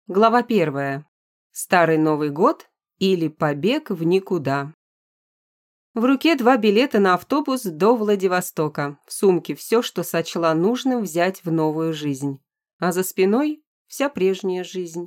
Глава 1. Старый Новый год или побег в никуда. В руке 2 билета на автобус до Владивостока. В сумке все, что сочла нужным взять в новую жизнь. А за спиной вся прежняя жизнь.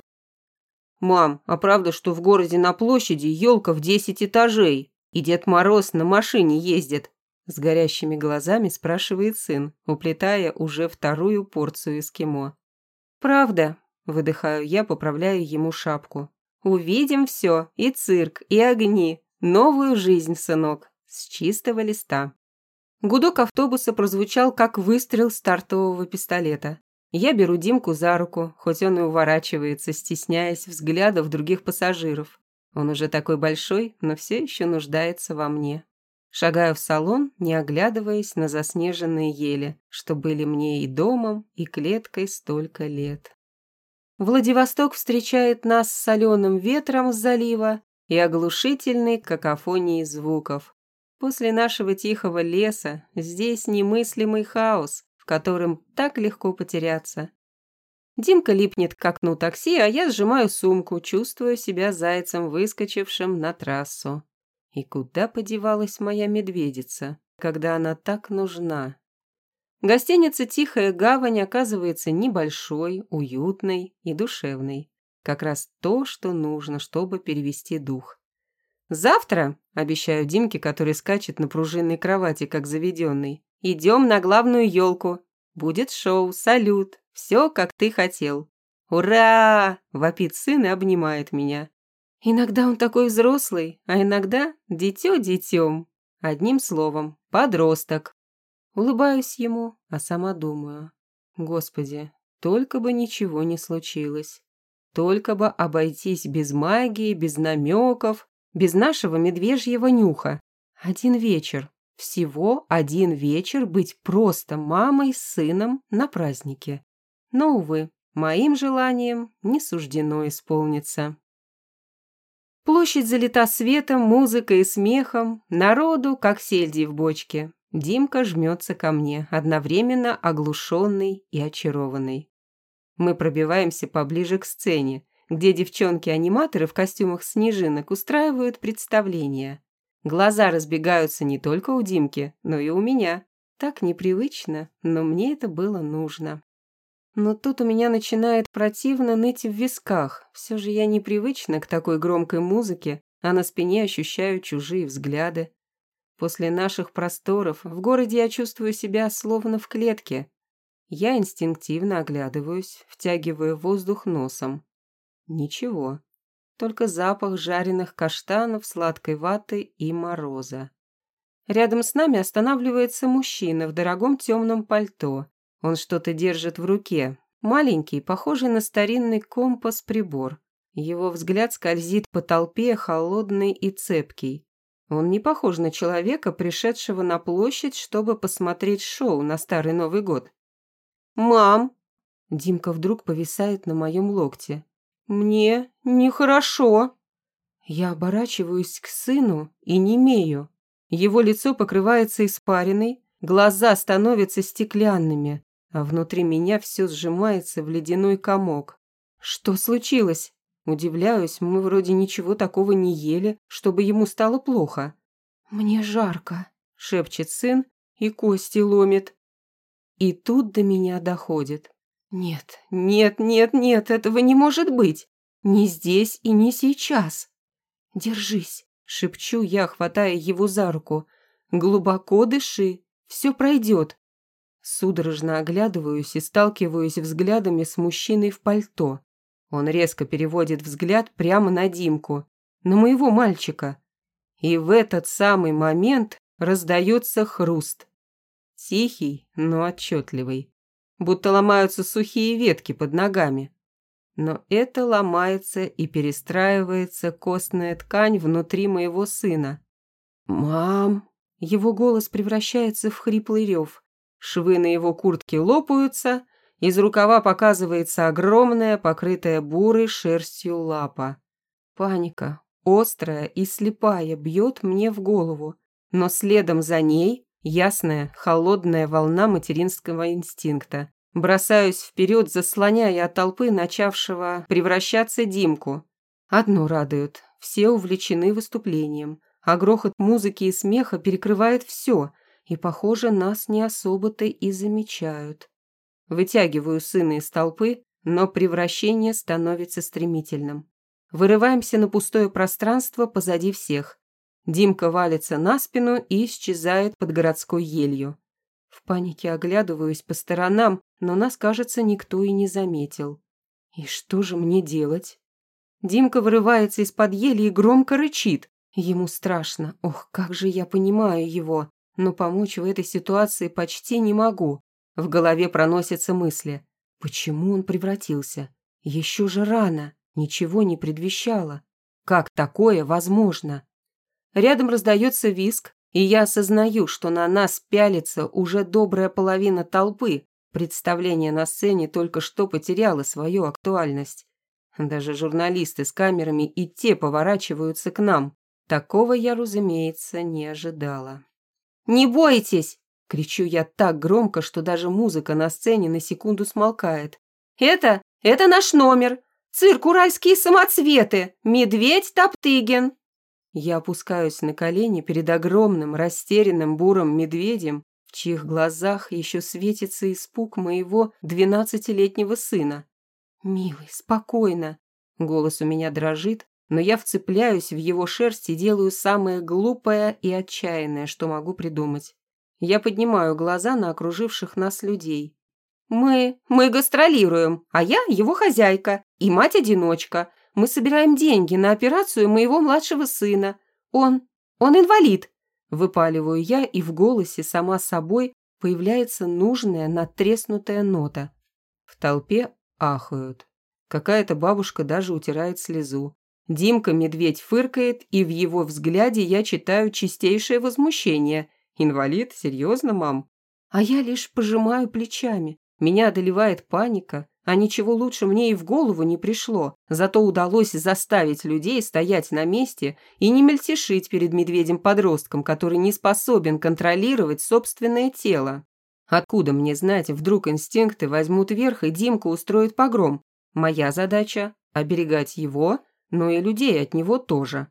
«Мам, а правда, что в городе на площади елка в 10 этажей, и Дед Мороз на машине ездит?» С горящими глазами спрашивает сын, уплетая уже вторую порцию эскимо. «Правда?» Выдыхаю я, поправляю ему шапку. «Увидим все, и цирк, и огни. Новую жизнь, сынок, с чистого листа». Гудок автобуса прозвучал, как выстрел стартового пистолета. Я беру Димку за руку, хоть он и уворачивается, стесняясь взглядов других пассажиров. Он уже такой большой, но все еще нуждается во мне. Шагаю в салон, не оглядываясь на заснеженные ели, что были мне и домом, и клеткой столько лет. Владивосток встречает нас соленым ветром с залива и оглушительной какофонией звуков. После нашего тихого леса здесь немыслимый хаос, в котором так легко потеряться. Димка липнет к окну такси, а я сжимаю сумку, чувствуя себя зайцем, выскочившим на трассу. И куда подевалась моя медведица, когда она так нужна? Гостиница «Тихая гавань» оказывается небольшой, уютной и душевной. Как раз то, что нужно, чтобы перевести дух. «Завтра», – обещаю Димке, который скачет на пружинной кровати, как заведенный, – «идем на главную елку. Будет шоу, салют, все, как ты хотел». «Ура!» – вопит сын и обнимает меня. Иногда он такой взрослый, а иногда дитё детём. Одним словом, подросток. Улыбаюсь ему, а сама думаю. Господи, только бы ничего не случилось. Только бы обойтись без магии, без намеков, без нашего медвежьего нюха. Один вечер, всего один вечер быть просто мамой с сыном на празднике. Но, увы, моим желанием не суждено исполниться. Площадь залита светом, музыкой и смехом, народу, как сельди в бочке. Димка жмется ко мне, одновременно оглушенный и очарованный. Мы пробиваемся поближе к сцене, где девчонки-аниматоры в костюмах снежинок устраивают представление. Глаза разбегаются не только у Димки, но и у меня. Так непривычно, но мне это было нужно. Но тут у меня начинает противно ныть в висках. Все же я непривычна к такой громкой музыке, а на спине ощущаю чужие взгляды. После наших просторов в городе я чувствую себя словно в клетке. Я инстинктивно оглядываюсь, втягивая воздух носом. Ничего, только запах жареных каштанов, сладкой ваты и мороза. Рядом с нами останавливается мужчина в дорогом темном пальто. Он что-то держит в руке, маленький, похожий на старинный компас-прибор. Его взгляд скользит по толпе, холодный и цепкий. Он не похож на человека, пришедшего на площадь, чтобы посмотреть шоу на Старый Новый год. «Мам!» Димка вдруг повисает на моем локте. «Мне нехорошо!» Я оборачиваюсь к сыну и немею. Его лицо покрывается испариной, глаза становятся стеклянными, а внутри меня все сжимается в ледяной комок. «Что случилось?» Удивляюсь, мы вроде ничего такого не ели, чтобы ему стало плохо. «Мне жарко», — шепчет сын и кости ломит. И тут до меня доходит. «Нет, нет, нет, нет, этого не может быть. Не здесь и не сейчас». «Держись», — шепчу я, хватая его за руку. «Глубоко дыши, все пройдет». Судорожно оглядываюсь и сталкиваюсь взглядами с мужчиной в пальто. Он резко переводит взгляд прямо на Димку, на моего мальчика. И в этот самый момент раздается хруст. Тихий, но отчетливый. Будто ломаются сухие ветки под ногами. Но это ломается и перестраивается костная ткань внутри моего сына. «Мам!» Его голос превращается в хриплый рев. Швы на его куртке лопаются, из рукава показывается огромная, покрытая бурой шерстью лапа. Паника, острая и слепая, бьет мне в голову, но следом за ней ясная, холодная волна материнского инстинкта. Бросаюсь вперед, заслоняя от толпы начавшего превращаться Димку. Одно радует – все увлечены выступлением, а грохот музыки и смеха перекрывает все, и, похоже, нас не особо-то и замечают. Вытягиваю сына из толпы, но превращение становится стремительным. Вырываемся на пустое пространство позади всех. Димка валится на спину и исчезает под городской елью. В панике оглядываюсь по сторонам, но нас, кажется, никто и не заметил. И что же мне делать? Димка вырывается из-под ели и громко рычит. Ему страшно. Ох, как же я понимаю его. Но помочь в этой ситуации почти не могу. В голове проносятся мысли. Почему он превратился? Еще же рано. Ничего не предвещало. Как такое возможно? Рядом раздается визг, и я осознаю, что на нас пялится уже добрая половина толпы. Представление на сцене только что потеряло свою актуальность. Даже журналисты с камерами и те поворачиваются к нам. Такого я, разумеется, не ожидала. «Не бойтесь!» – кричу я так громко, что даже музыка на сцене на секунду смолкает. Это наш номер! Цирк «Уральские самоцветы», медведь Топтыгин!» Я опускаюсь на колени перед огромным, растерянным бурым медведем, в чьих глазах еще светится испуг моего 12-летнего сына. «Милый, спокойно!» Голос у меня дрожит, но я вцепляюсь в его шерсть и делаю самое глупое и отчаянное, что могу придумать. Я поднимаю глаза на окруживших нас людей. Мы гастролируем, а я его хозяйка и мать-одиночка. Мы собираем деньги на операцию моего младшего сына. Он инвалид!» Выпаливаю я, и в голосе сама собой появляется нужная надтреснутая нота. В толпе ахают. Какая-то бабушка даже утирает слезу. Димка-медведь фыркает, и в его взгляде я читаю чистейшее возмущение. «Инвалид? Серьезно, мам?» А я лишь пожимаю плечами. Меня одолевает паника, а ничего лучше мне и в голову не пришло. Зато удалось заставить людей стоять на месте и не мельтешить перед медведем-подростком, который не способен контролировать собственное тело. Откуда мне знать, вдруг инстинкты возьмут верх и Димка устроит погром? Моя задача – оберегать его, но и людей от него тоже.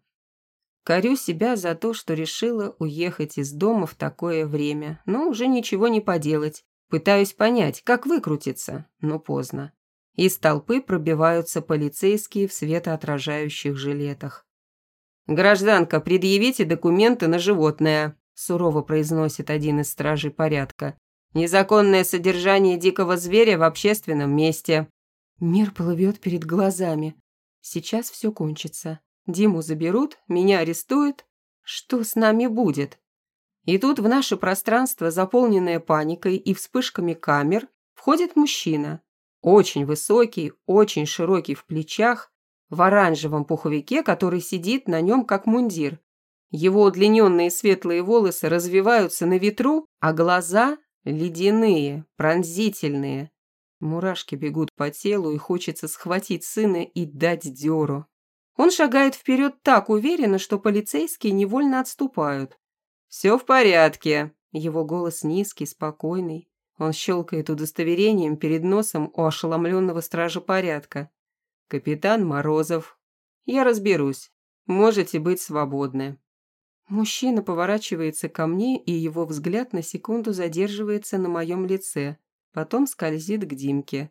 Корю себя за то, что решила уехать из дома в такое время, но уже ничего не поделать. Пытаюсь понять, как выкрутиться, но поздно. Из толпы пробиваются полицейские в светоотражающих жилетах. «Гражданка, предъявите документы на животное», – сурово произносит один из стражей порядка. «Незаконное содержание дикого зверя в общественном месте». Мир плывет перед глазами. Сейчас все кончится. Диму заберут, меня арестуют. Что с нами будет? И тут в наше пространство, заполненное паникой и вспышками камер, входит мужчина. Очень высокий, очень широкий в плечах, в оранжевом пуховике, который сидит на нем как мундир. Его удлиненные светлые волосы развиваются на ветру, а глаза ледяные, пронзительные. Мурашки бегут по телу, и хочется схватить сына и дать дёру. Он шагает вперед так уверенно, что полицейские невольно отступают. «Все в порядке». Его голос низкий, спокойный. Он щелкает удостоверением перед носом у ошеломленного стража порядка. «Капитан Морозов. Я разберусь. Можете быть свободны». Мужчина поворачивается ко мне, и его взгляд на секунду задерживается на моем лице. Потом скользит к Димке.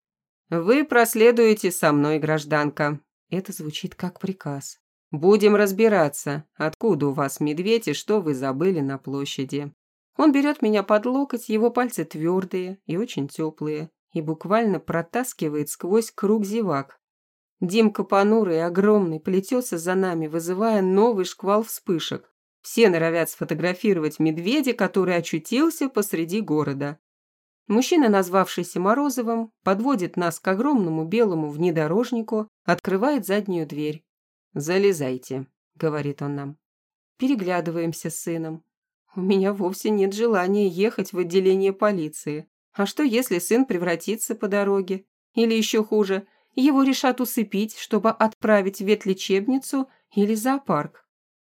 «Вы проследуете со мной, гражданка». Это звучит как приказ. «Будем разбираться, откуда у вас медведь и что вы забыли на площади». Он берет меня под локоть, его пальцы твердые и очень теплые, и буквально протаскивает сквозь круг зевак. Димка понурый и огромный плетется за нами, вызывая новый шквал вспышек. Все норовят сфотографировать медведя, который очутился посреди города. Мужчина, назвавшийся Морозовым, подводит нас к огромному белому внедорожнику, открывает заднюю дверь. «Залезайте», — говорит он нам. Переглядываемся с сыном. У меня вовсе нет желания ехать в отделение полиции. А что, если сын превратится по дороге? Или еще хуже, его решат усыпить, чтобы отправить в ветлечебницу или зоопарк?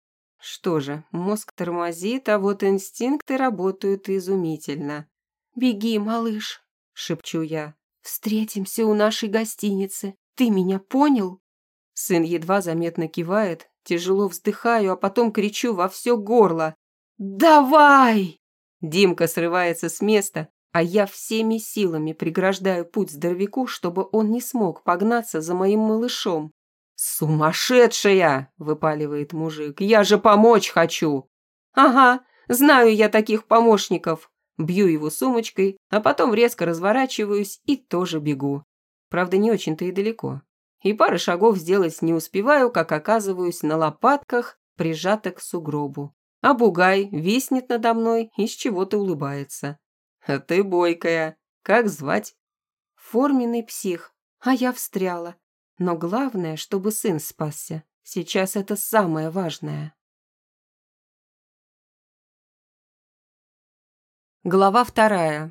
Что же, мозг тормозит, а вот инстинкты работают изумительно. «Беги, малыш!» шепчу я. «Встретимся у нашей гостиницы. Ты меня понял?» Сын едва заметно кивает, тяжело вздыхаю, а потом кричу во все горло. «Давай!» Димка срывается с места, а я всеми силами преграждаю путь здоровяку, чтобы он не смог погнаться за моим малышом. «Сумасшедшая!» – выпаливает мужик. «Я же помочь хочу!» «Ага, знаю я таких помощников!» Бью его сумочкой, а потом резко разворачиваюсь и тоже бегу. Правда, не очень-то и далеко. И пары шагов сделать не успеваю, как оказываюсь на лопатках, прижата к сугробу. А бугай виснет надо мной и с чего-то улыбается. «А ты бойкая. Как звать?» Форменный псих, а я встряла. Но главное, чтобы сын спасся. Сейчас это самое важное. Глава 2.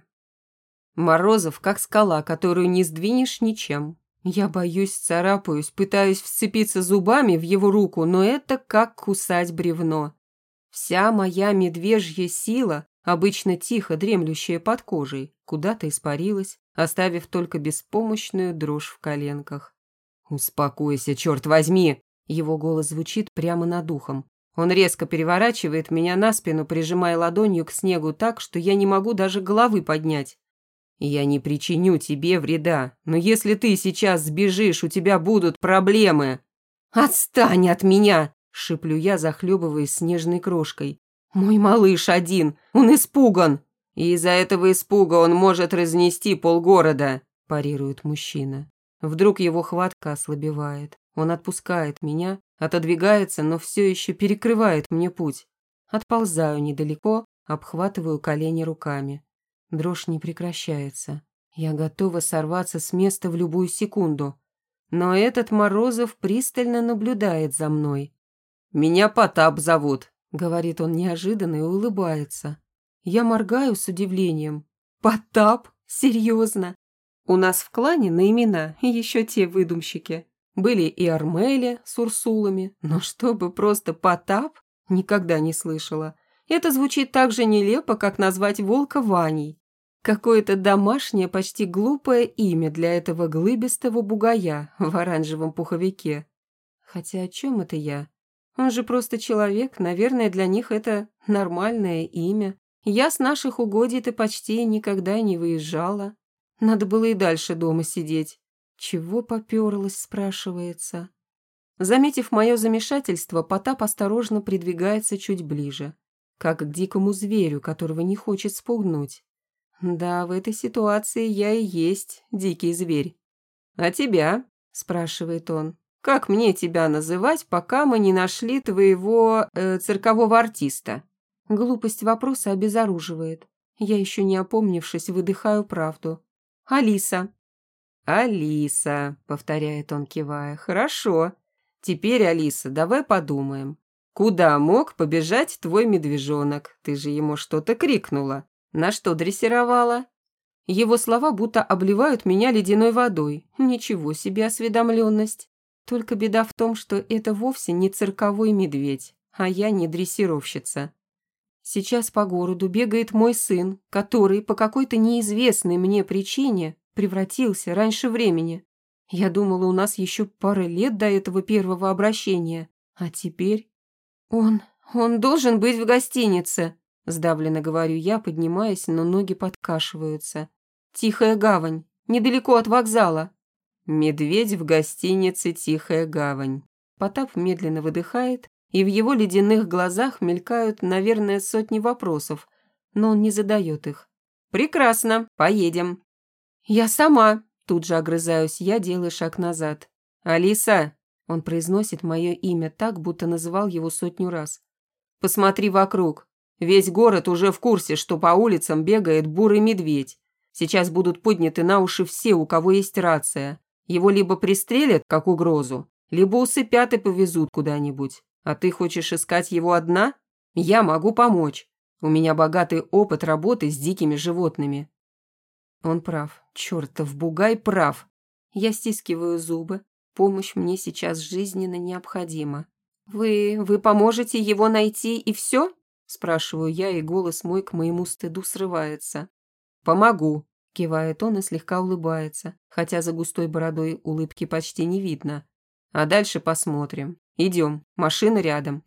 Морозов как скала, которую не сдвинешь ничем. Я боюсь, царапаюсь, пытаюсь вцепиться зубами в его руку, но это как кусать бревно. Вся моя медвежья сила, обычно тихо дремлющая под кожей, куда-то испарилась, оставив только беспомощную дрожь в коленках. «Успокойся, черт возьми!» Его голос звучит прямо над ухом. Он резко переворачивает меня на спину, прижимая ладонью к снегу так, что я не могу даже головы поднять. «Я не причиню тебе вреда, но если ты сейчас сбежишь, у тебя будут проблемы». «Отстань от меня!» – шиплю я, захлебываясь снежной крошкой. «Мой малыш один, он испуган!» «И из-за этого испуга он может разнести полгорода», – парирует мужчина. Вдруг его хватка ослабевает. Он отпускает меня, отодвигается, но все еще перекрывает мне путь. Отползаю недалеко, обхватываю колени руками. Дрожь не прекращается. Я готова сорваться с места в любую секунду. Но этот Морозов пристально наблюдает за мной. «Меня Потап зовут», — говорит он неожиданно и улыбается. Я моргаю с удивлением. «Потап? Серьезно?» У нас в клане на имена еще те выдумщики. Были и Армели с Урсулами, но чтобы просто Потап, никогда не слышала. Это звучит так же нелепо, как назвать волка Ваней. Какое-то домашнее, почти глупое имя для этого глыбистого бугая в оранжевом пуховике. Хотя о чем это я? Он же просто человек, наверное, для них это нормальное имя. Я с наших угодий-то почти никогда не выезжала. Надо было и дальше дома сидеть. Чего попёрлась, спрашивается. Заметив мое замешательство, Потап осторожно придвигается чуть ближе, как к дикому зверю, которого не хочет спугнуть. Да, в этой ситуации я и есть дикий зверь. «А тебя?» – спрашивает он. «Как мне тебя называть, пока мы не нашли твоего циркового артиста?» Глупость вопроса обезоруживает. Я еще не опомнившись, выдыхаю правду. «Алиса». «Алиса», – повторяет он, кивая. «Хорошо. Теперь, Алиса, давай подумаем. Куда мог побежать твой медвежонок? Ты же ему что-то крикнула. На что дрессировала?» Его слова будто обливают меня ледяной водой. Ничего себе осведомленность. Только беда в том, что это вовсе не цирковой медведь, а я не дрессировщица. Сейчас по городу бегает мой сын, который по какой-то неизвестной мне причине превратился раньше времени. Я думала, у нас еще пара лет до этого первого обращения, а теперь... Он должен быть в гостинице. Сдавленно говорю я, поднимаясь, но ноги подкашиваются. «Тихая гавань, недалеко от вокзала». «Медведь в гостинице «Тихая гавань». Потап медленно выдыхает, и в его ледяных глазах мелькают, наверное, сотни вопросов, но он не задает их. «Прекрасно, поедем». «Я сама», тут же огрызаюсь я, делаю шаг назад. «Алиса», он произносит мое имя так, будто называл его сотню раз. «Посмотри вокруг. Весь город уже в курсе, что по улицам бегает бурый медведь. Сейчас будут подняты на уши все, у кого есть рация. Его либо пристрелят, как угрозу, либо усыпят и повезут куда-нибудь. А ты хочешь искать его одна? Я могу помочь. У меня богатый опыт работы с дикими животными». Он прав. Чертов бугай прав. Я стискиваю зубы. Помощь мне сейчас жизненно необходима. «Вы поможете его найти и все?» Спрашиваю я, и голос мой к моему стыду срывается. «Помогу», кивает он и слегка улыбается, хотя за густой бородой улыбки почти не видно. А дальше посмотрим. Идем, машина рядом.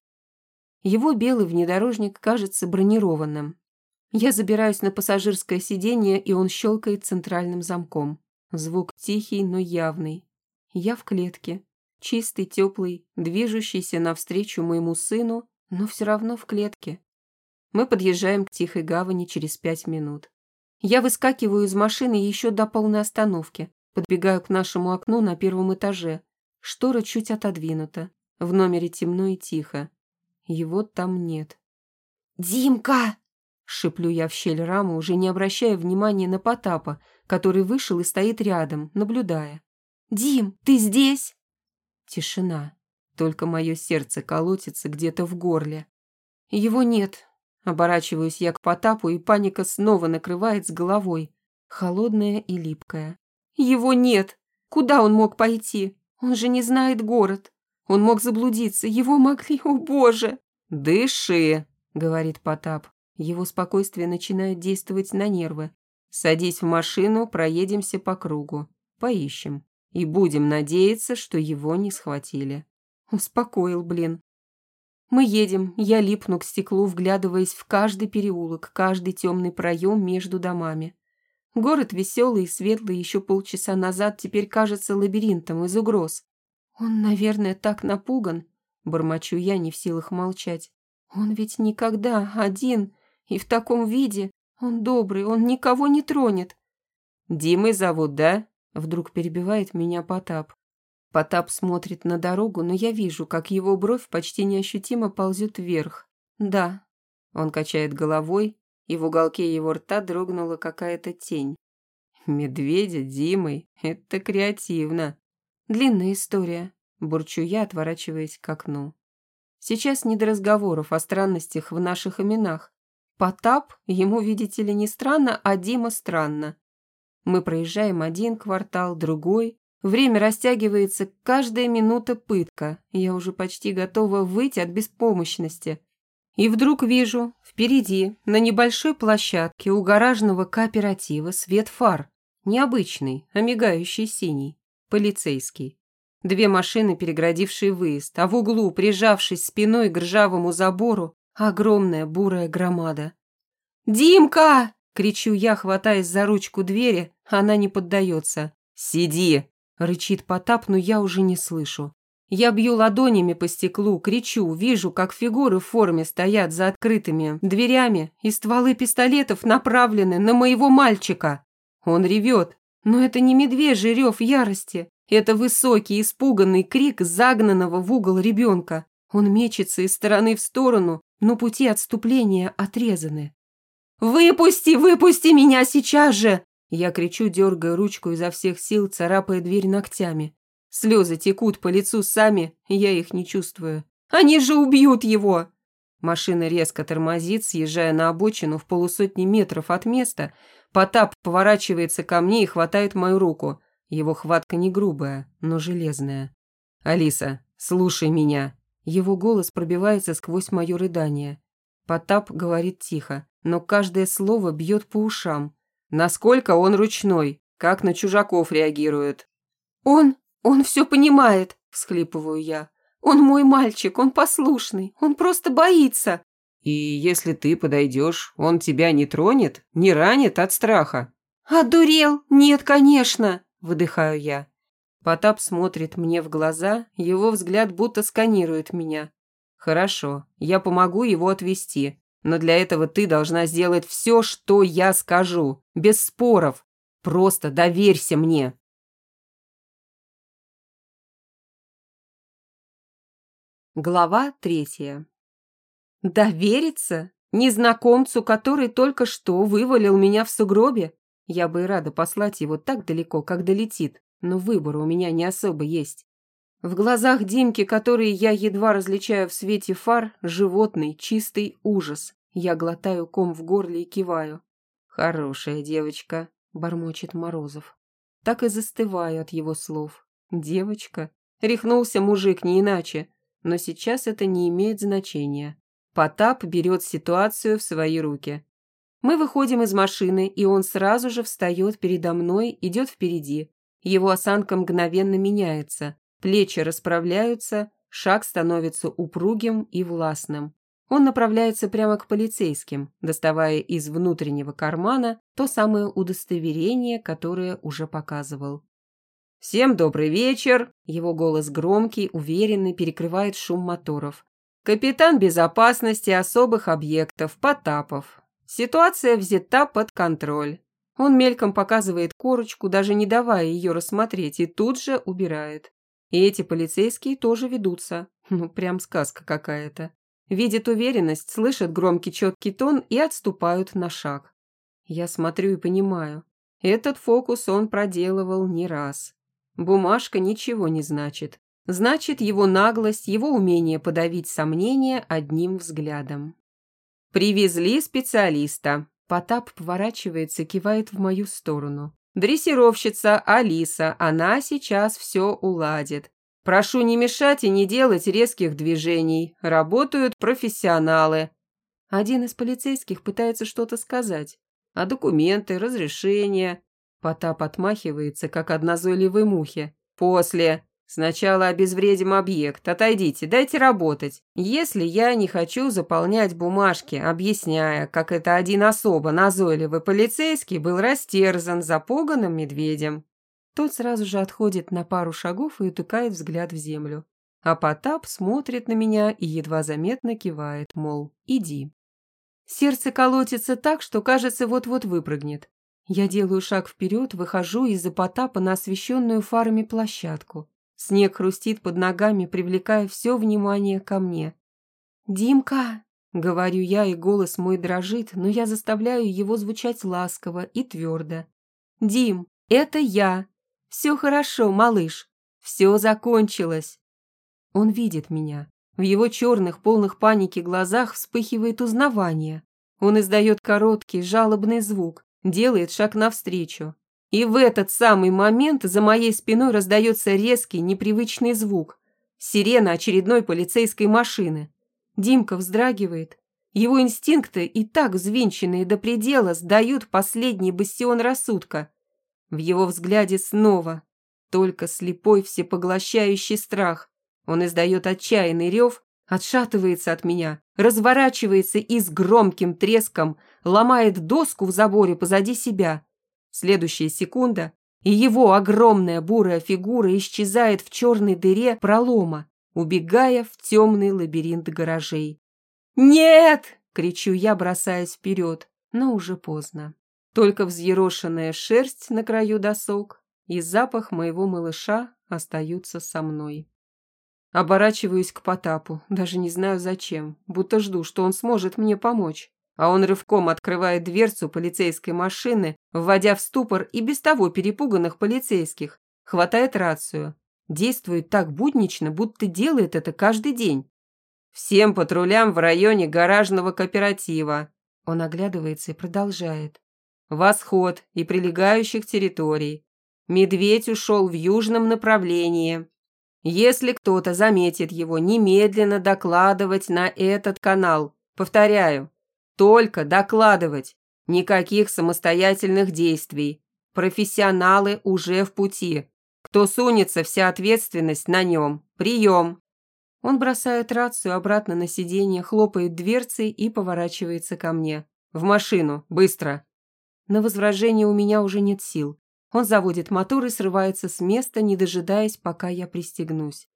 Его белый внедорожник кажется бронированным. Я забираюсь на пассажирское сиденье, и он щелкает центральным замком. Звук тихий, но явный. Я в клетке. Чистый, теплый, движущийся навстречу моему сыну, но все равно в клетке. Мы подъезжаем к тихой гавани через 5 минут. Я выскакиваю из машины еще до полной остановки, подбегаю к нашему окну на 1-м этаже. Штора чуть отодвинута. В номере темно и тихо. Его там нет. «Димка!» – шиплю я в щель рамы, уже не обращая внимания на Потапа, который вышел и стоит рядом, наблюдая. «Дим, ты здесь?» Тишина. Только мое сердце колотится где-то в горле. Его нет. Оборачиваюсь я к Потапу, и паника снова накрывает с головой. Холодная и липкая. Его нет. Куда он мог пойти? Он же не знает город. Он мог заблудиться. Его могли... О, Боже! «Дыши!» — говорит Потап. Его спокойствие начинает действовать на нервы. «Садись в машину, проедемся по кругу. Поищем. И будем надеяться, что его не схватили». Успокоил, блин. Мы едем, я липну к стеклу, вглядываясь в каждый переулок, каждый темный проем между домами. Город веселый и светлый еще полчаса назад теперь кажется лабиринтом из угроз. Он, наверное, так напуган, бормочу я, не в силах молчать. Он ведь никогда один, и в таком виде. Он добрый, он никого не тронет. «Димой зовут, да?» Вдруг перебивает меня Потап. Потап смотрит на дорогу, но я вижу, как его бровь почти неощутимо ползет вверх. «Да». Он качает головой, и в уголке его рта дрогнула какая-то тень. «Медведя Димой? Это креативно». «Длинная история», – бурчу я, отворачиваясь к окну. Сейчас не до разговоров о странностях в наших именах. Потап, ему, видите ли, не странно, а Дима странно. Мы проезжаем один квартал, другой. Время растягивается, каждая минута пытка. Я уже почти готова выйти от беспомощности. И вдруг вижу, впереди, на небольшой площадке у гаражного кооператива свет фар. Необычный, а мигающий синий. Полицейский. 2 машины, переградившие выезд, а в углу, прижавшись спиной к ржавому забору, огромная бурая громада. «Димка!» – кричу я, хватаясь за ручку двери, она не поддается. «Сиди!» – рычит Потап, но я уже не слышу. Я бью ладонями по стеклу, кричу, вижу, как фигуры в форме стоят за открытыми дверями, и стволы пистолетов направлены на моего мальчика. Он ревет, но это не медвежий рев ярости. Это высокий, испуганный крик загнанного в угол ребенка. Он мечется из стороны в сторону, но пути отступления отрезаны. «Выпусти, выпусти меня сейчас же!» Я кричу, дергая ручку изо всех сил, царапая дверь ногтями. Слезы текут по лицу сами, я их не чувствую. «Они же убьют его!» Машина резко тормозит, съезжая на обочину в 100 метров от места. Потап поворачивается ко мне и хватает мою руку. Его хватка не грубая, но железная. «Алиса, слушай меня». Его голос пробивается сквозь мое рыдание. Потап говорит тихо, но каждое слово бьет по ушам. Насколько он ручной? Как на чужаков реагирует? Он все понимает», – всхлипываю я. «Он мой мальчик, он послушный, он просто боится». «И если ты подойдешь, он тебя не тронет, не ранит от страха?» «Одурел? Нет, конечно», – выдыхаю я. Потап смотрит мне в глаза, его взгляд будто сканирует меня. «Хорошо, я помогу его отвезти, но для этого ты должна сделать все, что я скажу, без споров. Просто доверься мне». Глава 3. Довериться? Незнакомцу, который только что вывалил меня в сугробе? Я бы и рада послать его так далеко, как долетит, но выбора у меня не особо есть. В глазах Димки, которые я едва различаю в свете фар, животный, чистый ужас. Я глотаю ком в горле и киваю. «Хорошая девочка», – бормочет Морозов. Так и застываю от его слов. «Девочка?» Рехнулся мужик, не иначе. Но сейчас это не имеет значения. Потап берет ситуацию в свои руки. Мы выходим из машины, и он сразу же встает передо мной, идет впереди. Его осанка мгновенно меняется, плечи расправляются, шаг становится упругим и властным. Он направляется прямо к полицейским, доставая из внутреннего кармана то самое удостоверение, которое уже показывал. «Всем добрый вечер!» Его голос громкий, уверенный, перекрывает шум моторов. «Капитан безопасности особых объектов Потапов. Ситуация взята под контроль». Он мельком показывает корочку, даже не давая ее рассмотреть, и тут же убирает. И эти полицейские тоже ведутся. Ну, прям сказка какая-то. Видят уверенность, слышат громкий четкий тон и отступают на шаг. Я смотрю и понимаю. Этот фокус он проделывал не раз. Бумажка ничего не значит. Значит, его наглость, его умение подавить сомнения одним взглядом. «Привезли специалиста». Потап поворачивается, кивает в мою сторону. «Дрессировщица Алиса, она сейчас все уладит. Прошу не мешать и не делать резких движений. Работают профессионалы». Один из полицейских пытается что-то сказать. А документы, разрешения? Потап отмахивается, как от назойливой мухи. «После. Сначала обезвредим объект. Отойдите, дайте работать. Если я не хочу заполнять бумажки, объясняя, как это один особо назойливый полицейский был растерзан запуганным медведем». Тот сразу же отходит на пару шагов и утыкает взгляд в землю. А Потап смотрит на меня и едва заметно кивает, мол, иди. Сердце колотится так, что, кажется, вот-вот выпрыгнет. Я делаю шаг вперед, выхожу из-за Потапа на освещенную фарами площадку. Снег хрустит под ногами, привлекая все внимание ко мне. «Димка!» — говорю я, и голос мой дрожит, но я заставляю его звучать ласково и твердо. «Дим, это я! Все хорошо, малыш! Все закончилось!» Он видит меня. В его черных, полных паники глазах вспыхивает узнавание. Он издает короткий, жалобный звук, делает шаг навстречу. И в этот самый момент за моей спиной раздается резкий, непривычный звук. Сирена очередной полицейской машины. Димка вздрагивает. Его инстинкты, и так взвинченные до предела, сдают последний бастион рассудка. В его взгляде снова только слепой, всепоглощающий страх. Он издает отчаянный рев, отшатывается от меня, разворачивается и с громким треском ломает доску в заборе позади себя. Следующая секунда, и его огромная бурая фигура исчезает в черной дыре пролома, убегая в темный лабиринт гаражей. «Нет!» — кричу я, бросаясь вперед, но уже поздно. Только взъерошенная шерсть на краю досок и запах моего малыша остаются со мной. Оборачиваюсь к Потапу, даже не знаю зачем, будто жду, что он сможет мне помочь. А он рывком открывает дверцу полицейской машины, вводя в ступор и без того перепуганных полицейских, хватает рацию. Действует так буднично, будто делает это каждый день. «Всем патрулям в районе гаражного кооператива». Он оглядывается и продолжает. «Восход и прилегающих территорий. Медведь ушел в южном направлении. Если кто-то заметит его, немедленно докладывать на этот канал. Повторяю, только докладывать. Никаких самостоятельных действий. Профессионалы уже в пути. Кто сунется, вся ответственность на нем. Прием!» Он бросает рацию обратно на сиденье, хлопает дверцей и поворачивается ко мне. «В машину! Быстро!» На возражение у меня уже нет сил. Он заводит мотор и срывается с места, не дожидаясь, пока я пристегнусь.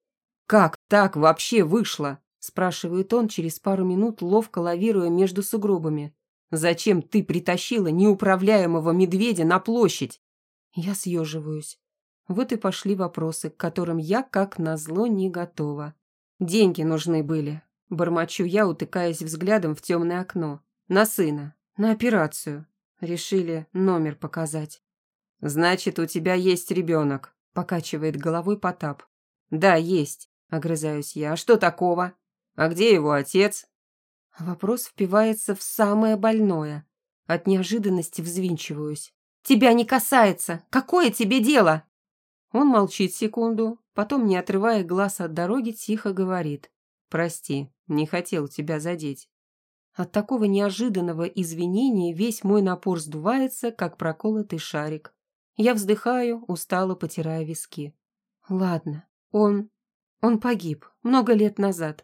«Как так вообще вышло?» – спрашивает он через пару минут, ловко лавируя между сугробами. «Зачем ты притащила неуправляемого медведя на площадь?» Я съеживаюсь. Вот и пошли вопросы, к которым я, как назло, не готова. «Деньги нужны были», – бормочу я, утыкаясь взглядом в темное окно. «На сына, на операцию. Решили номер показать». «Значит, у тебя есть ребенок», – покачивает головой Потап. «Да, есть», – огрызаюсь я. «А что такого? А где его отец?» Вопрос впивается в самое больное. От неожиданности взвинчиваюсь. «Тебя не касается! Какое тебе дело?» Он молчит секунду, потом, не отрывая глаз от дороги, тихо говорит. «Прости, не хотел тебя задеть». От такого неожиданного извинения весь мой напор сдувается, как проколотый шарик. Я вздыхаю, устало потирая виски. Ладно, он погиб много лет назад.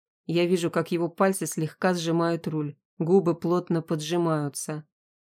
Я вижу, как его пальцы слегка сжимают руль, губы плотно поджимаются.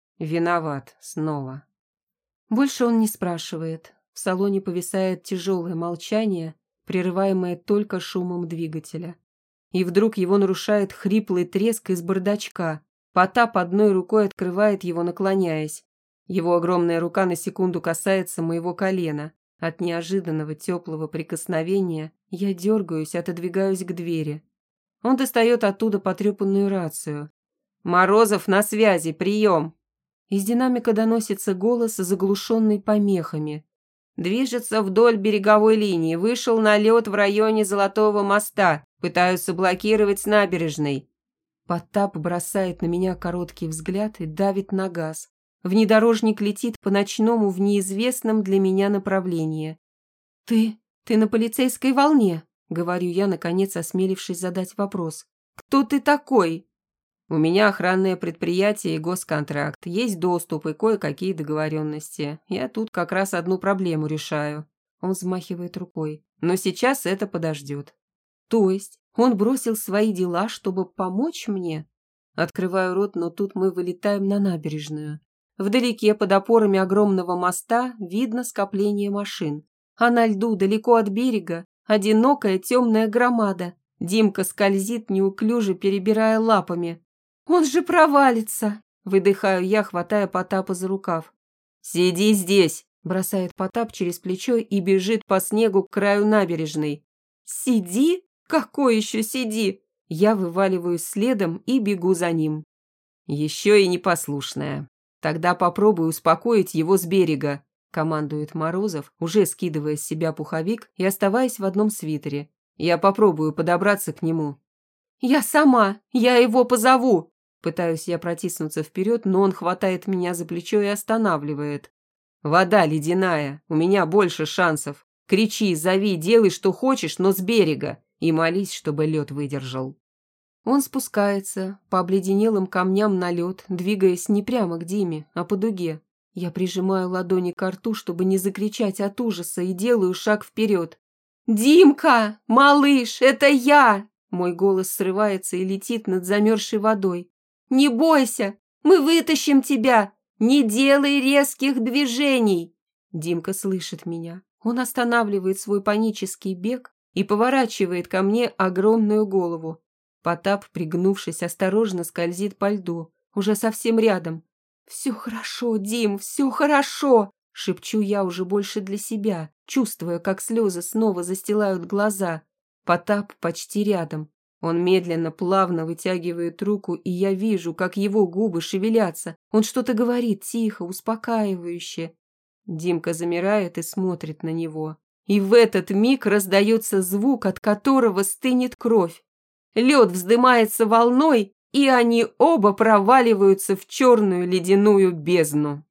Виноват снова. Больше он не спрашивает. В салоне повисает тяжелое молчание, прерываемое только шумом двигателя. И вдруг его нарушает хриплый треск из бардачка. Потап одной рукой открывает его, наклоняясь. Его огромная рука на секунду касается моего колена. От неожиданного теплого прикосновения я дергаюсь, отодвигаюсь к двери. Он достает оттуда потрепанную рацию. «Морозов на связи, прием!» Из динамика доносится голос, заглушенный помехами. «Движется вдоль береговой линии, вышел на лед в районе Золотого моста, пытаются блокировать с набережной». Потап бросает на меня короткий взгляд и давит на газ. Внедорожник летит по-ночному в неизвестном для меня направлении. «Ты на полицейской волне?» — говорю я, наконец осмелившись задать вопрос. «Кто ты такой?» «У меня охранное предприятие и госконтракт. Есть доступ и кое-какие договоренности. Я тут как раз одну проблему решаю». Он взмахивает рукой. «Но сейчас это подождет». «То есть он бросил свои дела, чтобы помочь мне?» Открываю рот, но тут мы вылетаем на набережную. Вдалеке, под опорами огромного моста, видно скопление машин. А на льду, далеко от берега, одинокая темная громада. Димка скользит, неуклюже перебирая лапами. «Он же провалится!» – выдыхаю я, хватая Потапа за рукав. «Сиди здесь!» – бросает Потап через плечо и бежит по снегу к краю набережной. «Сиди? Какой еще сиди?» Я вываливаюсь следом и бегу за ним. «Еще и непослушная. Тогда попробуй успокоить его с берега», – командует Морозов, уже скидывая с себя пуховик и оставаясь в одном свитере. «Я попробую подобраться к нему». «Я сама! Я его позову!» Пытаюсь я протиснуться вперед, но он хватает меня за плечо и останавливает. «Вода ледяная, у меня больше шансов. Кричи, зови, делай, что хочешь, но с берега, и молись, чтобы лед выдержал». Он спускается по обледенелым камням на лед, двигаясь не прямо к Диме, а по дуге. Я прижимаю ладони к рту, чтобы не закричать от ужаса, и делаю шаг вперед. «Димка! Малыш, это я!» Мой голос срывается и летит над замерзшей водой. «Не бойся! Мы вытащим тебя! Не делай резких движений!» Димка слышит меня. Он останавливает свой панический бег и поворачивает ко мне огромную голову. Потап, пригнувшись, осторожно скользит по льду, уже совсем рядом. «Все хорошо, Дим, все хорошо!» Шепчу я уже больше для себя, чувствуя, как слезы снова застилают глаза. Потап почти рядом. Он медленно, плавно вытягивает руку, и я вижу, как его губы шевелятся. Он что-то говорит тихо, успокаивающе. Димка замирает и смотрит на него. И в этот миг раздается звук, от которого стынет кровь. Лед вздымается волной, и они оба проваливаются в черную ледяную бездну.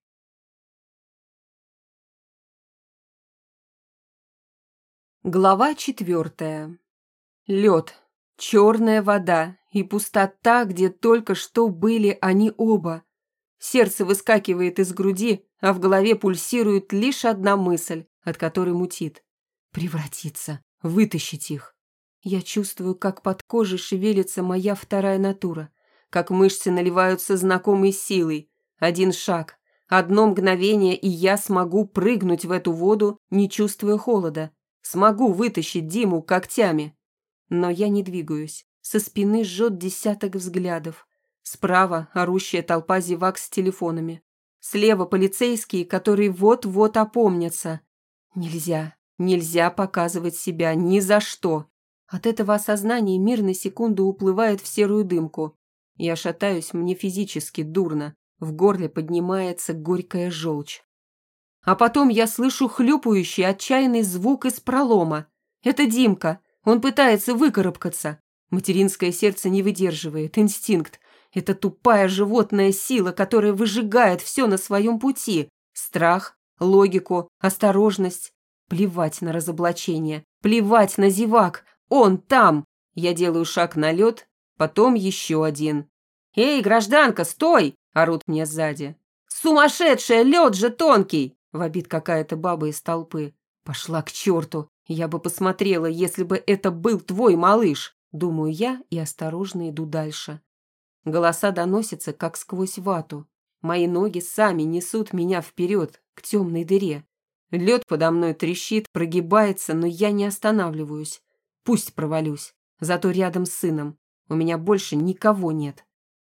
Глава 4. Лед, черная вода и пустота, где только что были они оба. Сердце выскакивает из груди, а в голове пульсирует лишь одна мысль, от которой мутит. Превратиться, вытащить их. Я чувствую, как под кожей шевелится моя вторая натура, как мышцы наливаются знакомой силой. Один шаг, одно мгновение, и я смогу прыгнуть в эту воду, не чувствуя холода. Смогу вытащить Диму когтями. Но я не двигаюсь. Со спины жжет десяток взглядов. Справа орущая толпа зевак с телефонами. Слева полицейские, которые вот-вот опомнятся. Нельзя показывать себя ни за что. От этого осознания мир на секунду уплывает в серую дымку. Я шатаюсь, мне физически дурно. В горле поднимается горькая желчь. А потом я слышу хлюпающий отчаянный звук из пролома. Это Димка. Он пытается выкарабкаться. Материнское сердце не выдерживает. Инстинкт. Это тупая животная сила, которая выжигает все на своем пути. Страх, логику, осторожность. Плевать на разоблачение. Плевать на зевак. Он там. Я делаю шаг на лед, потом еще один. «Эй, гражданка, стой!» – орут мне сзади. «Сумасшедшая, лед же тонкий!» – вопит какая-то баба из толпы. «Пошла к черту! Я бы посмотрела, если бы это был твой малыш!» – думаю я и осторожно иду дальше. Голоса доносятся, как сквозь вату. Мои ноги сами несут меня вперед, к темной дыре. Лед подо мной трещит, прогибается, но я не останавливаюсь. Пусть провалюсь, зато рядом с сыном. У меня больше никого нет.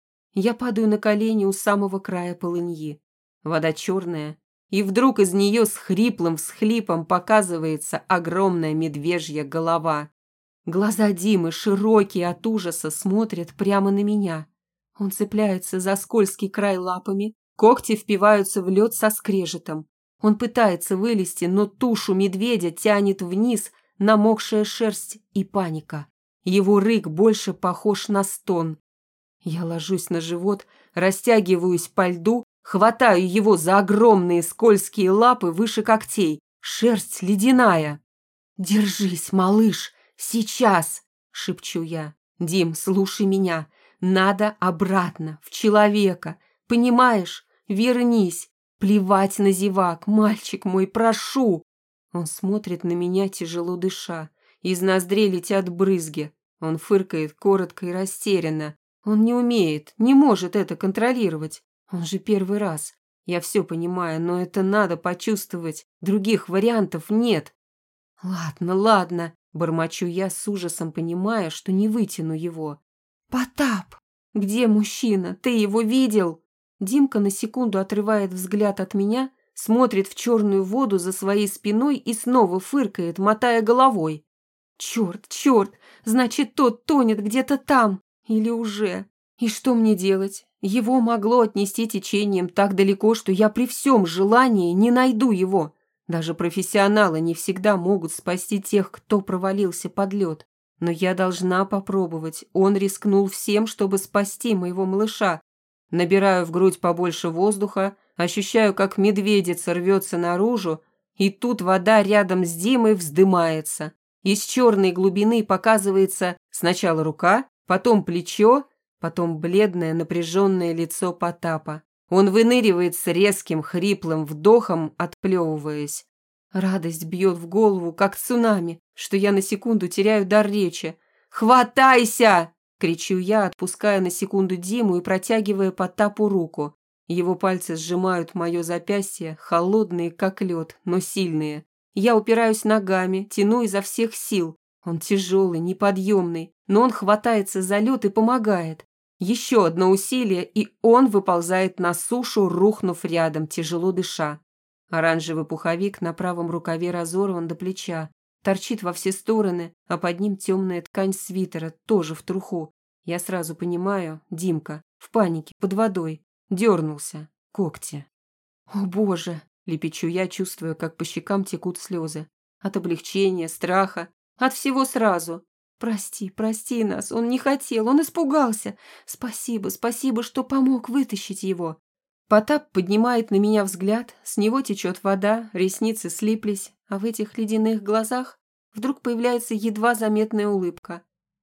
Я падаю на колени у самого края полыньи. Вода черная, и вдруг из нее с хриплым всхлипом показывается огромная медвежья голова. Глаза Димы, широкие от ужаса, смотрят прямо на меня. Он цепляется за скользкий край лапами, когти впиваются в лед со скрежетом. Он пытается вылезти, но тушу медведя тянет вниз намокшая шерсть и паника. Его рык больше похож на стон. Я ложусь на живот, растягиваюсь по льду, хватаю его за огромные скользкие лапы выше когтей. Шерсть ледяная. «Держись, малыш, сейчас!» – шепчу я. «Дим, слушай меня. Надо обратно, в человека. Понимаешь? Вернись. Плевать на зевак, мальчик мой, прошу!» Он смотрит на меня, тяжело дыша. Из ноздрей летят брызги. Он фыркает коротко и растерянно. Он не умеет, не может это контролировать. Он же первый раз. Я все понимаю, но это надо почувствовать. Других вариантов нет. «Ладно, ладно», – бормочу я с ужасом, понимая, что не вытяну его. «Потап! Где мужчина? Ты его видел?» Димка на секунду отрывает взгляд от меня, смотрит в черную воду за своей спиной и снова фыркает, мотая головой. «Черт, черт! Значит, тот тонет где-то там! Или уже? И что мне делать? Его могло отнести течением так далеко, что я при всем желании не найду его. Даже профессионалы не всегда могут спасти тех, кто провалился под лед. Но я должна попробовать. Он рискнул всем, чтобы спасти моего малыша. Набираю в грудь побольше воздуха, ощущаю, как медведица рвется наружу, и тут вода рядом с Димой вздымается. Из черной глубины показывается сначала рука, потом плечо, потом бледное напряженное лицо Потапа. Он выныривает с резким хриплым вдохом, отплевываясь. Радость бьет в голову, как цунами, что я на секунду теряю дар речи. «Хватайся!» – кричу я, отпуская на секунду Диму и протягивая Потапу руку. Его пальцы сжимают мое запястье, холодные, как лед, но сильные. Я упираюсь ногами, тяну изо всех сил. Он тяжелый, неподъемный, но он хватается за лед и помогает. Еще одно усилие, и он выползает на сушу, рухнув рядом, тяжело дыша. Оранжевый пуховик на правом рукаве разорван до плеча, торчит во все стороны, а под ним темная ткань свитера, тоже в труху. Я сразу понимаю, Димка, в панике, под водой, дернулся, когти. «О, Боже!» – лепечу я, чувствуя, как по щекам текут слезы. От облегчения, страха, от всего сразу. «Прости, прости нас, он не хотел, он испугался. Спасибо, спасибо, что помог вытащить его». Потап поднимает на меня взгляд, с него течет вода, ресницы слиплись, а в этих ледяных глазах вдруг появляется едва заметная улыбка.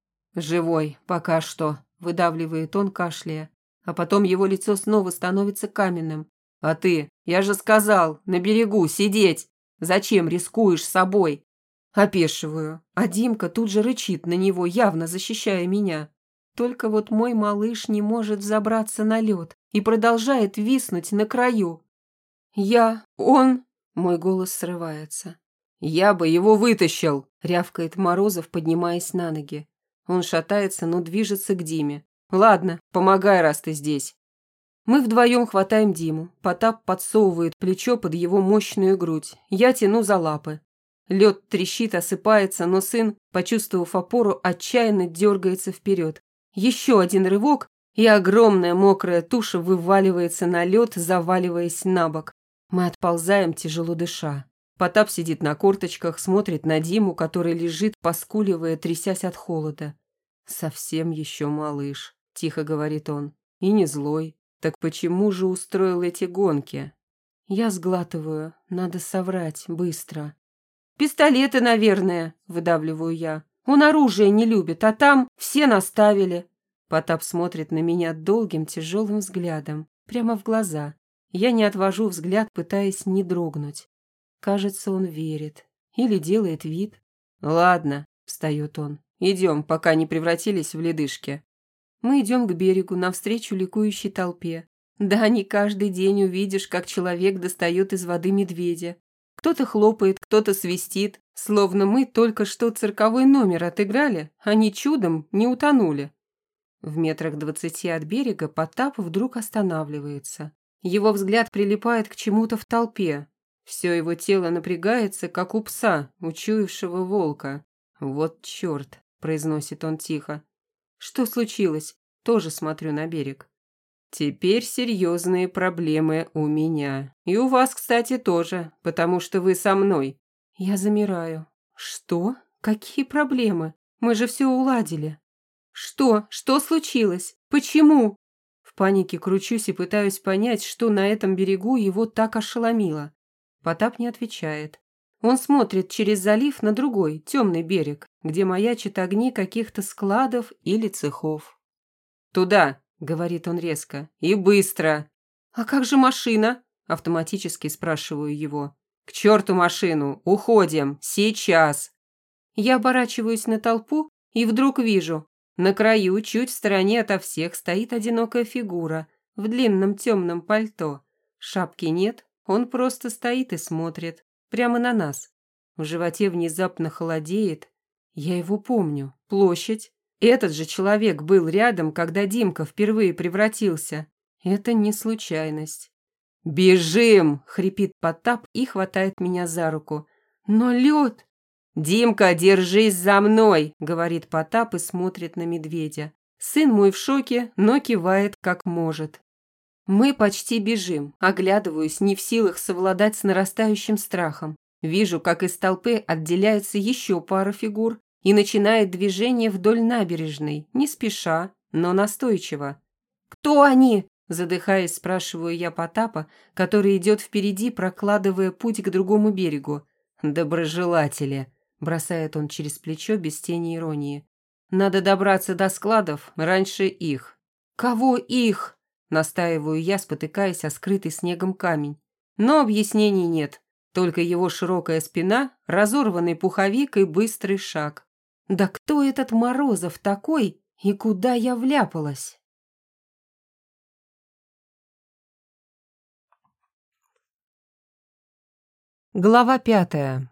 «Живой, пока что», – выдавливает он, кашляя, а потом его лицо снова становится каменным. «А ты, я же сказал, на берегу сидеть! Зачем рискуешь собой?» Опешиваю, а Димка тут же рычит на него, явно защищая меня. Только вот мой малыш не может взобраться на лед и продолжает виснуть на краю. Он... Мой голос срывается. «Я бы его вытащил!» – рявкает Морозов, поднимаясь на ноги. Он шатается, но движется к Диме. «Ладно, помогай, раз ты здесь». Мы вдвоем хватаем Диму. Потап подсовывает плечо под его мощную грудь. Я тяну за лапы. Лед трещит, осыпается, но сын, почувствовав опору, отчаянно дергается вперед. Еще один рывок, и огромная мокрая туша вываливается на лед, заваливаясь на бок. Мы отползаем, тяжело дыша. Потап сидит на корточках, смотрит на Диму, который лежит, поскуливая, трясясь от холода. «Совсем еще малыш», – тихо говорит он, – «и не злой. Так почему же устроил эти гонки?» Я сглатываю, надо соврать, быстро. «Пистолеты, наверное», – выдавливаю я. «Он оружие не любит, а там все наставили». Потап смотрит на меня долгим тяжелым взглядом, прямо в глаза. Я не отвожу взгляд, пытаясь не дрогнуть. Кажется, он верит. Или делает вид. «Ладно», — встает он, — «идем, пока не превратились в ледышки». Мы идем к берегу, навстречу ликующей толпе. Да, не каждый день увидишь, как человек достает из воды медведя. Кто-то хлопает, кто-то свистит, словно мы только что цирковой номер отыграли, а ни чудом не утонули. В метрах 20 от берега Потап вдруг останавливается. Его взгляд прилипает к чему-то в толпе. Все его тело напрягается, как у пса, учуявшего волка. «Вот черт», — произносит он тихо. «Что случилось?» Тоже смотрю на берег. «Теперь серьезные проблемы у меня. И у вас, кстати, тоже, потому что вы со мной». Я замираю. «Что? Какие проблемы? Мы же все уладили». «Что? Что случилось? Почему?» В панике кручусь и пытаюсь понять, что на этом берегу его так ошеломило. Потап не отвечает. Он смотрит через залив на другой, темный берег, где маячат огни каких-то складов или цехов. «Туда!» — говорит он резко. «И быстро!» «А как же машина?» — автоматически спрашиваю его. «К черту машину! Уходим! Сейчас!» Я оборачиваюсь на толпу и вдруг вижу. На краю, чуть в стороне ото всех, стоит одинокая фигура в длинном темном пальто. Шапки нет, он просто стоит и смотрит. Прямо на нас. В животе внезапно холодеет. Я его помню. Площадь. Этот же человек был рядом, когда Димка впервые превратился. Это не случайность. «Бежим!» — хрипит Потап и хватает меня за руку. «Но лед!» «Димка, держись за мной!» — говорит Потап и смотрит на медведя. Сын мой в шоке, но кивает как может. Мы почти бежим, оглядываюсь, не в силах совладать с нарастающим страхом. Вижу, как из толпы отделяется еще пара фигур и начинает движение вдоль набережной, не спеша, но настойчиво. «Кто они?» – задыхаясь, спрашиваю я Потапа, который идет впереди, прокладывая путь к другому берегу. «Доброжелатели», – бросает он через плечо без тени иронии. «Надо добраться до складов раньше их». «Кого их?» Настаиваю я, спотыкаясь о скрытый снегом камень. Но объяснений нет. Только его широкая спина, разорванный пуховик и быстрый шаг. Да кто этот Морозов такой и куда я вляпалась? Глава 5.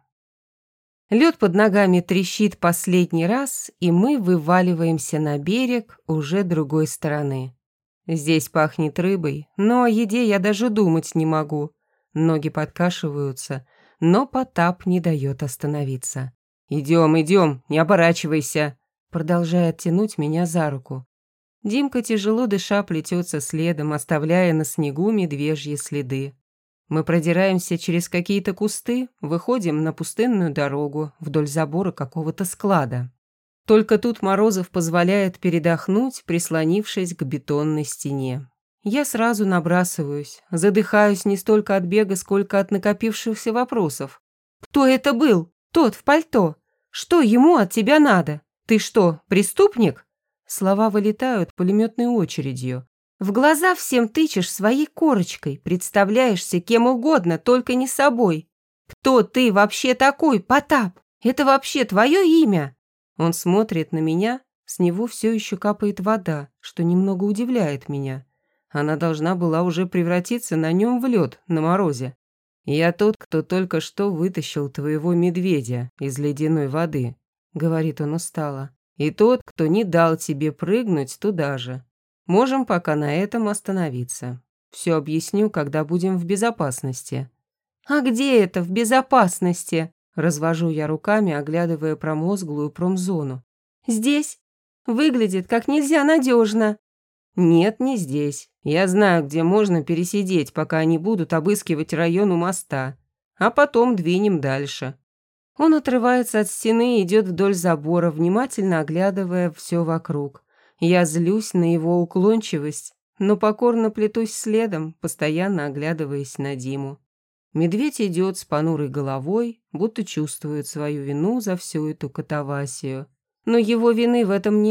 Лед под ногами трещит последний раз, и мы вываливаемся на берег уже другой стороны. Здесь пахнет рыбой, но о еде я даже думать не могу. Ноги подкашиваются, но Потап не дает остановиться. «Идем, идем, не оборачивайся!» Продолжает тянуть меня за руку. Димка, тяжело дыша, плетется следом, оставляя на снегу медвежьи следы. Мы продираемся через какие-то кусты, выходим на пустынную дорогу вдоль забора какого-то склада. Только тут Морозов позволяет передохнуть, прислонившись к бетонной стене. Я сразу набрасываюсь, задыхаюсь не столько от бега, сколько от накопившихся вопросов. «Кто это был? Тот в пальто? Что ему от тебя надо? Ты что, преступник?» Слова вылетают пулеметной очередью. В глаза всем тычешь своей корочкой, представляешься кем угодно, только не собой. «Кто ты вообще такой, Потап? Это вообще твое имя?» Он смотрит на меня, с него все еще капает вода, что немного удивляет меня. Она должна была уже превратиться на нем в лед на морозе. «Я тот, кто только что вытащил твоего медведя из ледяной воды», — говорит он устало. «И тот, кто не дал тебе прыгнуть туда же. Можем пока на этом остановиться. Все объясню, когда будем в безопасности». «А где это в безопасности?» Развожу я руками, оглядывая промозглую промзону. «Здесь? Выглядит как нельзя надежно». «Нет, не здесь. Я знаю, где можно пересидеть, пока они будут обыскивать район у моста. А потом двинем дальше». Он отрывается от стены и идет вдоль забора, внимательно оглядывая все вокруг. Я злюсь на его уклончивость, но покорно плетусь следом, постоянно оглядываясь на Диму. Медведь идет с понурой головой, будто чувствует свою вину за всю эту катавасию. Но его вины в этом нет.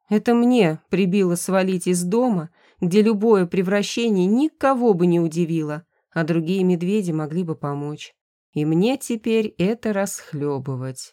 Это мне прибило свалить из дома, где любое превращение никого бы не удивило, а другие медведи могли бы помочь. И мне теперь это расхлебывать.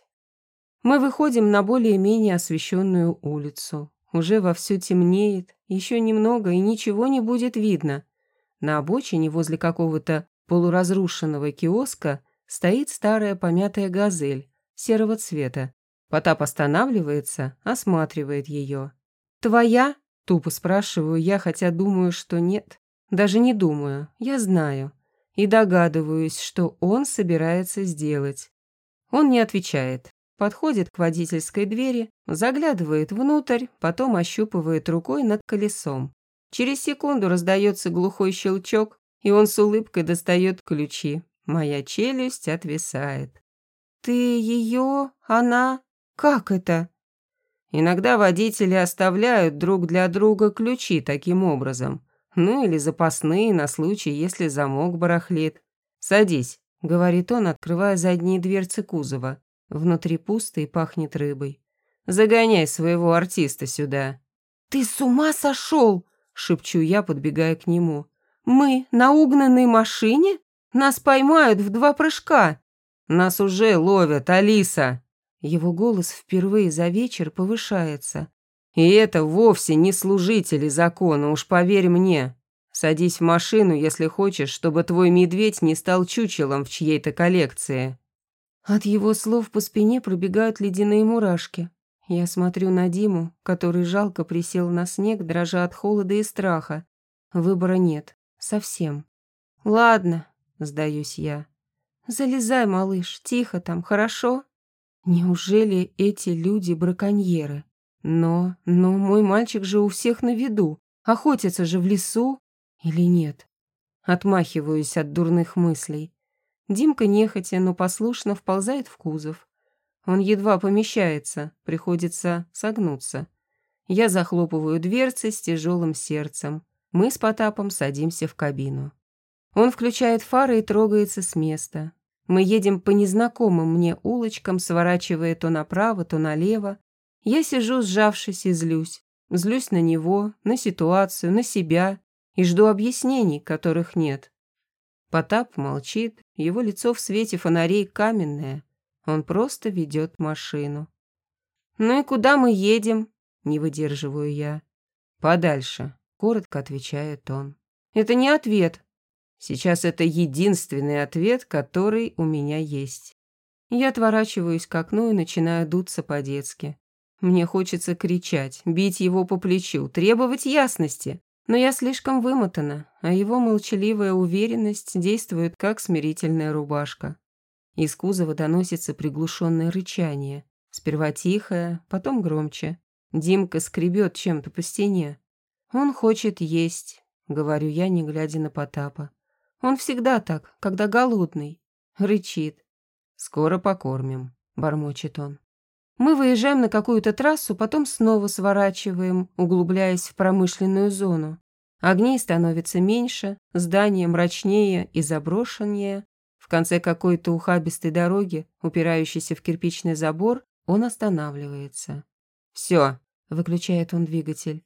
Мы выходим на более-менее освещенную улицу. Уже вовсю темнеет, еще немного и ничего не будет видно. На обочине возле какого-то полуразрушенного киоска стоит старая помятая газель серого цвета. Потап останавливается, осматривает ее. «Твоя?» – тупо спрашиваю я, хотя думаю, что нет. Даже не думаю, я знаю. И догадываюсь, что он собирается сделать. Он не отвечает. Подходит к водительской двери, заглядывает внутрь, потом ощупывает рукой над колесом. Через секунду раздается глухой щелчок, и он с улыбкой достает ключи. Моя челюсть отвисает. «Ты ее? Она? Как это?» Иногда водители оставляют друг для друга ключи таким образом. Ну или запасные на случай, если замок барахлит. «Садись», — говорит он, открывая задние дверцы кузова. Внутри пусто и пахнет рыбой. «Загоняй своего артиста сюда». «Ты с ума сошел?» — шепчу я, подбегая к нему. «Мы на угнанной машине? Нас поймают в 2 прыжка». «Нас уже ловят, Алиса!» Его голос впервые за вечер повышается. «И это вовсе не служители закона, уж поверь мне. Садись в машину, если хочешь, чтобы твой медведь не стал чучелом в чьей-то коллекции». От его слов по спине пробегают ледяные мурашки. Я смотрю на Диму, который жалко присел на снег, дрожа от холода и страха. Выбора нет. Совсем. «Ладно», — сдаюсь я. «Залезай, малыш, тихо там, хорошо?» Неужели эти люди браконьеры? Но мой мальчик же у всех на виду. Охотятся же в лесу или нет? Отмахиваюсь от дурных мыслей. Димка нехотя, но послушно вползает в кузов. Он едва помещается, приходится согнуться. Я захлопываю дверцы с тяжелым сердцем. Мы с Потапом садимся в кабину. Он включает фары и трогается с места. Мы едем по незнакомым мне улочкам, сворачивая то направо, то налево. Я сижу, сжавшись, и злюсь. Злюсь на него, на ситуацию, на себя и жду объяснений, которых нет. Потап молчит, его лицо в свете фонарей каменное. Он просто ведет машину. «Ну и куда мы едем?» – не выдерживаю я. «Подальше», – коротко отвечает он. «Это не ответ». Сейчас это единственный ответ, который у меня есть. Я отворачиваюсь к окну и начинаю дуться по-детски. Мне хочется кричать, бить его по плечу, требовать ясности. Но я слишком вымотана, а его молчаливая уверенность действует как смирительная рубашка. Из кузова доносится приглушенное рычание. Сперва тихое, потом громче. Димка скребет чем-то по стене. «Он хочет есть», — говорю я, не глядя на Потапа. «Он всегда так, когда голодный», — рычит. «Скоро покормим», — бормочет он. Мы выезжаем на какую-то трассу, потом снова сворачиваем, углубляясь в промышленную зону. Огней становится меньше, здания мрачнее и заброшеннее. В конце какой-то ухабистой дороги, упирающейся в кирпичный забор, он останавливается. «Все», — выключает он двигатель.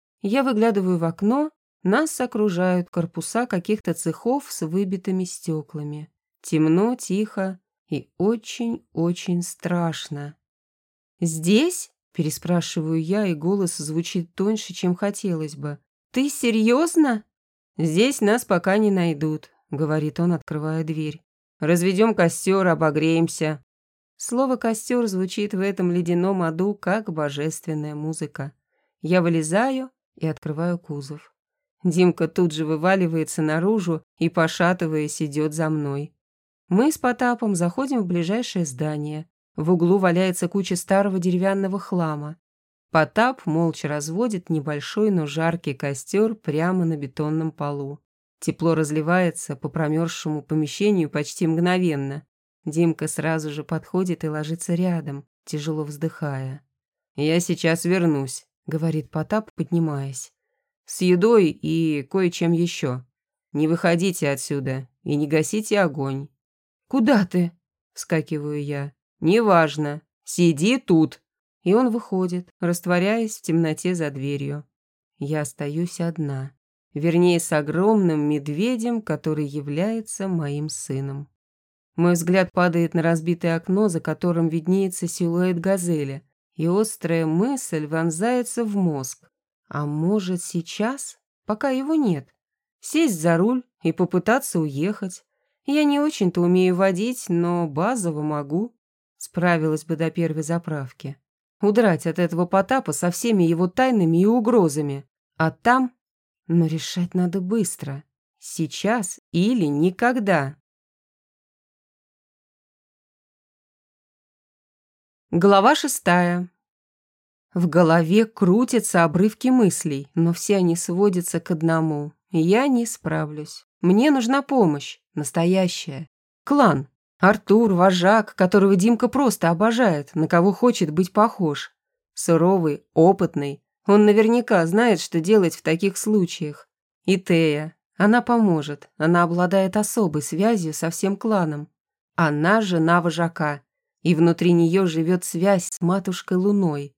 Я выглядываю в окно, нас окружают корпуса каких-то цехов с выбитыми стеклами. Темно, тихо и очень-очень страшно. «Здесь?» – переспрашиваю я, и голос звучит тоньше, чем хотелось бы. «Ты серьезно?» «Здесь нас пока не найдут», – говорит он, открывая дверь. «Разведем костер, обогреемся». Слово «костер» звучит в этом ледяном аду, как божественная музыка. Я вылезаю и открываю кузов. Димка тут же вываливается наружу и, пошатываясь, идет за мной. Мы с Потапом заходим в ближайшее здание. В углу валяется куча старого деревянного хлама. Потап молча разводит небольшой, но жаркий костер прямо на бетонном полу. Тепло разливается по промерзшему помещению почти мгновенно. Димка сразу же подходит и ложится рядом, тяжело вздыхая. «Я сейчас вернусь», — говорит Потап, поднимаясь. «С едой и кое-чем еще. Не выходите отсюда и не гасите огонь». «Куда ты?» — вскакиваю я. «Неважно. Сиди тут». и он выходит, растворяясь в темноте за дверью. Я остаюсь одна, вернее, с огромным медведем, который является моим сыном. Мой взгляд падает на разбитое окно, за которым виднеется силуэт газели, и острая мысль вонзается в мозг. А может, сейчас, пока его нет, сесть за руль и попытаться уехать? Я не очень-то умею водить, но базово могу. Справилась бы до первой заправки. Удрать от этого Потапа со всеми его тайнами и угрозами. А там... Но решать надо быстро. Сейчас или никогда. Глава 6. В голове крутятся обрывки мыслей, но все они сводятся к одному. Я не справлюсь. Мне нужна помощь. Настоящая. Клан. Артур, вожак, которого Димка просто обожает, на кого хочет быть похож. Суровый, опытный. Он наверняка знает, что делать в таких случаях. И Тея. Она поможет. Она обладает особой связью со всем кланом. Она жена вожака. И внутри нее живет связь с матушкой Луной.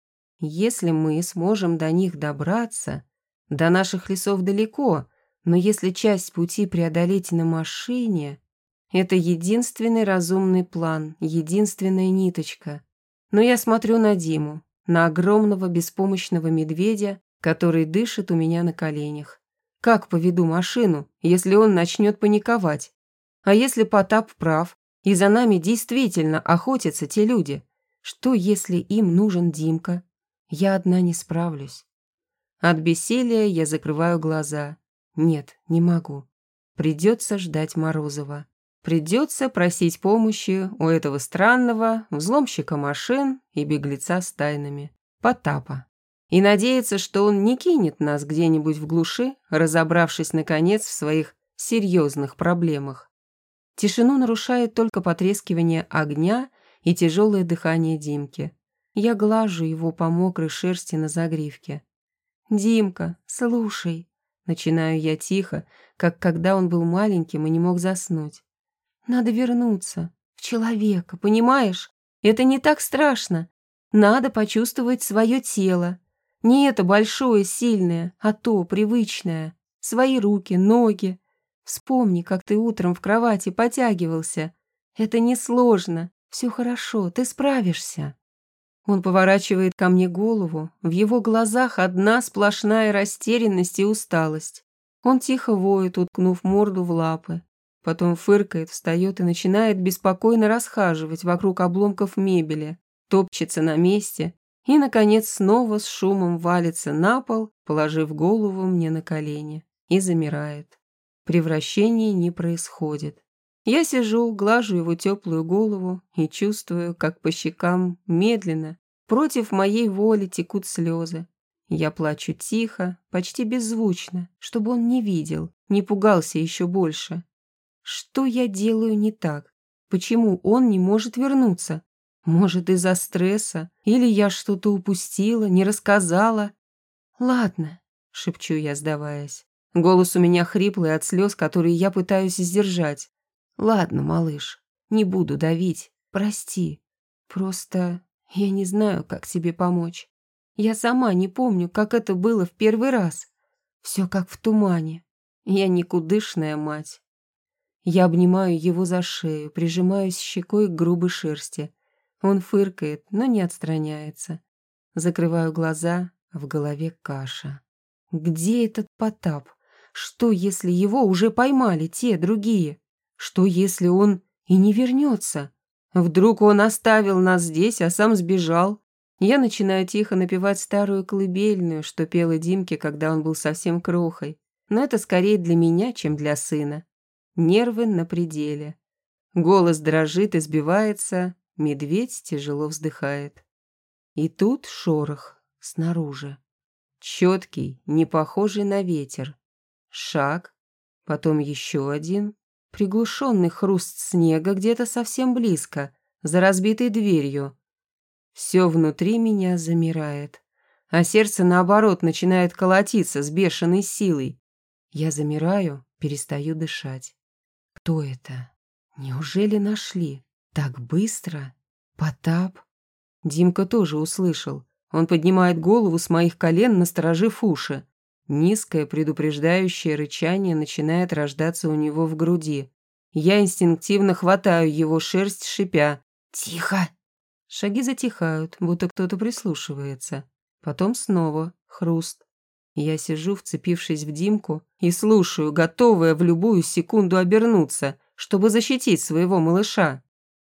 Если мы сможем до них добраться, до наших лесов далеко, но если часть пути преодолеть на машине, это единственный разумный план, единственная ниточка. Но я смотрю на Диму, на огромного беспомощного медведя, который дышит у меня на коленях. Как поведу машину, если он начнет паниковать? А если Потап прав, и за нами действительно охотятся те люди? Что, если им нужен Димка? Я одна не справлюсь. От бессилия я закрываю глаза. Нет, не могу. Придется ждать Морозова. Придется просить помощи у этого странного взломщика машин и беглеца с тайнами, Потапа. И надеяться, что он не кинет нас где-нибудь в глуши, разобравшись, наконец, в своих серьезных проблемах. Тишину нарушает только потрескивание огня и тяжелое дыхание Димки. Я глажу его по мокрой шерсти на загривке. «Димка, слушай», — начинаю я тихо, как когда он был маленьким и не мог заснуть. «Надо вернуться в человека, понимаешь? Это не так страшно. Надо почувствовать свое тело. Не это большое, сильное, а то привычное. Свои руки, ноги. Вспомни, как ты утром в кровати потягивался. Это несложно. Все хорошо, ты справишься». Он поворачивает ко мне голову, в его глазах одна сплошная растерянность и усталость. Он тихо воет, уткнув морду в лапы. Потом фыркает, встает и начинает беспокойно расхаживать вокруг обломков мебели, топчется на месте и, наконец, снова с шумом валится на пол, положив голову мне на колени, и замирает. Превращения не происходит. Я сижу, глажу его теплую голову и чувствую, как по щекам медленно, против моей воли текут слезы. Я плачу тихо, почти беззвучно, чтобы он не видел, не пугался еще больше. Что я делаю не так? Почему он не может вернуться? Может, из-за стресса? Или я что-то упустила, не рассказала? «Ладно», — шепчу я, сдаваясь. Голос у меня хриплый от слез, которые я пытаюсь сдержать. «Ладно, малыш, не буду давить, прости. Просто я не знаю, как тебе помочь. Я сама не помню, как это было в первый раз. Все как в тумане. Я никудышная мать». Я обнимаю его за шею, прижимаюсь щекой к грубой шерсти. Он фыркает, но не отстраняется. Закрываю глаза, а в голове каша. Где этот Потап? Что, если его уже поймали те другие? Что, если он и не вернется? Вдруг он оставил нас здесь, а сам сбежал? Я начинаю тихо напевать старую колыбельную, что пела Димке, когда он был совсем крохой. Но это скорее для меня, чем для сына. Нервы на пределе. Голос дрожит и сбивается, медведь тяжело вздыхает. И тут шорох снаружи. Четкий, не похожий на ветер. Шаг, потом еще один. Приглушенный хруст снега где-то совсем близко, за разбитой дверью. Все внутри меня замирает, а сердце, наоборот, начинает колотиться с бешеной силой. Я замираю, перестаю дышать. Кто это? Неужели нашли? Так быстро? Потап? Димка тоже услышал. Он поднимает голову с моих колен, насторожив уши. Низкое предупреждающее рычание начинает рождаться у него в груди. Я инстинктивно хватаю его шерсть, шипя: «Тихо!». Шаги затихают, будто кто-то прислушивается. Потом снова хруст. Я сижу, вцепившись в Димку, и слушаю, готовая в любую секунду обернуться, чтобы защитить своего малыша.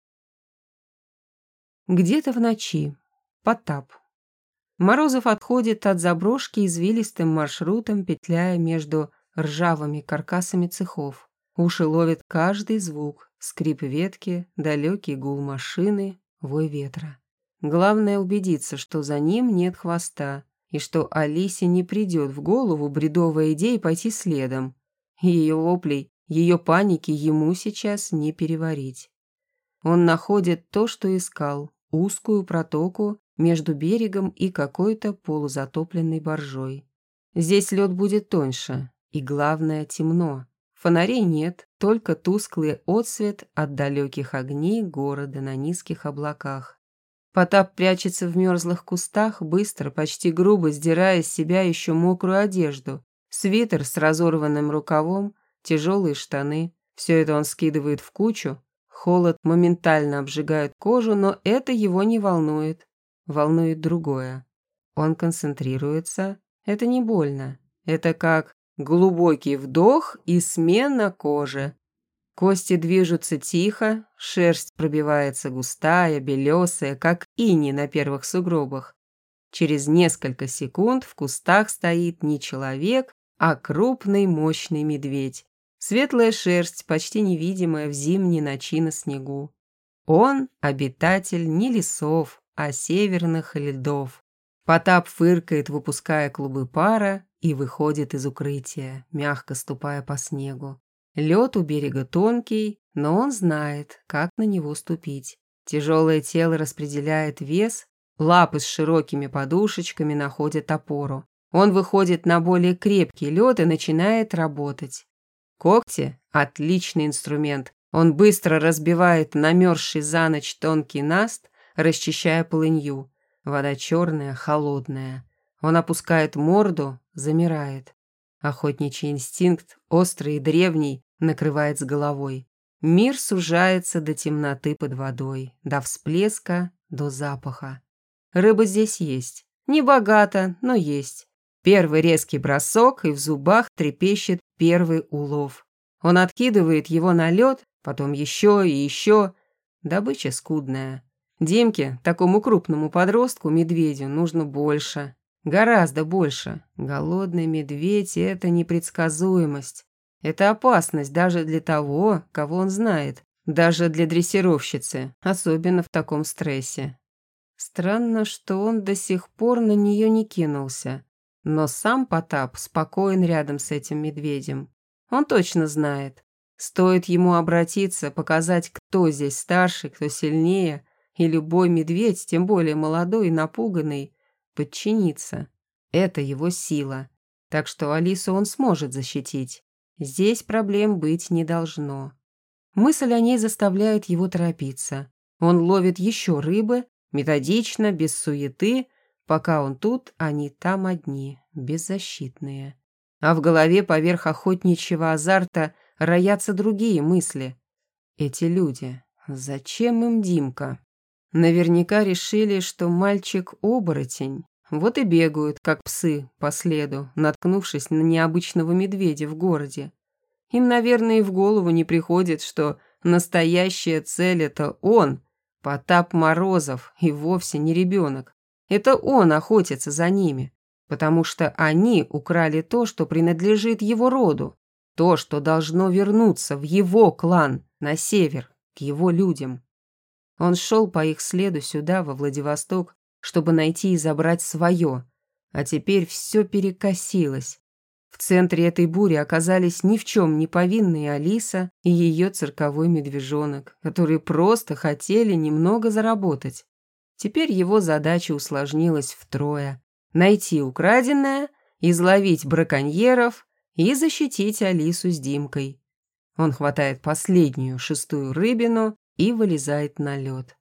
Где-то в ночи. Потап. Морозов отходит от заброшки извилистым маршрутом, петляя между ржавыми каркасами цехов. Уши ловят каждый звук: скрип ветки, далекий гул машины, вой ветра. Главное убедиться, что за ним нет хвоста, и что Алисе не придет в голову бредовая идея пойти следом. Ее воплей, ее паники ему сейчас не переварить. Он находит то, что искал: узкую протоку между берегом и какой-то полузатопленной боржой. Здесь лед будет тоньше, и, главное, темно. Фонарей нет, только тусклый отсвет от далеких огней города на низких облаках. Потап прячется в мерзлых кустах, быстро, почти грубо сдирая с себя еще мокрую одежду. Свитер с разорванным рукавом, тяжелые штаны. Все это он скидывает в кучу. Холод моментально обжигает кожу, но это его не волнует. Волнует другое. Он концентрируется. Это не больно. Это как глубокий вдох и смена кожи. Кости движутся тихо, шерсть пробивается густая, белесая, как иней на первых сугробах. Через несколько секунд в кустах стоит не человек, а крупный мощный медведь. Светлая шерсть, почти невидимая в зимней ночи на снегу. Он обитатель не лесов, а северных льдов. Потап фыркает, выпуская клубы пара, и выходит из укрытия, мягко ступая по снегу. Лед у берега тонкий, но он знает, как на него ступить. Тяжелое тело распределяет вес, лапы с широкими подушечками находят опору. Он выходит на более крепкий лед и начинает работать. Когти – отличный инструмент. Он быстро разбивает намерзший за ночь тонкий наст, расчищая полынью. Вода черная, холодная. Он опускает морду, замирает. Охотничий инстинкт, острый и древний, накрывает с головой. Мир сужается до темноты под водой, до всплеска, до запаха. Рыба здесь есть. Не богато, но есть. Первый резкий бросок, и в зубах трепещет первый улов. Он откидывает его на лед, потом еще и еще. Добыча скудная. Димке, такому крупному подростку, медведю, нужно больше. Гораздо больше. Голодный медведь – это непредсказуемость. Это опасность даже для того, кого он знает. Даже для дрессировщицы, особенно в таком стрессе. Странно, что он до сих пор на нее не кинулся. Но сам Потап спокоен рядом с этим медведем. Он точно знает. Стоит ему обратиться, показать, кто здесь старше, кто сильнее, и любой медведь, тем более молодой и напуганный, подчинится. Это его сила. Так что Алису он сможет защитить. Здесь проблем быть не должно. Мысль о ней заставляет его торопиться. Он ловит еще рыбы, методично, без суеты. Пока он тут, они там одни, беззащитные. А в голове поверх охотничьего азарта роятся другие мысли. Эти люди, зачем им Димка? Наверняка решили, что мальчик-оборотень. Вот и бегают, как псы, по следу, наткнувшись на необычного медведя в городе. Им, наверное, и в голову не приходит, что настоящая цель – это он, Потап Морозов, и вовсе не ребенок. Это он охотится за ними, потому что они украли то, что принадлежит его роду, то, что должно вернуться в его клан, на север, к его людям. Он шел по их следу сюда, во Владивосток, чтобы найти и забрать свое, а теперь все перекосилось. В центре этой бури оказались ни в чем не повинные Алиса и ее цирковой медвежонок, которые просто хотели немного заработать. Теперь его задача усложнилась втрое: найти украденное, изловить браконьеров и защитить Алису с Димкой. Он хватает последнюю, шестую рыбину и вылезает на лед.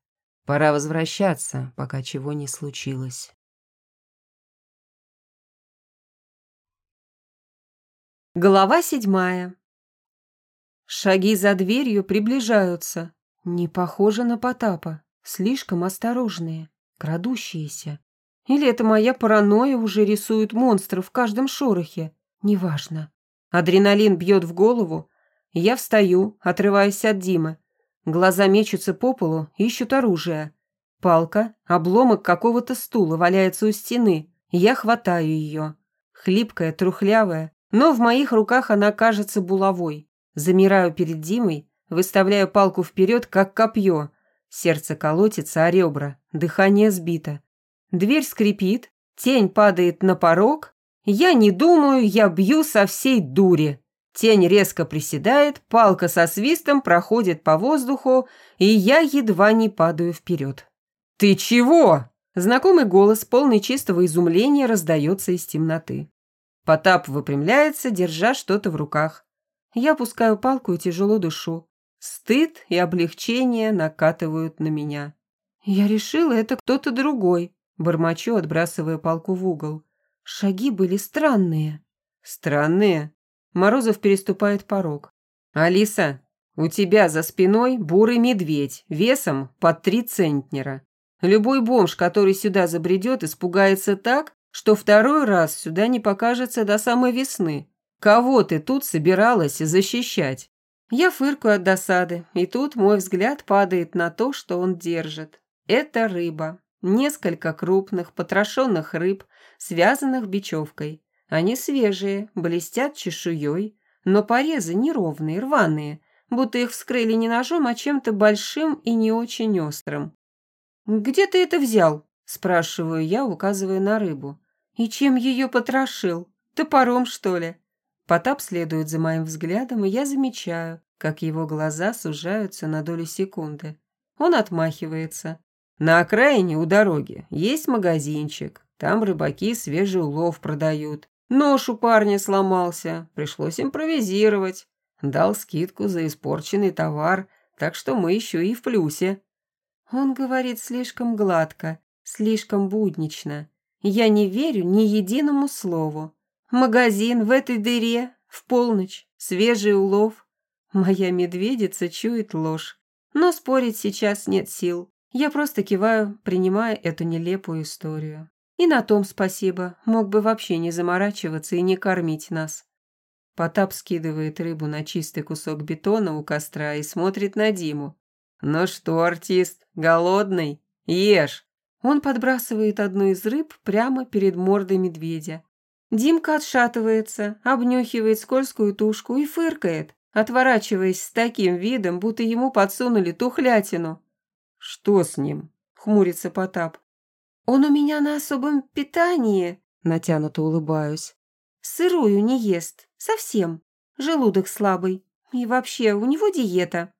Пора возвращаться, пока чего не случилось. Глава 7. Шаги за дверью приближаются. Не похоже на Потапа. Слишком осторожные, крадущиеся. Или это моя паранойя уже рисует монстров в каждом шорохе? Неважно. Адреналин бьет в голову. Я встаю, отрываясь от Димы. Глаза мечутся по полу, ищут оружие. Палка, обломок какого-то стула валяется у стены. Я хватаю ее. Хлипкая, трухлявая, но в моих руках она кажется булавой. Замираю перед Димой, выставляю палку вперед, как копье. Сердце колотится о ребра, дыхание сбито. Дверь скрипит, тень падает на порог. Я не думаю, я бью со всей дури. Тень резко приседает, палка со свистом проходит по воздуху, и я едва не падаю вперед. «Ты чего?» Знакомый голос, полный чистого изумления, раздается из темноты. Потап выпрямляется, держа что-то в руках. Я опускаю палку и тяжело дышу. Стыд и облегчение накатывают на меня. Я решила, это кто-то другой. Бормочу, отбрасывая палку в угол. Шаги были странные. Странные? Морозов переступает порог. «Алиса, у тебя за спиной бурый медведь, весом под 3 центнера. Любой бомж, который сюда забредет, испугается так, что второй раз сюда не покажется до самой весны. Кого ты тут собиралась защищать?» Я фыркаю от досады, и тут мой взгляд падает на то, что он держит. Это рыба. Несколько крупных, потрошенных рыб, связанных бечевкой. Они свежие, блестят чешуей, но порезы неровные, рваные, будто их вскрыли не ножом, а чем-то большим и не очень острым. «Где ты это взял?» – спрашиваю я, указывая на рыбу. «И чем ее потрошил? Топором, что ли?» Потап следует за моим взглядом, и я замечаю, как его глаза сужаются на долю секунды. Он отмахивается. «На окраине у дороги есть магазинчик. Там рыбаки свежий улов продают. Нож у парня сломался, пришлось импровизировать. Дал скидку за испорченный товар, так что мы еще и в плюсе». Он говорит слишком гладко, слишком буднично. Я не верю ни единому слову. Магазин в этой дыре, в полночь, свежий улов. Моя медведица чует ложь. Но спорить сейчас нет сил. Я просто киваю, принимая эту нелепую историю. И на том спасибо, мог бы вообще не заморачиваться и не кормить нас. Потап скидывает рыбу на чистый кусок бетона у костра и смотрит на Диму. «Ну что, артист, голодный? Ешь!» Он подбрасывает одну из рыб прямо перед мордой медведя. Димка отшатывается, обнюхивает скользкую тушку и фыркает, отворачиваясь с таким видом, будто ему подсунули тухлятину. «Что с ним?» — хмурится Потап. «Он у меня на особом питании», — натянуто улыбаюсь. «Сырую не ест, совсем. Желудок слабый. И вообще, у него диета».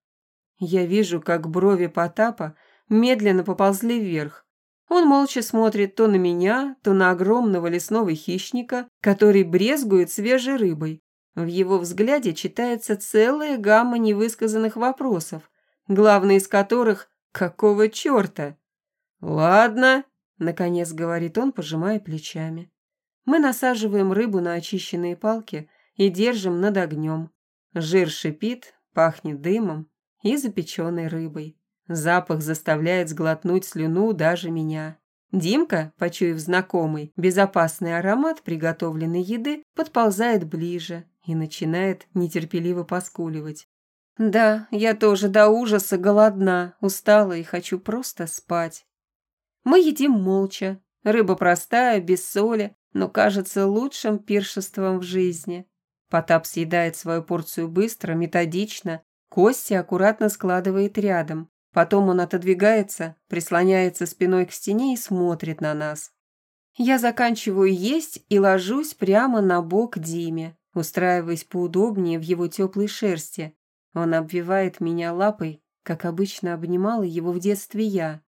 Я вижу, как брови Потапа медленно поползли вверх. Он молча смотрит то на меня, то на огромного лесного хищника, который брезгует свежей рыбой. В его взгляде читается целая гамма невысказанных вопросов, главный из которых «какого черта?». «Ладно», — наконец говорит он, пожимая плечами. Мы насаживаем рыбу на очищенные палки и держим над огнем. Жир шипит, пахнет дымом и запеченной рыбой. Запах заставляет сглотнуть слюну даже меня. Димка, почуяв знакомый, безопасный аромат приготовленной еды, подползает ближе и начинает нетерпеливо поскуливать. Да, я тоже до ужаса голодна, устала и хочу просто спать. Мы едим молча. Рыба простая, без соли, но кажется лучшим пиршеством в жизни. Потап съедает свою порцию быстро, методично, кости аккуратно складывает рядом. Потом он отодвигается, прислоняется спиной к стене и смотрит на нас. Я заканчиваю есть и ложусь прямо на бок Диме, устраиваясь поудобнее в его теплой шерсти. Он обвивает меня лапой, как обычно обнимала его в детстве я.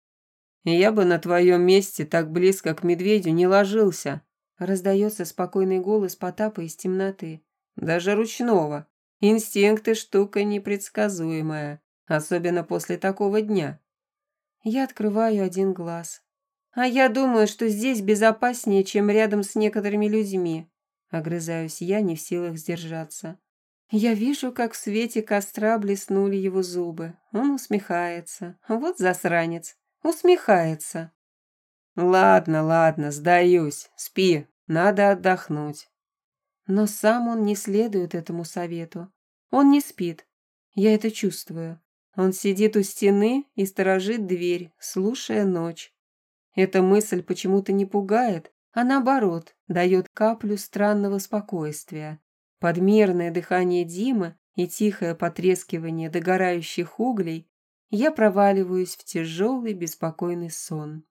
«Я бы на твоем месте так близко к медведю не ложился», раздается спокойный голос Потапа из темноты. «Даже ручного. Инстинкты штука непредсказуемая, особенно после такого дня». Я открываю один глаз. А я думаю, что здесь безопаснее, чем рядом с некоторыми людьми. Огрызаюсь я, не в силах сдержаться. Я вижу, как в свете костра блеснули его зубы. Он усмехается. Вот засранец. Усмехается. Ладно, ладно, сдаюсь. Спи. Надо отдохнуть. Но сам он не следует этому совету. Он не спит. Я это чувствую. Он сидит у стены и сторожит дверь, слушая ночь. Эта мысль почему-то не пугает, а наоборот, дает каплю странного спокойствия. Подмерное дыхание Димы и тихое потрескивание догорающих углей, я проваливаюсь в тяжелый беспокойный сон.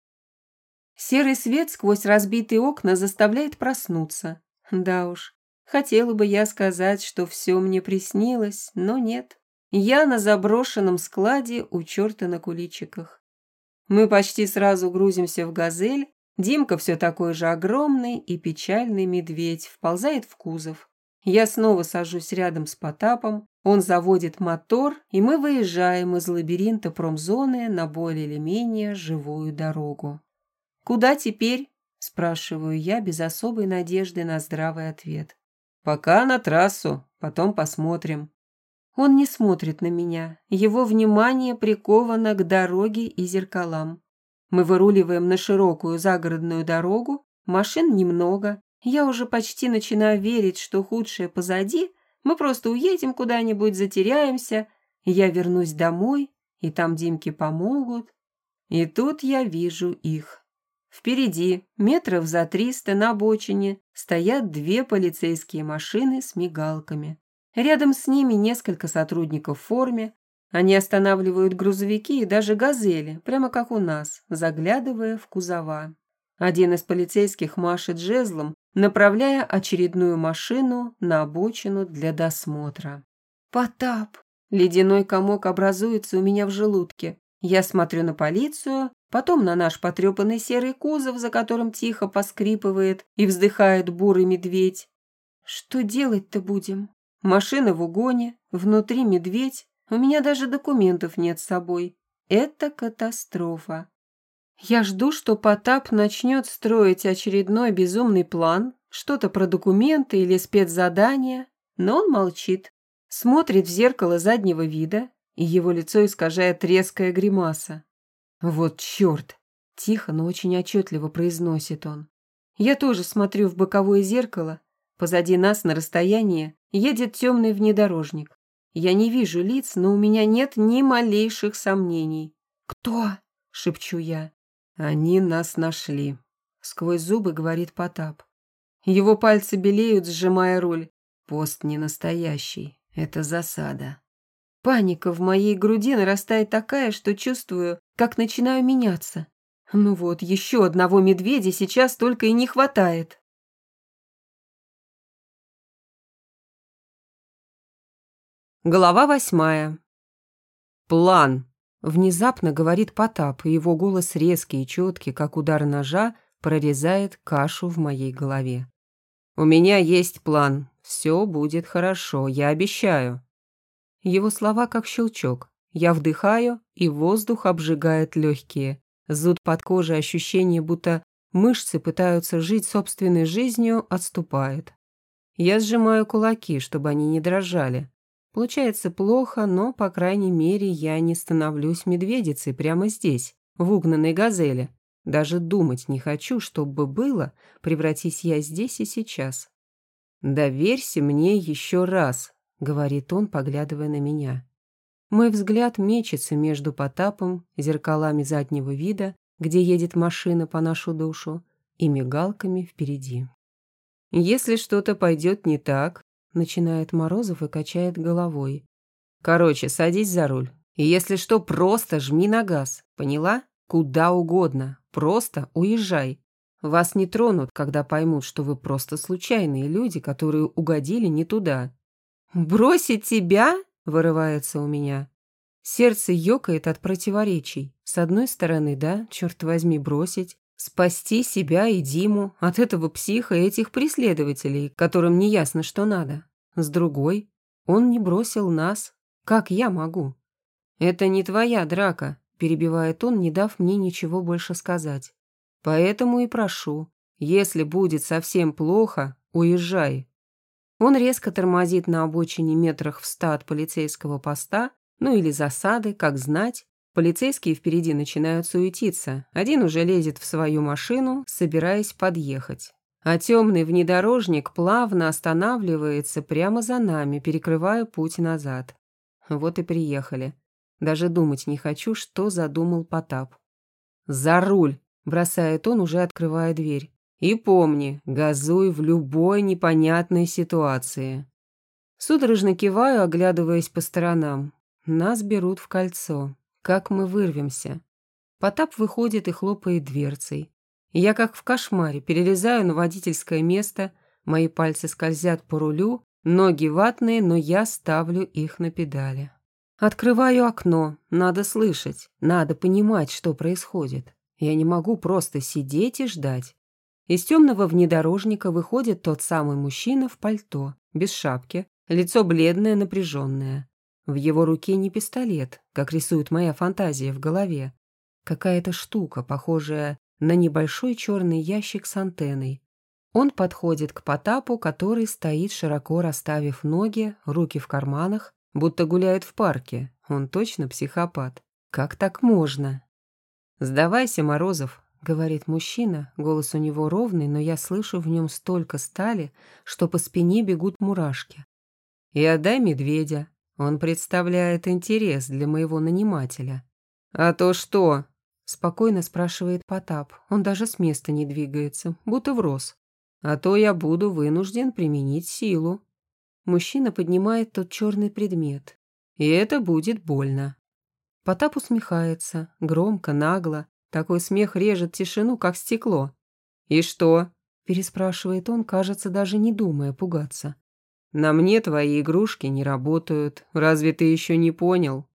Серый свет сквозь разбитые окна заставляет проснуться. Да уж, хотела бы я сказать, что все мне приснилось, но нет. Я на заброшенном складе у черта на куличиках. Мы почти сразу грузимся в «Газель», Димка все такой же огромный и печальный медведь вползает в кузов. Я снова сажусь рядом с Потапом, он заводит мотор, и мы выезжаем из лабиринта промзоны на более или менее живую дорогу. «Куда теперь?» – спрашиваю я без особой надежды на здравый ответ. «Пока на трассу, потом посмотрим». Он не смотрит на меня, его внимание приковано к дороге и зеркалам. Мы выруливаем на широкую загородную дорогу, машин немного, я уже почти начинаю верить, что худшее позади, мы просто уедем куда-нибудь, затеряемся, я вернусь домой, и там Димке помогут. И тут я вижу их. Впереди, метров за 300 на обочине, стоят 2 полицейские машины с мигалками. Рядом с ними несколько сотрудников в форме. Они останавливают грузовики и даже «Газели», прямо как у нас, заглядывая в кузова. Один из полицейских машет жезлом, направляя очередную машину на обочину для досмотра. «Потап!» Ледяной комок образуется у меня в желудке. Я смотрю на полицию, потом на наш потрепанный серый кузов, за которым тихо поскрипывает и вздыхает бурый медведь. Что делать-то будем? Машина в угоне, внутри медведь, у меня даже документов нет с собой. Это катастрофа. Я жду, что Потап начнет строить очередной безумный план, что-то про документы или спецзадания, но он молчит, смотрит в зеркало заднего вида, и его лицо искажает резкая гримаса. «Вот черт!» – тихо, но очень отчетливо произносит он. Я тоже смотрю в боковое зеркало. Позади нас на расстоянии едет темный внедорожник. Я не вижу лиц, но у меня нет ни малейших сомнений. «Кто?» – шепчу я. «Они нас нашли», – сквозь зубы говорит Потап. Его пальцы белеют, сжимая руль. «Пост не настоящий, это засада». Паника в моей груди нарастает такая, что чувствую, как начинаю меняться. Ну вот, еще одного медведя сейчас только и не хватает. Глава 8. «План», — внезапно говорит Потап, и его голос резкий и четкий, как удар ножа, прорезает кашу в моей голове. «У меня есть план. Все будет хорошо, я обещаю». Его слова как щелчок. Я вдыхаю, и воздух обжигает легкие. Зуд под кожей, ощущение, будто мышцы пытаются жить собственной жизнью, отступает. Я сжимаю кулаки, чтобы они не дрожали. Получается плохо, но, по крайней мере, я не становлюсь медведицей прямо здесь, в угнанной газели. Даже думать не хочу, что бы было, превратись я здесь и сейчас. «Доверься мне еще раз», — говорит он, поглядывая на меня. Мой взгляд мечется между Потапом, зеркалами заднего вида, где едет машина по нашу душу, и мигалками впереди. «Если что-то пойдет не так», — начинает Морозов и качает головой. «Короче, садись за руль. И если что, просто жми на газ. Поняла? Куда угодно. Просто уезжай. Вас не тронут, когда поймут, что вы просто случайные люди, которые угодили не туда». «Бросить тебя?» – вырывается у меня. Сердце ёкает от противоречий. С одной стороны, да, черт возьми, бросить. Спасти себя и Диму от этого психа и этих преследователей, которым не ясно, что надо. С другой, он не бросил нас. Как я могу? «Это не твоя драка», перебивает он, не дав мне ничего больше сказать. «Поэтому и прошу, если будет совсем плохо, уезжай». Он резко тормозит на обочине метрах в 100 от полицейского поста, ну или засады, как знать. Полицейские впереди начинают суетиться. Один уже лезет в свою машину, собираясь подъехать. А темный внедорожник плавно останавливается прямо за нами, перекрывая путь назад. Вот и приехали. Даже думать не хочу, что задумал Потап. «За руль!» – бросает он, уже открывая дверь. «И помни, газуй в любой непонятной ситуации». Судорожно киваю, оглядываясь по сторонам. Нас берут в кольцо. Как мы вырвемся? Потап выходит и хлопает дверцей. Я, как в кошмаре, перелезаю на водительское место, мои пальцы скользят по рулю, ноги ватные, но я ставлю их на педали. Открываю окно, надо слышать, надо понимать, что происходит. Я не могу просто сидеть и ждать. Из темного внедорожника выходит тот самый мужчина в пальто, без шапки, лицо бледное, напряженное. В его руке не пистолет, как рисует моя фантазия в голове. Какая-то штука, похожая на небольшой черный ящик с антенной. Он подходит к Потапу, который стоит, широко расставив ноги, руки в карманах, будто гуляет в парке. Он точно психопат. Как так можно? «Сдавайся, Морозов», — говорит мужчина. Голос у него ровный, но я слышу в нем столько стали, что по спине бегут мурашки. «И отдай медведя. Он представляет интерес для моего нанимателя». «А то что?» — спокойно спрашивает Потап. Он даже с места не двигается, будто врос. «А то я буду вынужден применить силу». Мужчина поднимает тот черный предмет. «И это будет больно». Потап усмехается, громко, нагло. Такой смех режет тишину, как стекло. «И что?» – переспрашивает он, кажется, даже не думая пугаться. «На мне твои игрушки не работают. Разве ты еще не понял?»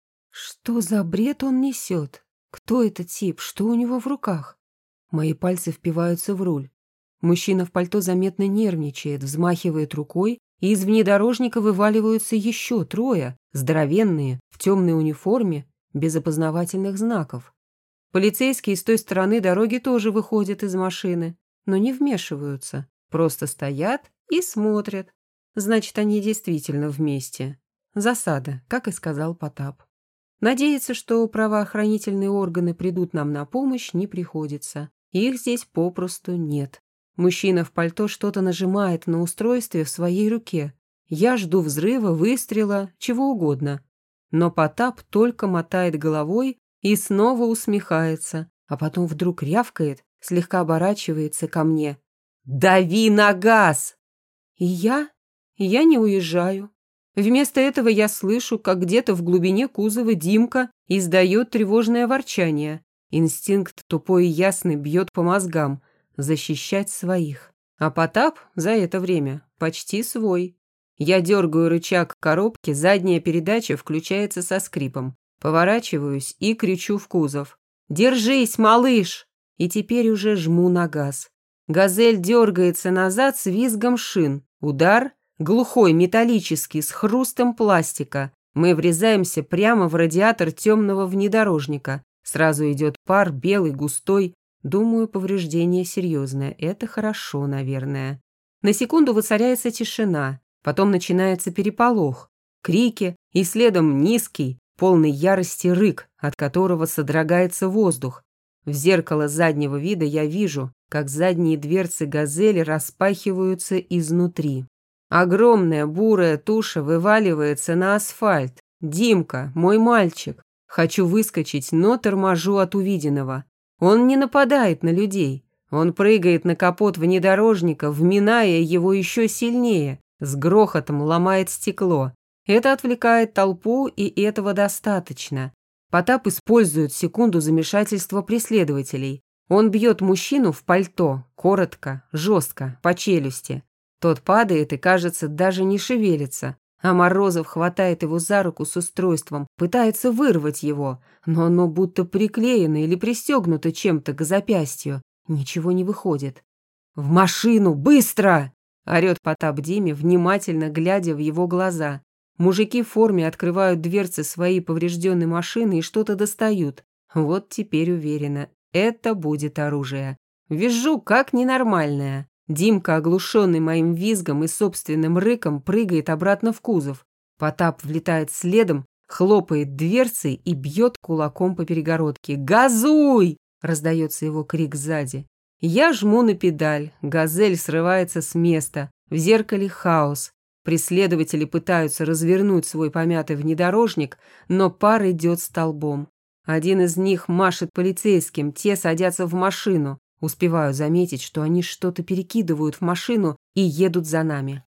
Что за бред он несет? Кто этот тип? Что у него в руках? Мои пальцы впиваются в руль. Мужчина в пальто заметно нервничает, взмахивает рукой, и из внедорожника вываливаются еще трое, здоровенные, в темной униформе, без опознавательных знаков. Полицейские с той стороны дороги тоже выходят из машины, но не вмешиваются, просто стоят и смотрят. Значит, они действительно вместе. Засада, как и сказал Потап. Надеяться, что правоохранительные органы придут нам на помощь, не приходится. Их здесь попросту нет. Мужчина в пальто что-то нажимает на устройстве в своей руке. Я жду взрыва, выстрела, чего угодно. Но Потап только мотает головой и снова усмехается, а потом вдруг рявкает, слегка оборачивается ко мне. «Дави на газ!» И я не уезжаю. Вместо этого я слышу, как где-то в глубине кузова Димка издает тревожное ворчание. Инстинкт тупой и ясный бьет по мозгам. Защищать своих. А Потап за это время почти свой. Я дергаю рычаг коробки, задняя передача включается со скрипом. Поворачиваюсь и кричу в кузов. «Держись, малыш!» И теперь уже жму на газ. «Газель» дергается назад с визгом шин. Удар, глухой, металлический, с хрустом пластика. Мы врезаемся прямо в радиатор темного внедорожника. Сразу идет пар, белый, густой. Думаю, повреждение серьезное. Это хорошо, наверное. На секунду воцаряется тишина. Потом начинается переполох. Крики и следом низкий, полный ярости рык, от которого содрогается воздух. В зеркало заднего вида я вижу, как задние дверцы «Газели» распахиваются изнутри. Огромная бурая туша вываливается на асфальт. Димка, мой мальчик. Хочу выскочить, но торможу от увиденного. Он не нападает на людей. Он прыгает на капот внедорожника, вминая его еще сильнее, с грохотом ломает стекло. Это отвлекает толпу, и этого достаточно. Потап использует секунду замешательства преследователей. Он бьет мужчину в пальто, коротко, жестко, по челюсти. Тот падает и, кажется, даже не шевелится. А Морозов хватает его за руку с устройством, пытается вырвать его, но оно будто приклеено или пристегнуто чем-то к запястью. Ничего не выходит. «В машину! Быстро!» – орет Потап Диме, внимательно глядя в его глаза. Мужики в форме открывают дверцы своей поврежденной машины и что-то достают. Вот теперь уверена, это будет оружие. Визжу, как ненормальная. Димка, оглушенный моим визгом и собственным рыком, прыгает обратно в кузов. Потап влетает следом, хлопает дверцей и бьет кулаком по перегородке. «Газуй!» – раздается его крик сзади. Я жму на педаль, «Газель» срывается с места, в зеркале хаос. Преследователи пытаются развернуть свой помятый внедорожник, но пар идет столбом. Один из них машет полицейским, те садятся в машину. Успеваю заметить, что они что-то перекидывают в машину и едут за нами.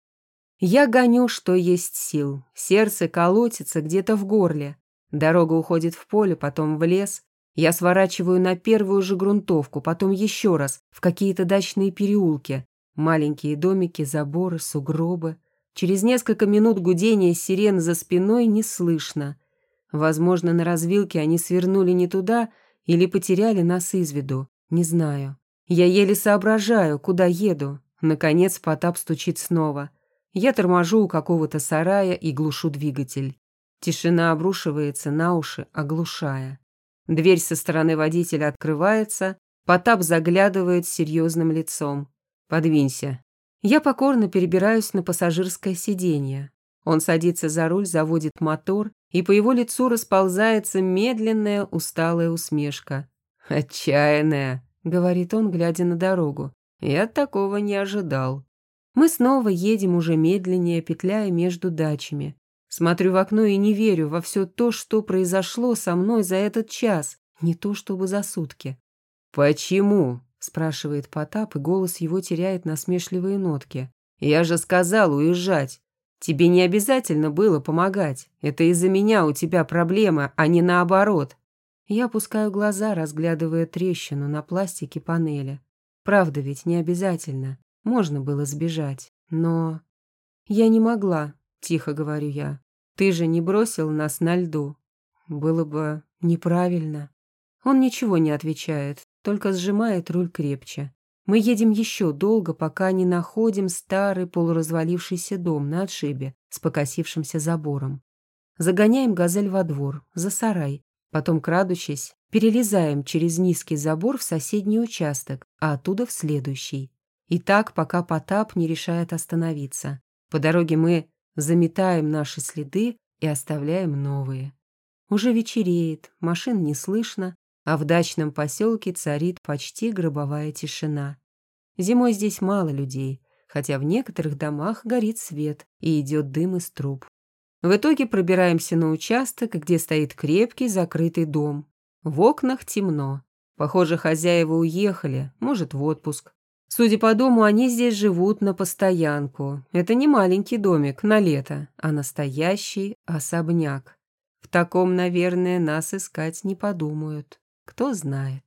Я гоню, что есть сил. Сердце колотится где-то в горле. Дорога уходит в поле, потом в лес. Я сворачиваю на первую же грунтовку, потом еще раз, в какие-то дачные переулки. Маленькие домики, заборы, сугробы. Через несколько минут гудения сирен за спиной не слышно. Возможно, на развилке они свернули не туда или потеряли нас из виду. Не знаю. Я еле соображаю, куда еду. Наконец Потап стучит снова. Я торможу у какого-то сарая и глушу двигатель. Тишина обрушивается на уши, оглушая. Дверь со стороны водителя открывается. Потап заглядывает с серьезным лицом. «Подвинься». Я покорно перебираюсь на пассажирское сиденье. Он садится за руль, заводит мотор, и по его лицу расползается медленная, усталая усмешка. «Отчаянная», — говорит он, глядя на дорогу. «Я такого не ожидал». Мы снова едем уже медленнее, петляя между дачами. Смотрю в окно и не верю во все то, что произошло со мной за этот час, не то чтобы за сутки. «Почему?» – спрашивает Потап, и голос его теряет насмешливые нотки. «Я же сказал уезжать. Тебе не обязательно было помогать. Это из-за меня у тебя проблемы, а не наоборот». Я опускаю глаза, разглядывая трещину на пластике панели. Правда ведь не обязательно. Можно было сбежать, но... «Я не могла», — тихо говорю я. «Ты же не бросил нас на льду. Было бы неправильно». Он ничего не отвечает, только сжимает руль крепче. Мы едем еще долго, пока не находим старый полуразвалившийся дом на отшибе с покосившимся забором. Загоняем «Газель» во двор, за сарай. Потом, крадучись, перелезаем через низкий забор в соседний участок, а оттуда в следующий. И так, пока Потап не решает остановиться. По дороге мы заметаем наши следы и оставляем новые. Уже вечереет, машин не слышно, а в дачном поселке царит почти гробовая тишина. Зимой здесь мало людей, хотя в некоторых домах горит свет и идет дым из труб. В итоге пробираемся на участок, где стоит крепкий закрытый дом. В окнах темно. Похоже, хозяева уехали, может, в отпуск. Судя по дому, они здесь живут на постоянку. Это не маленький домик на лето, а настоящий особняк. В таком, наверное, нас искать не подумают. Кто знает.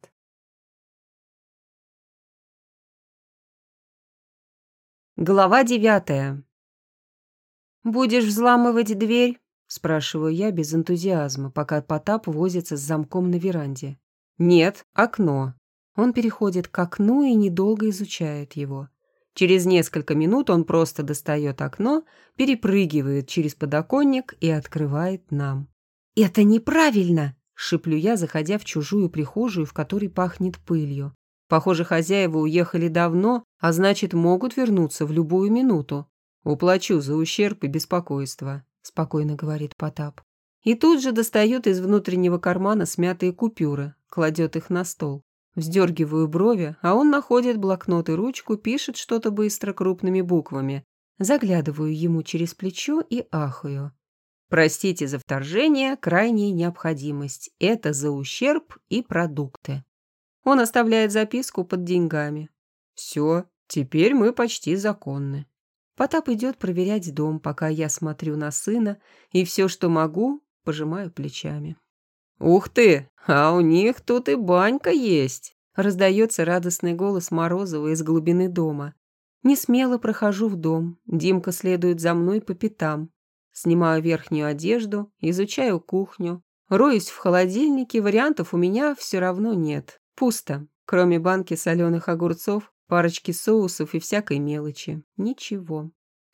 Глава 9. «Будешь взламывать дверь?» – спрашиваю я без энтузиазма, пока Потап возится с замком на веранде. «Нет, окно». Он переходит к окну и недолго изучает его. Через несколько минут он просто достает окно, перепрыгивает через подоконник и открывает нам. «Это неправильно!» – шиплю я, заходя в чужую прихожую, в которой пахнет пылью. Похоже, хозяева уехали давно, а значит, могут вернуться в любую минуту. «Уплачу за ущерб и беспокойство», – спокойно говорит Потап. И тут же достает из внутреннего кармана смятые купюры, кладет их на стол. Вздергиваю брови, а он находит блокнот и ручку, пишет что-то быстро крупными буквами. Заглядываю ему через плечо и ахаю. «Простите за вторжение, крайняя необходимость. Это за ущерб и продукты». Он оставляет записку под деньгами. «Все, теперь мы почти законны». Потап идет проверять дом, пока я смотрю на сына, и все, что могу, пожимаю плечами. «Ух ты, а у них тут и банька есть!» Раздается радостный голос Морозова из глубины дома. Несмело прохожу в дом, Димка следует за мной по пятам. Снимаю верхнюю одежду, изучаю кухню. Роюсь в холодильнике, вариантов у меня все равно нет. Пусто, кроме банки соленых огурцов, парочки соусов и всякой мелочи. Ничего. В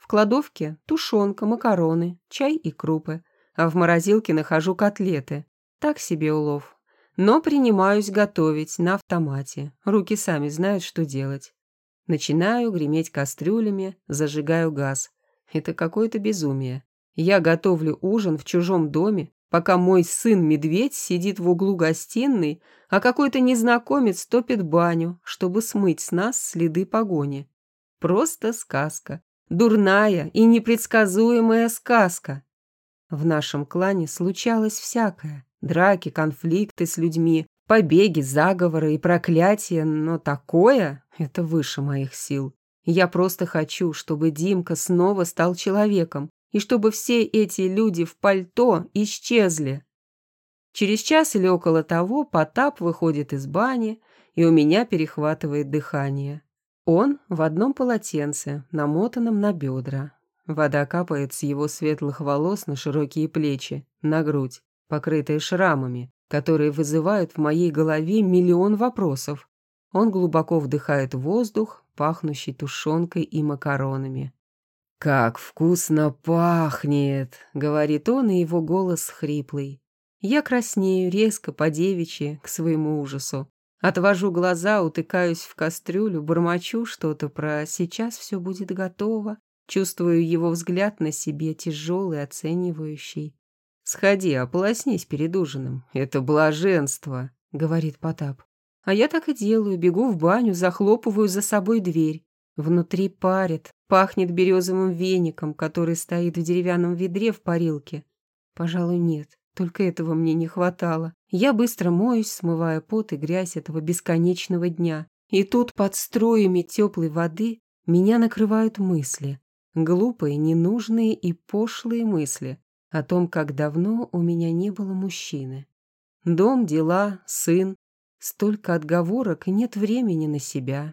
кладовке тушенка, макароны, чай и крупы, а в морозилке нахожу котлеты. Так себе улов. Но принимаюсь готовить на автомате. Руки сами знают, что делать. Начинаю греметь кастрюлями, зажигаю газ. Это какое-то безумие. Я готовлю ужин в чужом доме, пока мой сын-медведь сидит в углу гостиной, а какой-то незнакомец топит баню, чтобы смыть с нас следы погони. Просто сказка. Дурная и непредсказуемая сказка. В нашем клане случалось всякое. Драки, конфликты с людьми, побеги, заговоры и проклятия, но такое — это выше моих сил. Я просто хочу, чтобы Димка снова стал человеком, и чтобы все эти люди в пальто исчезли. Через час или около того Потап выходит из бани, и у меня перехватывает дыхание. Он в одном полотенце, намотанном на бедра. Вода капает с его светлых волос на широкие плечи, на грудь, покрытые шрамами, которые вызывают в моей голове миллион вопросов. Он глубоко вдыхает воздух, пахнущий тушенкой и макаронами. «Как вкусно пахнет!» — говорит он, и его голос хриплый. Я краснею резко, по-девичьи, к своему ужасу. Отвожу глаза, утыкаюсь в кастрюлю, бормочу что-то про «сейчас все будет готово». Чувствую его взгляд на себе, тяжелый, оценивающий. «Сходи, ополоснись перед ужином. Это блаженство», — говорит Потап. А я так и делаю, бегу в баню, захлопываю за собой дверь. Внутри парит, пахнет березовым веником, который стоит в деревянном ведре в парилке. Пожалуй, нет, только этого мне не хватало. Я быстро моюсь, смывая пот и грязь этого бесконечного дня. И тут под струями теплой воды меня накрывают мысли. Глупые, ненужные и пошлые мысли о том, как давно у меня не было мужчины. Дом, дела, сын. Столько отговорок, и нет времени на себя.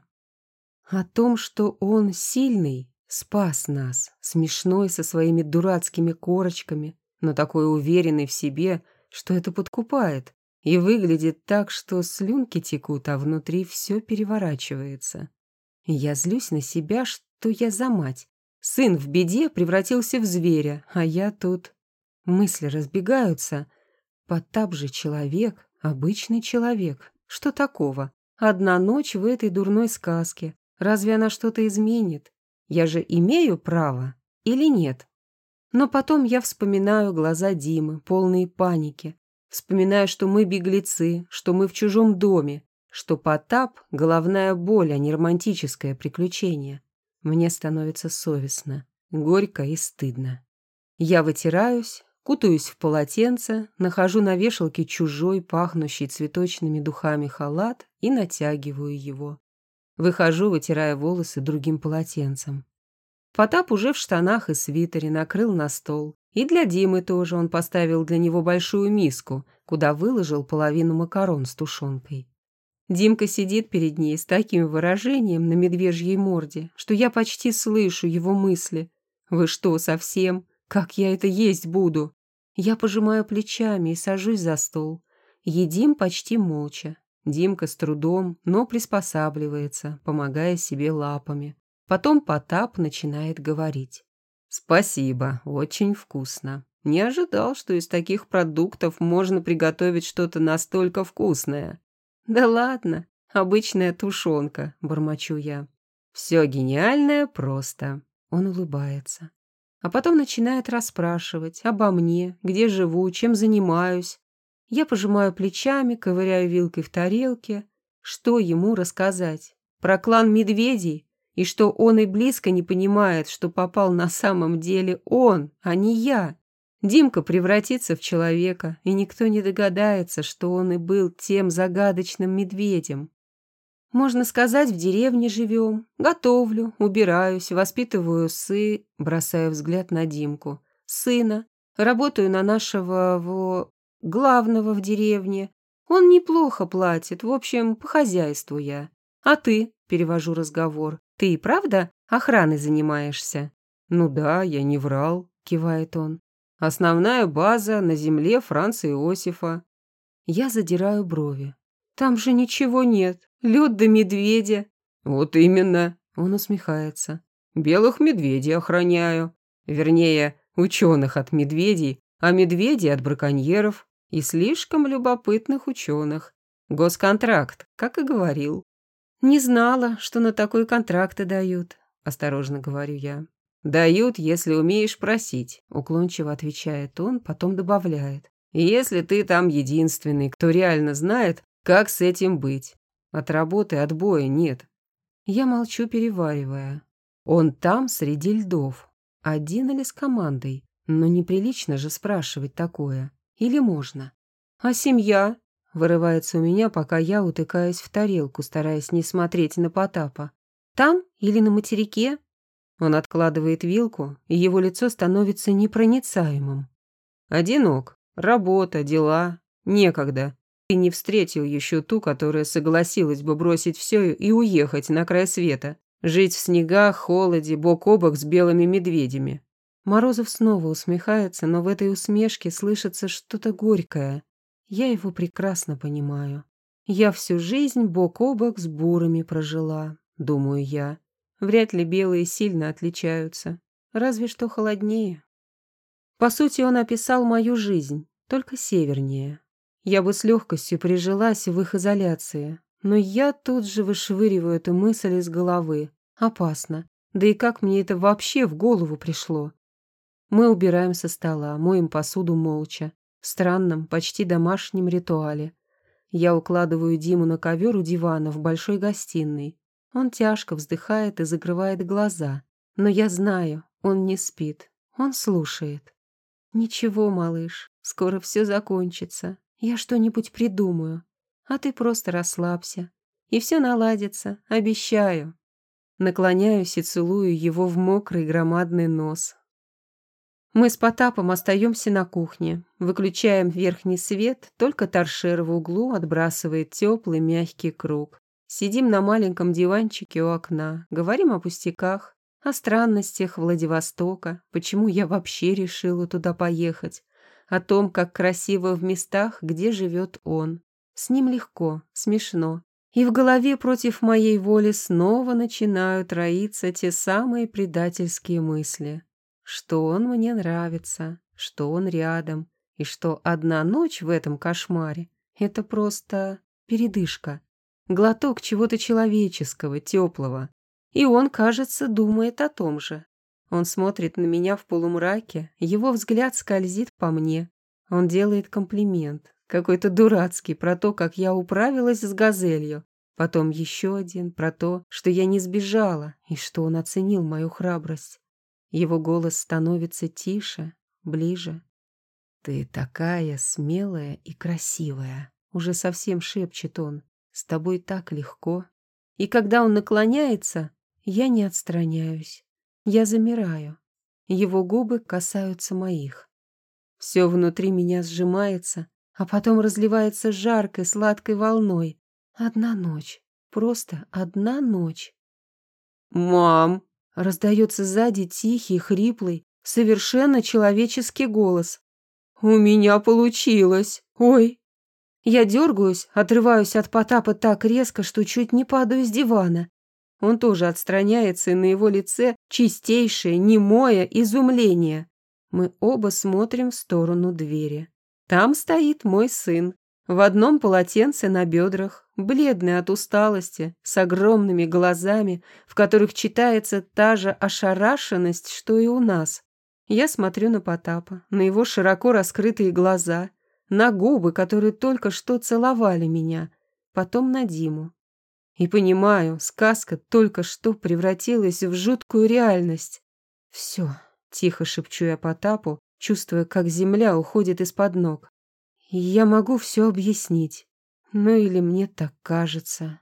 О том, что он сильный, спас нас, смешной со своими дурацкими корочками, но такой уверенный в себе, что это подкупает, и выглядит так, что слюнки текут, а внутри все переворачивается. Я злюсь на себя, что я за мать. Сын в беде превратился в зверя, а я тут... Мысли разбегаются. Потап же человек, обычный человек. Что такого? Одна ночь в этой дурной сказке. Разве она что-то изменит? Я же имею право или нет? Но потом я вспоминаю глаза Димы, полные паники. Вспоминаю, что мы беглецы, что мы в чужом доме, что Потап — головная боль, а не романтическое приключение. Мне становится совестно, горько и стыдно. Я вытираюсь, кутаюсь в полотенце, нахожу на вешалке чужой, пахнущий цветочными духами халат и натягиваю его. Выхожу, вытирая волосы другим полотенцем. Потап уже в штанах и свитере накрыл на стол. И для Димы тоже он поставил для него большую миску, куда выложил половину макарон с тушенкой. Димка сидит перед ней с таким выражением на медвежьей морде, что я почти слышу его мысли. «Вы что, совсем? Как я это есть буду?» Я пожимаю плечами и сажусь за стол. Едим почти молча. Димка с трудом, но приспосабливается, помогая себе лапами. Потом Потап начинает говорить. «Спасибо, очень вкусно. Не ожидал, что из таких продуктов можно приготовить что-то настолько вкусное». «Да ладно, обычная тушенка», — бормочу я. «Все гениальное просто». Он улыбается. А потом начинает расспрашивать обо мне, где живу, чем занимаюсь. Я пожимаю плечами, ковыряю вилкой в тарелке. Что ему рассказать? Про клан медведей? И что он и близко не понимает, что попал на самом деле он, а не я. Димка превратится в человека, и никто не догадается, что он и был тем загадочным медведем. Можно сказать, в деревне живем. Готовлю, убираюсь, воспитываю бросаю взгляд на Димку. Сына. Работаю на нашего главного в деревне. Он неплохо платит, в общем, по хозяйству я. А ты, перевожу разговор, ты и правда охраной занимаешься? Ну да, я не врал, кивает он. Основная база на земле Франца Иосифа. Я задираю брови. Там же ничего нет. Лед до медведя. Вот именно. Он усмехается. Белых медведей охраняю. Вернее, ученых от медведей, а медведей от браконьеров и слишком любопытных ученых. Госконтракт, как и говорил. Не знала, что на такой контракты дают, осторожно говорю я. Дают, если умеешь просить, уклончиво отвечает он, потом добавляет. Если ты там единственный, кто реально знает, как с этим быть. От работы отбоя нет. Я молчу, переваривая. Он там среди льдов. Один или с командой? Но неприлично же спрашивать такое. Или можно? А семья? Вырывается у меня, пока я утыкаюсь в тарелку, стараясь не смотреть на Потапа. Там или на материке? Он откладывает вилку, и его лицо становится непроницаемым. Одинок. Работа, дела. Некогда. Ты не встретил еще ту, которая согласилась бы бросить все и уехать на край света. Жить в снегах, холоде, бок о бок с белыми медведями. Морозов снова усмехается, но в этой усмешке слышится что-то горькое. Я его прекрасно понимаю. Я всю жизнь бок о бок с бурами прожила, думаю я. Вряд ли белые сильно отличаются. Разве что холоднее. По сути, он описал мою жизнь, только севернее. Я бы с легкостью прижилась в их изоляции. Но я тут же вышвыриваю эту мысль из головы. Опасно. Да и как мне это вообще в голову пришло? Мы убираем со стола, моем посуду молча. В странном, почти домашнем ритуале. Я укладываю Диму на ковер у дивана в большой гостиной. Он тяжко вздыхает и закрывает глаза. Но я знаю, он не спит. Он слушает. «Ничего, малыш, скоро все закончится. Я что-нибудь придумаю. А ты просто расслабься. И все наладится, обещаю». Наклоняюсь и целую его в мокрый громадный нос. Мы с Потапом остаемся на кухне. Выключаем верхний свет, только торшер в углу отбрасывает теплый мягкий круг. Сидим на маленьком диванчике у окна, говорим о пустяках, о странностях Владивостока, почему я вообще решила туда поехать, о том, как красиво в местах, где живет он. С ним легко, смешно. И в голове против моей воли снова начинают роиться те самые предательские мысли. Что он мне нравится, что он рядом, и что одна ночь в этом кошмаре — это просто передышка, глоток чего-то человеческого, теплого. И он, кажется, думает о том же. Он смотрит на меня в полумраке, его взгляд скользит по мне. Он делает комплимент, какой-то дурацкий, про то, как я управилась с газелью. Потом еще один, про то, что я не сбежала, и что он оценил мою храбрость. Его голос становится тише, ближе. «Ты такая смелая и красивая», — уже совсем шепчет он. «С тобой так легко». И когда он наклоняется, я не отстраняюсь. Я замираю. Его губы касаются моих. Все внутри меня сжимается, а потом разливается жаркой, сладкой волной. Одна ночь. Просто одна ночь. «Мам!» — раздается сзади тихий, хриплый, совершенно человеческий голос. «У меня получилось! Ой!» Я дергаюсь, отрываюсь от Потапа так резко, что чуть не падаю с дивана. Он тоже отстраняется, и на его лице чистейшее, немое изумление. Мы оба смотрим в сторону двери. Там стоит мой сын, в одном полотенце на бедрах, бледный от усталости, с огромными глазами, в которых читается та же ошарашенность, что и у нас. Я смотрю на Потапа, на его широко раскрытые глаза, на губы, которые только что целовали меня, потом на Диму. И понимаю, сказка только что превратилась в жуткую реальность. «Все», — тихо шепчу я Потапу, чувствуя, как земля уходит из-под ног. «Я могу все объяснить. Ну или мне так кажется».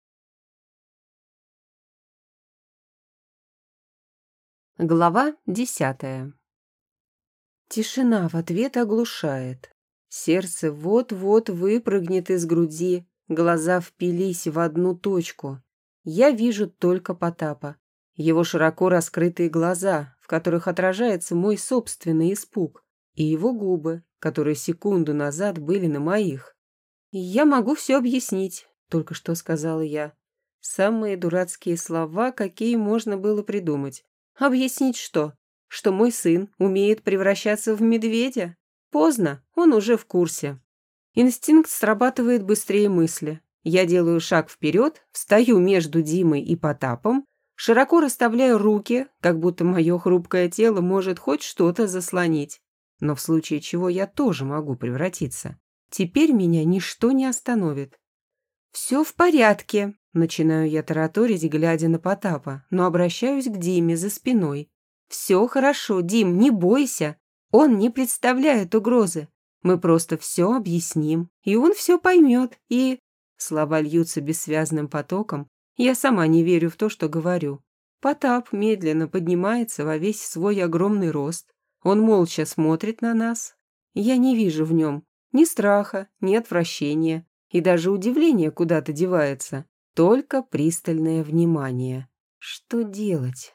Глава 10. Тишина в ответ оглушает. Сердце вот-вот выпрыгнет из груди, глаза впились в одну точку. Я вижу только Потапа. Его широко раскрытые глаза, в которых отражается мой собственный испуг, и его губы, которые секунду назад были на моих. «Я могу все объяснить», — только что сказала я. Самые дурацкие слова, какие можно было придумать. Объяснить что? Что мой сын умеет превращаться в медведя? Поздно, он уже в курсе. Инстинкт срабатывает быстрее мысли. Я делаю шаг вперед, встаю между Димой и Потапом, широко расставляю руки, как будто мое хрупкое тело может хоть что-то заслонить. Но в случае чего я тоже могу превратиться. Теперь меня ничто не остановит. «Все в порядке», — начинаю я тараторить, глядя на Потапа, но обращаюсь к Диме за спиной. «Все хорошо, Дим, не бойся. Он не представляет угрозы. Мы просто все объясним, и он все поймет, и...» Слова льются бессвязным потоком. Я сама не верю в то, что говорю. Потап медленно поднимается во весь свой огромный рост. Он молча смотрит на нас. Я не вижу в нем ни страха, ни отвращения, и даже удивление куда-то девается. Только пристальное внимание. Что делать?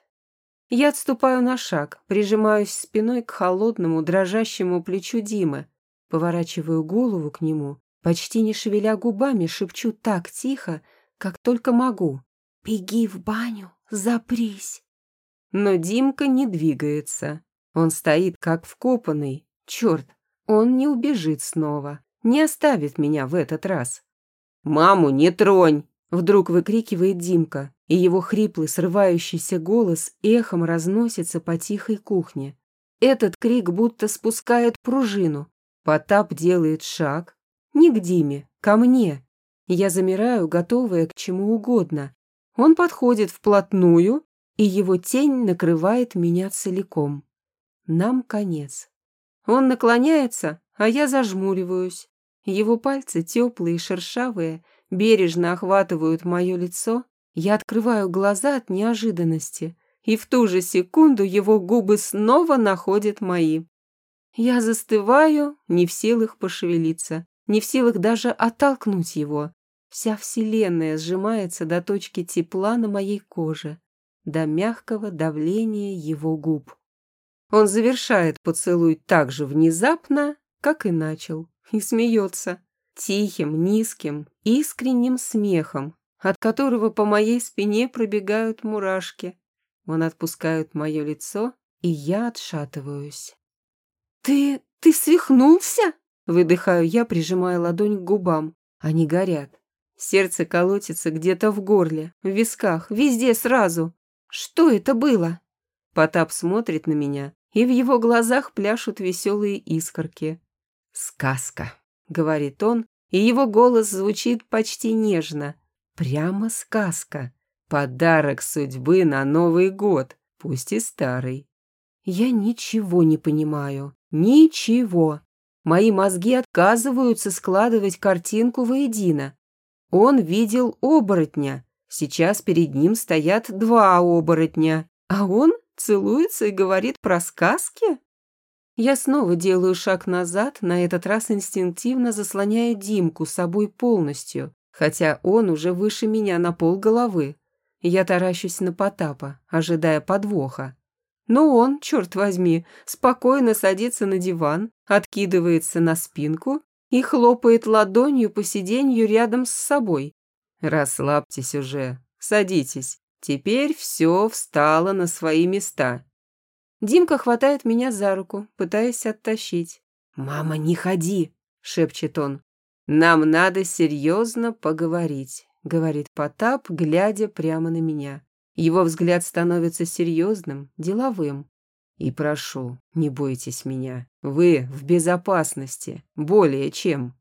Я отступаю на шаг, прижимаюсь спиной к холодному, дрожащему плечу Димы, поворачиваю голову к нему, почти не шевеля губами, шепчу так тихо, как только могу. «Беги в баню, запрись». Но Димка не двигается. Он стоит как вкопанный. Черт, он не убежит снова, не оставит меня в этот раз. «Маму не тронь!» — вдруг выкрикивает Димка, и его хриплый, срывающийся голос эхом разносится по тихой кухне. Этот крик будто спускает пружину. Потап делает шаг. Не к Диме, ко мне. Я замираю, готовая к чему угодно. Он подходит вплотную, и его тень накрывает меня целиком. Нам конец. Он наклоняется, а я зажмуриваюсь. Его пальцы, теплые и шершавые, бережно охватывают мое лицо. Я открываю глаза от неожиданности, и в ту же секунду его губы снова находят мои. Я застываю, не в силах пошевелиться, не в силах даже оттолкнуть его. Вся вселенная сжимается до точки тепла на моей коже, до мягкого давления его губ. Он завершает поцелуй так же внезапно, как и начал, и смеется. Тихим, низким, искренним смехом, от которого по моей спине пробегают мурашки. Он отпускает мое лицо, и я отшатываюсь. «Ты свихнулся?» — выдыхаю я, прижимая ладонь к губам. Они горят. Сердце колотится где-то в горле, в висках, везде сразу. «Что это было?» Потап смотрит на меня, и в его глазах пляшут веселые искорки. «Сказка», — говорит он, и его голос звучит почти нежно. Прямо сказка. Подарок судьбы на Новый год, пусть и старый. Я ничего не понимаю. Ничего. Мои мозги отказываются складывать картинку воедино. Он видел оборотня. Сейчас перед ним стоят два оборотня. А он целуется и говорит про сказки? Я снова делаю шаг назад, на этот раз инстинктивно заслоняя Димку собой полностью, хотя он уже выше меня на полголовы. Я таращусь на Потапа, ожидая подвоха. Но он, черт возьми, спокойно садится на диван, откидывается на спинку и хлопает ладонью по сиденью рядом с собой. «Расслабьтесь уже, садитесь. Теперь все встало на свои места». Димка хватает меня за руку, пытаясь оттащить. «Мама, не ходи!» — шепчет он. «Нам надо серьезно поговорить», — говорит Потап, глядя прямо на меня. Его взгляд становится серьезным, деловым. «И прошу, не бойтесь меня. Вы в безопасности, более чем».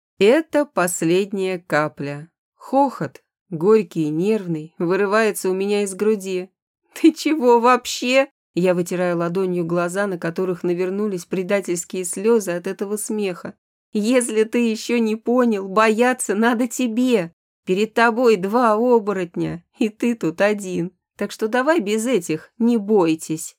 Это последняя капля. Хохот, горький и нервный, вырывается у меня из груди. «Ты чего вообще?» Я вытираю ладонью глаза, на которых навернулись предательские слезы от этого смеха. «Если ты еще не понял, бояться надо тебе. Перед тобой два оборотня, и ты тут один. Так что давай без этих, не бойтесь».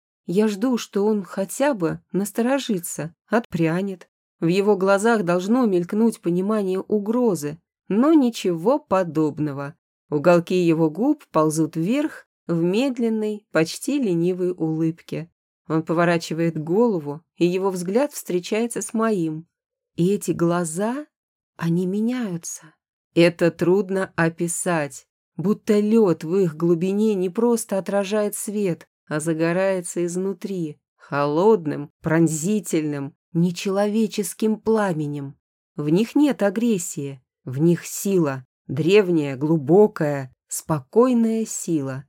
Я жду, что он хотя бы насторожится, отпрянет. В его глазах должно мелькнуть понимание угрозы, но ничего подобного. Уголки его губ ползут вверх в медленной, почти ленивой улыбке. Он поворачивает голову, и его взгляд встречается с моим. И эти глаза, они меняются. Это трудно описать. будто лед в их глубине не просто отражает свет, а загорается изнутри, холодным, пронзительным, нечеловеческим пламенем. В них нет агрессии, в них сила, древняя, глубокая, спокойная сила.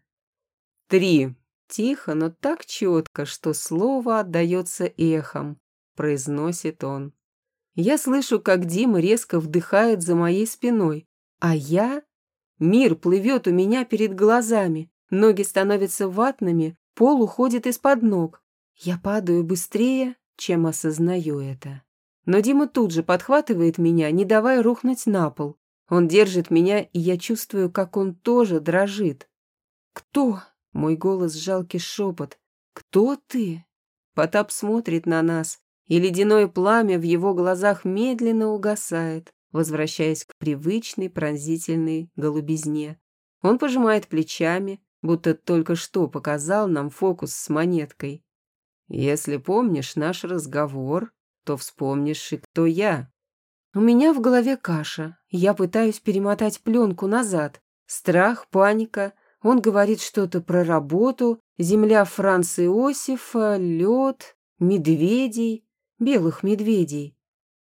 3. Тихо, но так четко, что слово отдается эхом, произносит он. Я слышу, как Дима резко вдыхает за моей спиной, а я... Мир плывет у меня перед глазами, ноги становятся ватными, пол уходит из-под ног. Я падаю быстрее, чем осознаю это. Но Дима тут же подхватывает меня, не давая рухнуть на пол. Он держит меня, и я чувствую, как он тоже дрожит. «Кто?» — мой голос жалкий шепот. «Кто ты?» Потап смотрит на нас, и ледяное пламя в его глазах медленно угасает, возвращаясь к привычной пронзительной голубизне. Он пожимает плечами, будто только что показал нам фокус с монеткой. «Если помнишь наш разговор, то вспомнишь и кто я». У меня в голове каша. Я пытаюсь перемотать пленку назад. Страх, паника. Он говорит что-то про работу, земля Франца Иосифа, лед, медведей, белых медведей.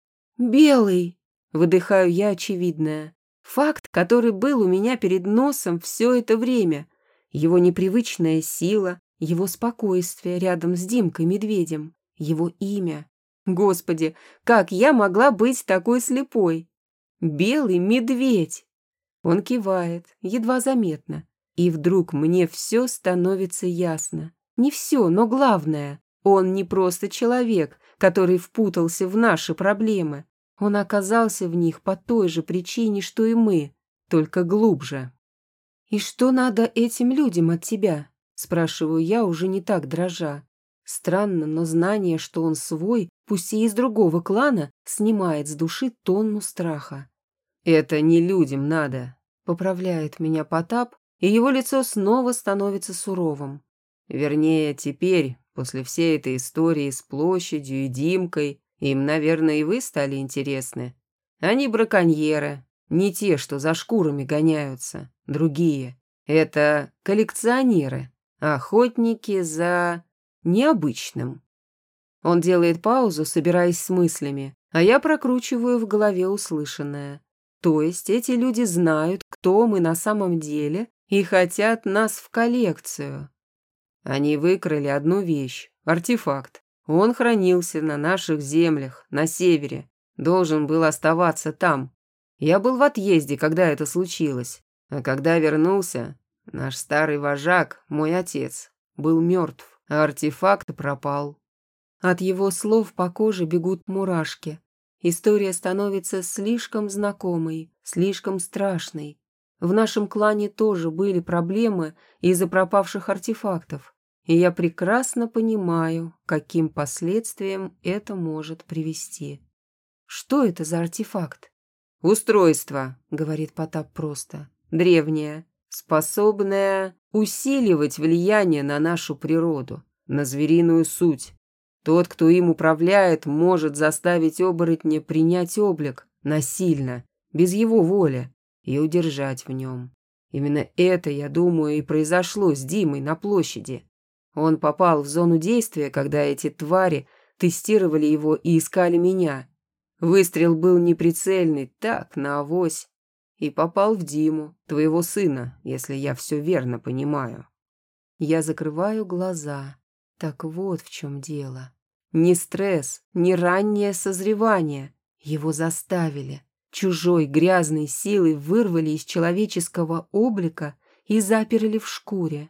«Белый!» — выдыхаю я очевидное. Факт, который был у меня перед носом все это время. Его непривычная сила, его спокойствие рядом с Димкой Медведем, его имя. Господи, как я могла быть такой слепой? Белый медведь! Он кивает, едва заметно. И вдруг мне все становится ясно. Не все, но главное. Он не просто человек, который впутался в наши проблемы. Он оказался в них по той же причине, что и мы, только глубже. «И что надо этим людям от тебя?» – спрашиваю я, уже не так дрожа. Странно, но знание, что он свой, пусть и из другого клана, снимает с души тонну страха. «Это не людям надо», – поправляет меня Потап, и его лицо снова становится суровым. «Вернее, теперь, после всей этой истории с площадью и Димкой, им, наверное, и вы стали интересны. Они браконьеры, не те, что за шкурами гоняются, другие. Это коллекционеры, охотники за необычным». Он делает паузу, собираясь с мыслями, а я прокручиваю в голове услышанное. То есть эти люди знают, кто мы на самом деле, и хотят нас в коллекцию. Они выкрали одну вещь, артефакт. Он хранился на наших землях, на севере. Должен был оставаться там. Я был в отъезде, когда это случилось. А когда вернулся, наш старый вожак, мой отец, был мертв, а артефакт пропал. От его слов по коже бегут мурашки. История становится слишком знакомой, слишком страшной. В нашем клане тоже были проблемы из-за пропавших артефактов. И я прекрасно понимаю, каким последствиям это может привести. Что это за артефакт? «Устройство», — говорит Потап просто, — «древнее, способное усиливать влияние на нашу природу, на звериную суть. Тот, кто им управляет, может заставить оборотня принять облик насильно, без его воли, и удержать в нем. Именно это, я думаю, и произошло с Димой на площади. Он попал в зону действия, когда эти твари тестировали его и искали меня. Выстрел был неприцельный, так, на авось. И попал в Диму, твоего сына, если я все верно понимаю». Я закрываю глаза. Так вот в чем дело. Не стресс, не раннее созревание. Его заставили. Чужой грязной силой вырвали из человеческого облика и заперли в шкуре.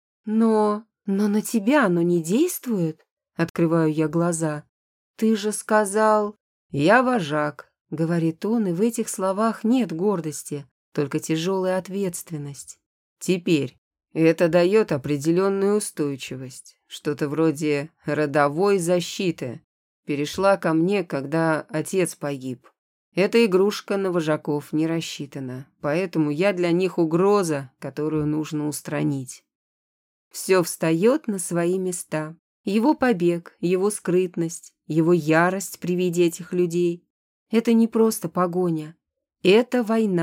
Но на тебя оно не действует? Открываю я глаза. Ты же сказал... «Я вожак», — говорит он, и в этих словах нет гордости, только тяжелая ответственность. «Теперь это дает определенную устойчивость, что-то вроде родовой защиты. Перешла ко мне, когда отец погиб. Эта игрушка на вожаков не рассчитана, поэтому я для них угроза, которую нужно устранить». Все встает на свои места. Его побег, его скрытность, его ярость при виде этих людей. Это не просто погоня. Это война, в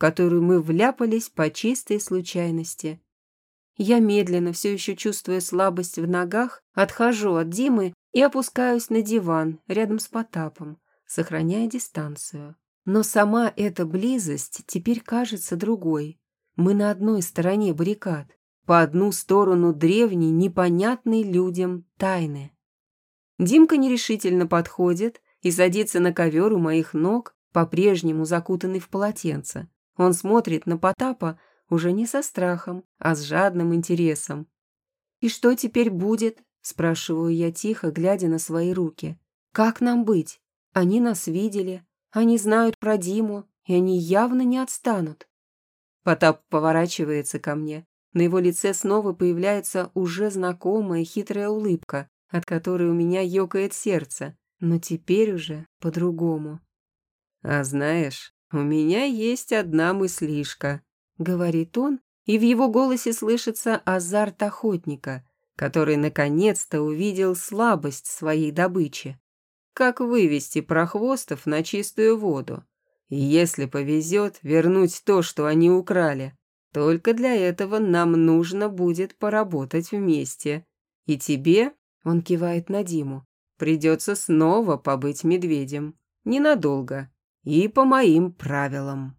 которую мы вляпались по чистой случайности. Я медленно, все еще чувствуя слабость в ногах, отхожу от Димы и опускаюсь на диван рядом с Потапом, сохраняя дистанцию. Но сама эта близость теперь кажется другой. Мы на одной стороне баррикад, по одну сторону древней, непонятной людям тайны. Димка нерешительно подходит и садится на ковер у моих ног, по-прежнему закутанный в полотенце. Он смотрит на Потапа уже не со страхом, а с жадным интересом. «И что теперь будет?» – спрашиваю я тихо, глядя на свои руки. «Как нам быть? Они нас видели, они знают про Диму, и они явно не отстанут». Потап поворачивается ко мне. На его лице снова появляется уже знакомая хитрая улыбка, от которой у меня ёкает сердце, но теперь уже по-другому. «А знаешь, у меня есть одна мыслишка», — говорит он, и в его голосе слышится азарт охотника, который наконец-то увидел слабость своей добычи. Как вывести прохвостов на чистую воду? И если повезет, вернуть то, что они украли. Только для этого нам нужно будет поработать вместе. И тебе, он кивает на Диму, придется снова побыть медведем. Ненадолго. И по моим правилам.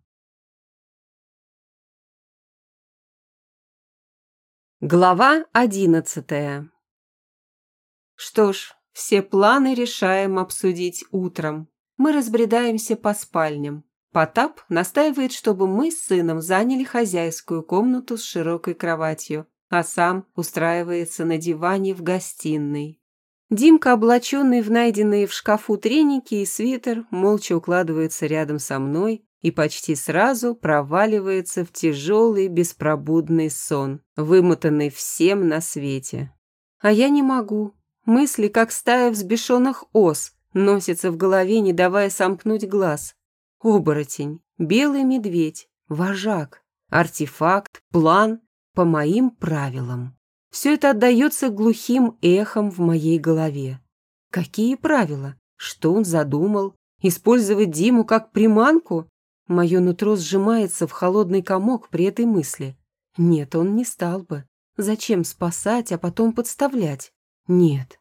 Глава 11. Что ж, все планы решаем обсудить утром. Мы разбредаемся по спальням. Потап настаивает, чтобы мы с сыном заняли хозяйскую комнату с широкой кроватью, а сам устраивается на диване в гостиной. Димка, облаченный в найденные в шкафу треники и свитер, молча укладывается рядом со мной и почти сразу проваливается в тяжелый беспробудный сон, вымотанный всем на свете. А я не могу. Мысли, как стая взбешенных ос, носятся в голове, не давая сомкнуть глаз. Оборотень, белый медведь, вожак, артефакт, план по моим правилам. Все это отдается глухим эхом в моей голове. Какие правила? Что он задумал? Использовать Диму как приманку? Мое нутро сжимается в холодный комок при этой мысли. Нет, он не стал бы. Зачем спасать, а потом подставлять? Нет.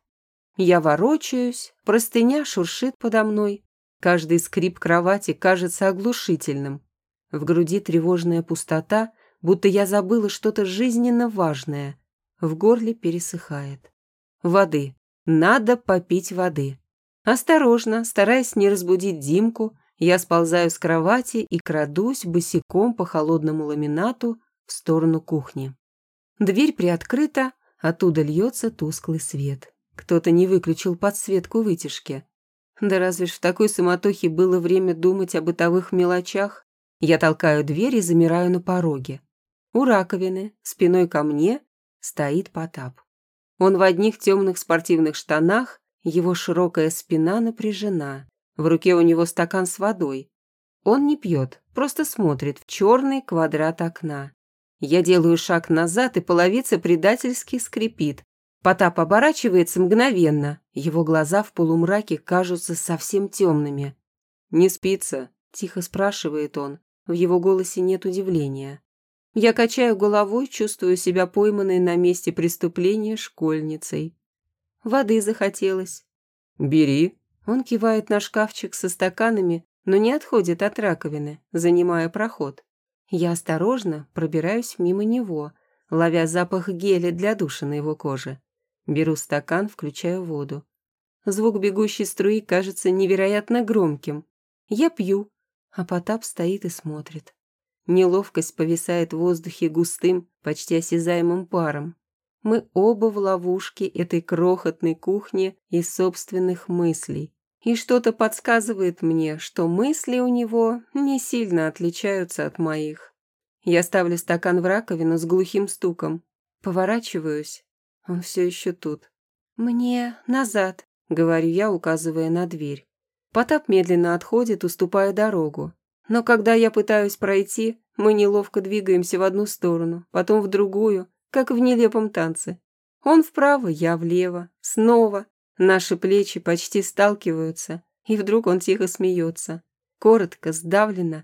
Я ворочаюсь, простыня шуршит подо мной. Каждый скрип кровати кажется оглушительным. В груди тревожная пустота, будто я забыла что-то жизненно важное. В горле пересыхает. Воды. Надо попить воды. Осторожно, стараясь не разбудить Димку, я сползаю с кровати и крадусь босиком по холодному ламинату в сторону кухни. Дверь приоткрыта, оттуда льется тусклый свет. Кто-то не выключил подсветку вытяжки. Да разве ж в такой суматохе было время думать о бытовых мелочах? Я толкаю дверь и замираю на пороге. У раковины, спиной ко мне, стоит Потап. Он в одних темных спортивных штанах, его широкая спина напряжена. В руке у него стакан с водой. Он не пьет, просто смотрит в черный квадрат окна. Я делаю шаг назад, и половица предательски скрипит. Потап оборачивается мгновенно. Его глаза в полумраке кажутся совсем темными. «Не спится?» – тихо спрашивает он. В его голосе нет удивления. Я качаю головой, чувствую себя пойманной на месте преступления школьницей. Воды захотелось. «Бери». Он кивает на шкафчик со стаканами, но не отходит от раковины, занимая проход. Я осторожно пробираюсь мимо него, ловя запах геля для душа на его коже. Беру стакан, включаю воду. Звук бегущей струи кажется невероятно громким. Я пью, а Потап стоит и смотрит. Неловкость повисает в воздухе густым, почти осязаемым паром. Мы оба в ловушке этой крохотной кухни из собственных мыслей. И что-то подсказывает мне, что мысли у него не сильно отличаются от моих. Я ставлю стакан в раковину с глухим стуком. Поворачиваюсь. Он все еще тут. «Мне назад», — говорю я, указывая на дверь. Потап медленно отходит, уступая дорогу. Но когда я пытаюсь пройти, мы неловко двигаемся в одну сторону, потом в другую, как в нелепом танце. Он вправо, я влево, снова. Наши плечи почти сталкиваются, и вдруг он тихо смеется. Коротко, сдавленно.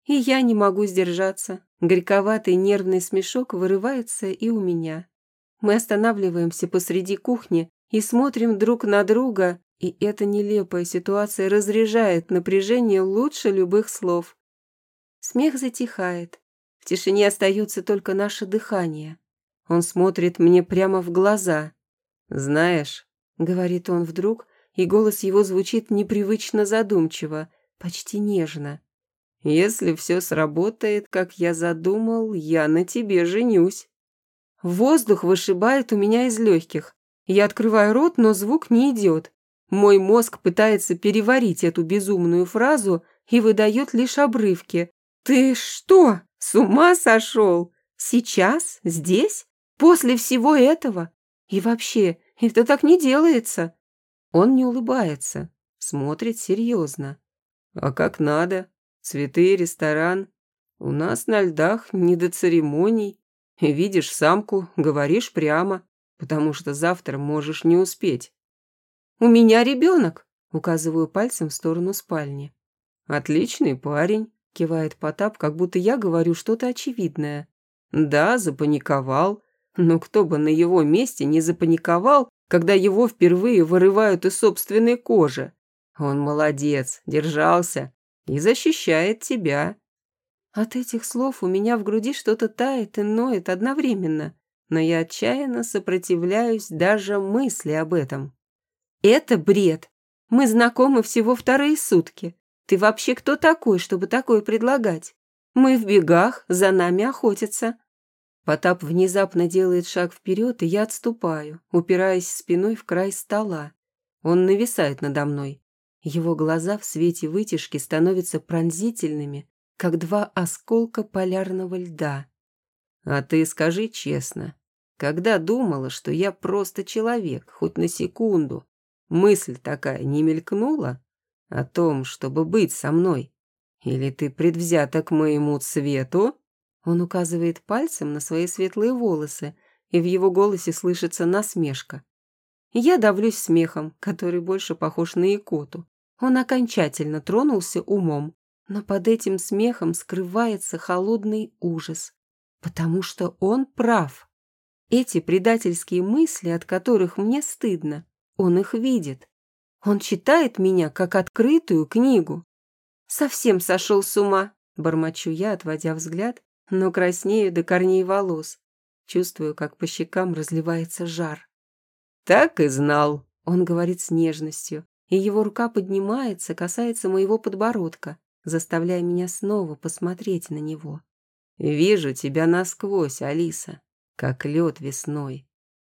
И я не могу сдержаться. Горьковатый нервный смешок вырывается и у меня. Мы останавливаемся посреди кухни и смотрим друг на друга, и эта нелепая ситуация разряжает напряжение лучше любых слов. Смех затихает. В тишине остается только наше дыхание. Он смотрит мне прямо в глаза. «Знаешь», — говорит он вдруг, и голос его звучит непривычно задумчиво, почти нежно. «Если все сработает, как я задумал, я на тебе женюсь». Воздух вышибает у меня из легких. Я открываю рот, но звук не идет. Мой мозг пытается переварить эту безумную фразу и выдает лишь обрывки. «Ты что, с ума сошел? Сейчас? Здесь? После всего этого? И вообще, это так не делается». Он не улыбается, смотрит серьезно. «А как надо? Цветы, ресторан. У нас на льдах не до церемоний. Видишь самку, говоришь прямо, потому что завтра можешь не успеть». «У меня ребенок», — указываю пальцем в сторону спальни. «Отличный парень», — кивает Потап, как будто я говорю что-то очевидное. «Да, запаниковал. Но кто бы на его месте не запаниковал, когда его впервые вырывают из собственной кожи? Он молодец, держался и защищает тебя». От этих слов у меня в груди что-то тает и ноет одновременно, но я отчаянно сопротивляюсь даже мысли об этом. «Это бред. Мы знакомы всего вторые сутки. Ты вообще кто такой, чтобы такое предлагать? Мы в бегах, за нами охотятся». Потап внезапно делает шаг вперед, и я отступаю, упираясь спиной в край стола. Он нависает надо мной. Его глаза в свете вытяжки становятся пронзительными, как два осколка полярного льда. «А ты скажи честно, когда думала, что я просто человек, хоть на секунду, мысль такая не мелькнула о том, чтобы быть со мной? Или ты предвзята к моему цвету?» Он указывает пальцем на свои светлые волосы, и в его голосе слышится насмешка. Я давлюсь смехом, который больше похож на икоту. Он окончательно тронулся умом, но под этим смехом скрывается холодный ужас, потому что он прав. Эти предательские мысли, от которых мне стыдно, он их видит. Он читает меня, как открытую книгу. «Совсем сошел с ума», — бормочу я, отводя взгляд, но краснею до корней волос. Чувствую, как по щекам разливается жар. «Так и знал», — он говорит с нежностью, и его рука поднимается, касается моего подбородка, заставляя меня снова посмотреть на него. «Вижу тебя насквозь, Алиса, как лед весной».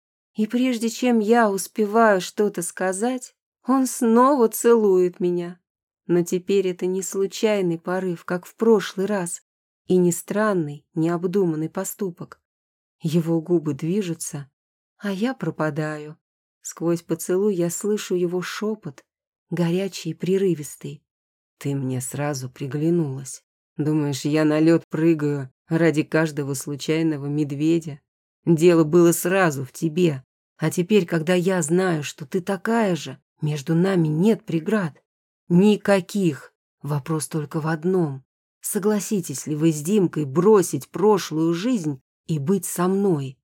И прежде чем я успеваю что-то сказать, он снова целует меня. Но теперь это не случайный порыв, как в прошлый раз, и не странный, необдуманный поступок. Его губы движутся, а я пропадаю. Сквозь поцелуй я слышу его шепот, горячий и прерывистый. «Ты мне сразу приглянулась. Думаешь, я на лед прыгаю ради каждого случайного медведя? Дело было сразу в тебе. А теперь, когда я знаю, что ты такая же, между нами нет преград. Никаких. Вопрос только в одном. Согласитесь ли вы с Димкой бросить прошлую жизнь и быть со мной?»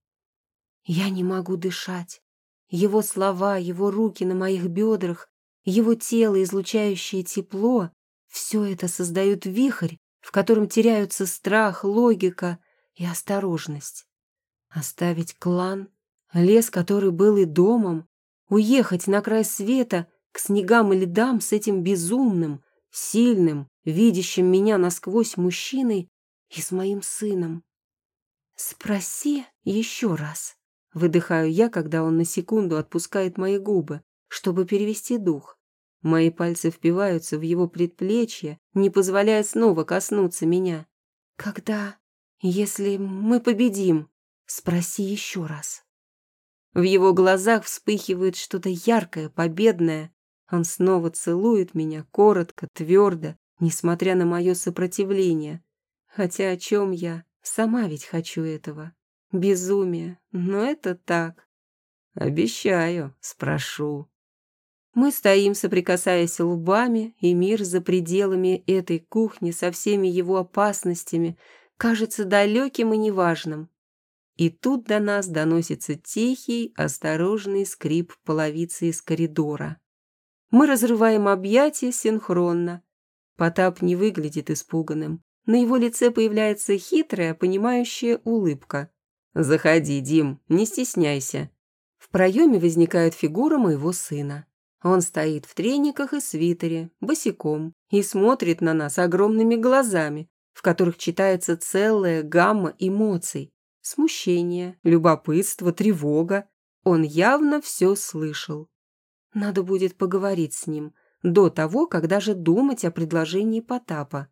Я не могу дышать. Его слова, его руки на моих бедрах, его тело, излучающее тепло — все это создают вихрь, в котором теряются страх, логика и осторожность. Оставить клан, лес, который был и домом, уехать на край света к снегам и льдам с этим безумным, сильным, видящим меня насквозь мужчиной и с моим сыном. «Спроси еще раз», — выдыхаю я, когда он на секунду отпускает мои губы, чтобы перевести дух. Мои пальцы впиваются в его предплечье, не позволяя снова коснуться меня. «Когда? Если мы победим? Спроси еще раз». В его глазах вспыхивает что-то яркое, победное. Он снова целует меня коротко, твердо, несмотря на мое сопротивление. Хотя о чем я? Сама ведь хочу этого. Безумие, но это так. «Обещаю, спрошу». Мы стоим, соприкасаясь лбами, и мир за пределами этой кухни со всеми его опасностями кажется далеким и неважным. И тут до нас доносится тихий, осторожный скрип половицы из коридора. Мы разрываем объятия синхронно. Потап не выглядит испуганным. На его лице появляется хитрая, понимающая улыбка. «Заходи, Дим, не стесняйся». В проеме возникает фигура моего сына. Он стоит в трениках и свитере, босиком, и смотрит на нас огромными глазами, в которых читается целая гамма эмоций. Смущение, любопытство, тревога. Он явно все слышал. Надо будет поговорить с ним до того, как даже думать о предложении Потапа.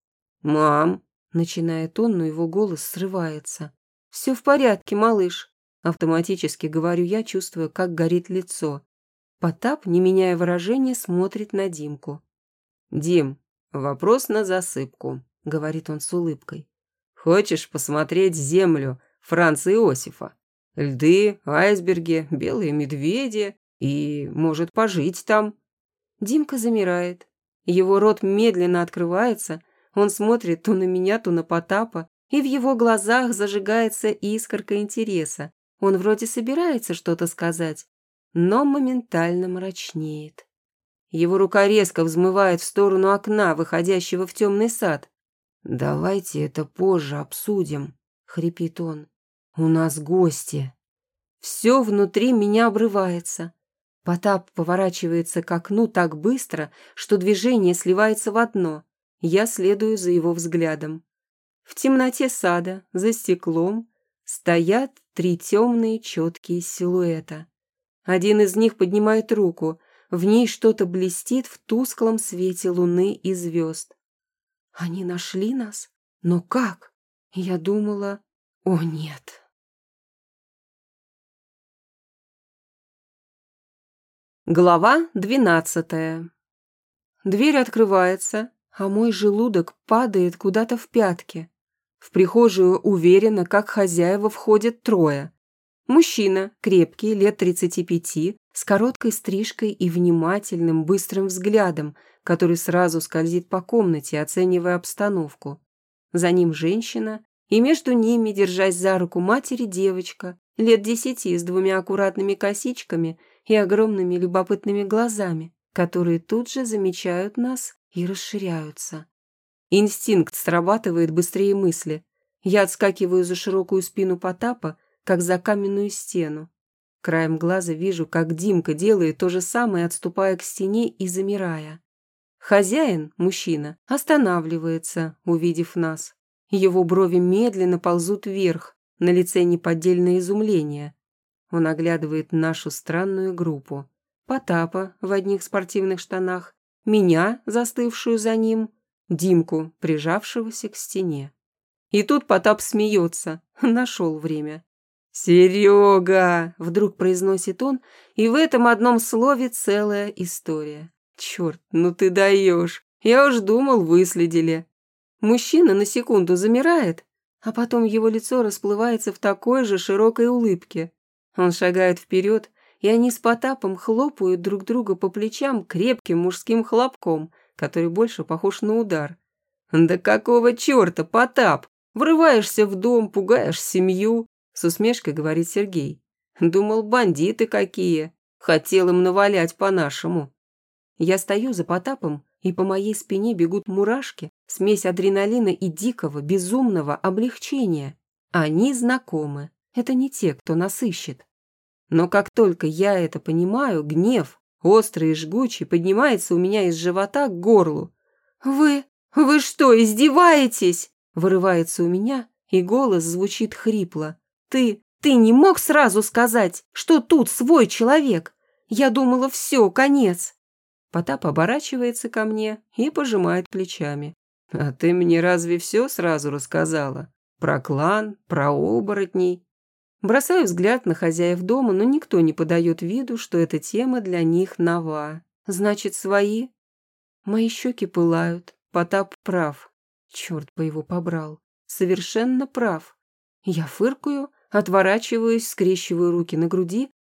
«Мам!» – начинает он, но его голос срывается. «Все в порядке, малыш!» – автоматически говорю я, чувствуя, как горит лицо. Потап, не меняя выражения, смотрит на Димку. «Дим, вопрос на засыпку», – говорит он с улыбкой. «Хочешь посмотреть землю Франца Иосифа? Льды, айсберги, белые медведи и, может, пожить там?» Димка замирает. Его рот медленно открывается, он смотрит то на меня, то на Потапа, и в его глазах зажигается искорка интереса. Он вроде собирается что-то сказать, но моментально мрачнеет. Его рука резко взмывает в сторону окна, выходящего в темный сад. «Давайте это позже обсудим», — хрипит он. «У нас гости». Все внутри меня обрывается. Потап поворачивается к окну так быстро, что движение сливается в одно. Я следую за его взглядом. В темноте сада, за стеклом, стоят 3 темные четкие силуэта. Один из них поднимает руку, в ней что-то блестит в тусклом свете луны и звезд. Они нашли нас? Но как? Я думала, о нет. Глава 12. Дверь открывается, а мой желудок падает куда-то в пятки. В прихожую уверенно, как хозяева, входят 3. Мужчина, крепкий, лет 35, с короткой стрижкой и внимательным, быстрым взглядом, который сразу скользит по комнате, оценивая обстановку. За ним женщина, и между ними, держась за руку матери, девочка, лет 10, с 2 аккуратными косичками и огромными любопытными глазами, которые тут же замечают нас и расширяются. Инстинкт срабатывает быстрее мысли. Я отскакиваю за широкую спину Потапа, как за каменную стену. Краем глаза вижу, как Димка делает то же самое, отступая к стене и замирая. Хозяин, мужчина, останавливается, увидев нас. Его брови медленно ползут вверх, на лице неподдельное изумление. Он оглядывает нашу странную группу. Потапа в одних спортивных штанах, меня, застывшую за ним, Димку, прижавшегося к стене. И тут Потап смеется, нашел время. «Серега!» – вдруг произносит он, и в этом одном слове целая история. «Черт, ну ты даешь! Я уж думал, выследили». Мужчина на секунду замирает, а потом его лицо расплывается в такой же широкой улыбке. Он шагает вперед, и они с Потапом хлопают друг друга по плечам крепким мужским хлопком, который больше похож на удар. «Да какого черта, Потап? Врываешься в дом, пугаешь семью!» С усмешкой говорит Сергей. «Думал, бандиты какие. Хотел им навалять по-нашему». Я стою за Потапом, и по моей спине бегут мурашки, смесь адреналина и дикого, безумного облегчения. Они знакомы. Это не те, кто нас ищет. Но как только я это понимаю, гнев, острый и жгучий, поднимается у меня из живота к горлу. «Вы что, издеваетесь?» Вырывается у меня, и голос звучит хрипло. Ты не мог сразу сказать, что тут свой человек? Я думала, все, конец». Потап оборачивается ко мне и пожимает плечами. «А ты мне разве все сразу рассказала? Про клан, про оборотней?» Бросаю взгляд на хозяев дома, но никто не подает виду, что эта тема для них нова. «Значит, свои?» Мои щеки пылают. Потап прав. Черт бы его побрал. Совершенно прав. Я фыркаю, отворачиваюсь, скрещиваю руки на груди,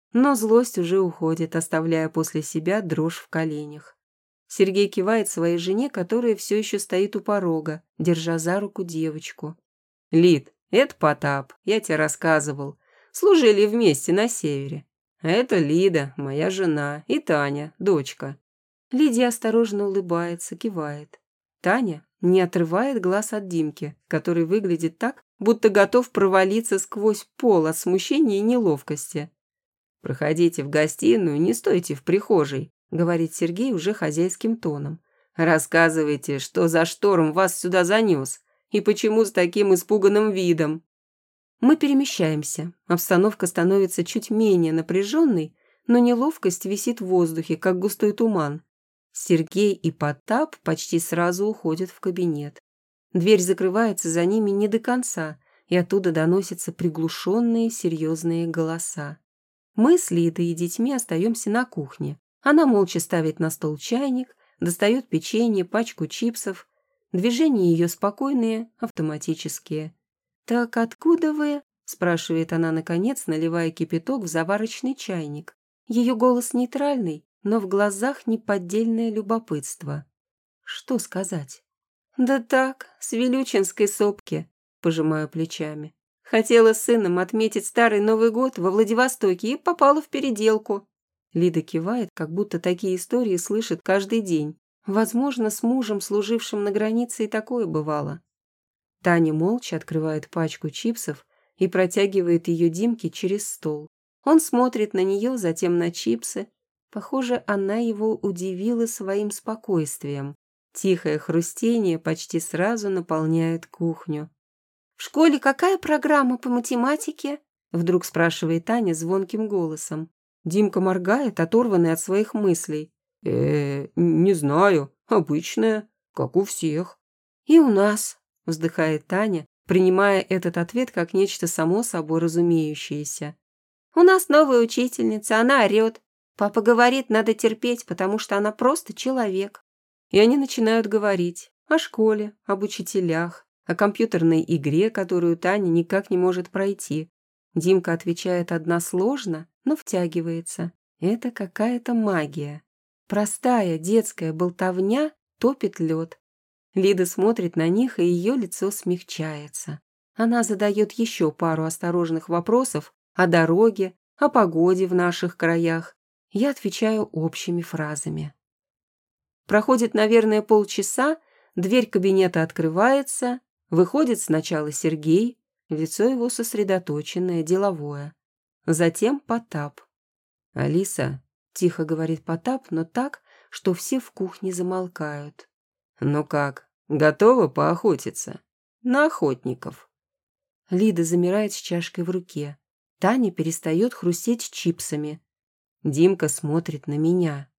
Но злость уже уходит, оставляя после себя дрожь в коленях. Сергей кивает своей жене, которая все еще стоит у порога, держа за руку девочку. «Лид, это Потап, я тебе рассказывал. Служили вместе на севере. А это Лида, моя жена, и Таня, дочка». Лидия осторожно улыбается, кивает. Таня не отрывает глаз от Димки, который выглядит так, будто готов провалиться сквозь пол от смущения и неловкости. «Проходите в гостиную, не стойте в прихожей», — говорит Сергей уже хозяйским тоном. «Рассказывайте, что за шторм вас сюда занес, и почему с таким испуганным видом». Мы перемещаемся. Обстановка становится чуть менее напряженной, но неловкость висит в воздухе, как густой туман. Сергей и Потап почти сразу уходят в кабинет. Дверь закрывается за ними не до конца, и оттуда доносятся приглушенные серьезные голоса. Мы с Лидой и детьми остаемся на кухне. Она молча ставит на стол чайник, достает печенье, пачку чипсов. Движения ее спокойные, автоматические. «Так откуда вы?» – спрашивает она, наконец, наливая кипяток в заварочный чайник. Ее голос нейтральный, но в глазах неподдельное любопытство. Что сказать? «Да так, с Вилючинской сопки», – пожимаю плечами. «Хотела с сыном отметить Старый Новый год во Владивостоке и попала в переделку». Лида кивает, как будто такие истории слышит каждый день. Возможно, с мужем, служившим на границе, и такое бывало. Таня молча открывает пачку чипсов и протягивает ее Димке через стол. Он смотрит на нее, затем на чипсы. Похоже, она его удивила своим спокойствием. Тихое хрустение почти сразу наполняет кухню. «В школе какая программа по математике?» Вдруг спрашивает Таня звонким голосом. Димка моргает, оторванный от своих мыслей. Не знаю, обычная, как у всех». «И у нас», вздыхает Таня, принимая этот ответ как нечто само собой разумеющееся. «У нас новая учительница, она орет. Папа говорит, надо терпеть, потому что она просто человек». И они начинают говорить о школе, об учителях, о компьютерной игре, которую Таня никак не может пройти. Димка отвечает односложно, но втягивается. Это какая-то магия. Простая детская болтовня топит лед. Лида смотрит на них, и ее лицо смягчается. Она задает еще пару осторожных вопросов о дороге, о погоде в наших краях. Я отвечаю общими фразами. Проходит, наверное, полчаса, дверь кабинета открывается, выходит сначала Сергей, лицо его сосредоточенное, деловое. Затем Потап. «Алиса», — тихо говорит Потап, но так, что все в кухне замолкают. «Ну как, готова поохотиться? На охотников». Лида замирает с чашкой в руке. Таня перестает хрустеть чипсами. Димка смотрит на меня.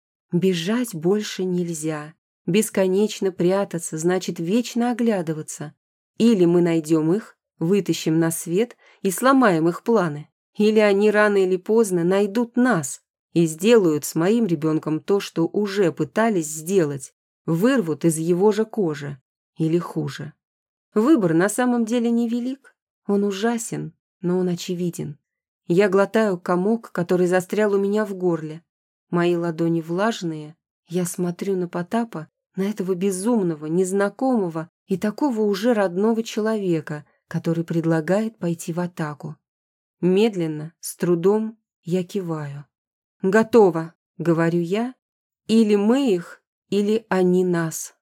Бежать больше нельзя. Бесконечно прятаться, значит вечно оглядываться. Или мы найдем их, вытащим на свет и сломаем их планы. Или они рано или поздно найдут нас и сделают с моим ребенком то, что уже пытались сделать. Вырвут из его же кожи. Или хуже. Выбор на самом деле невелик. Он ужасен, но он очевиден. Я глотаю комок, который застрял у меня в горле. Мои ладони влажные. Я смотрю на Потапа, на этого безумного, незнакомого и такого уже родного человека, который предлагает пойти в атаку. Медленно, с трудом, я киваю. «Готово», — говорю я, — «или мы их, или они нас».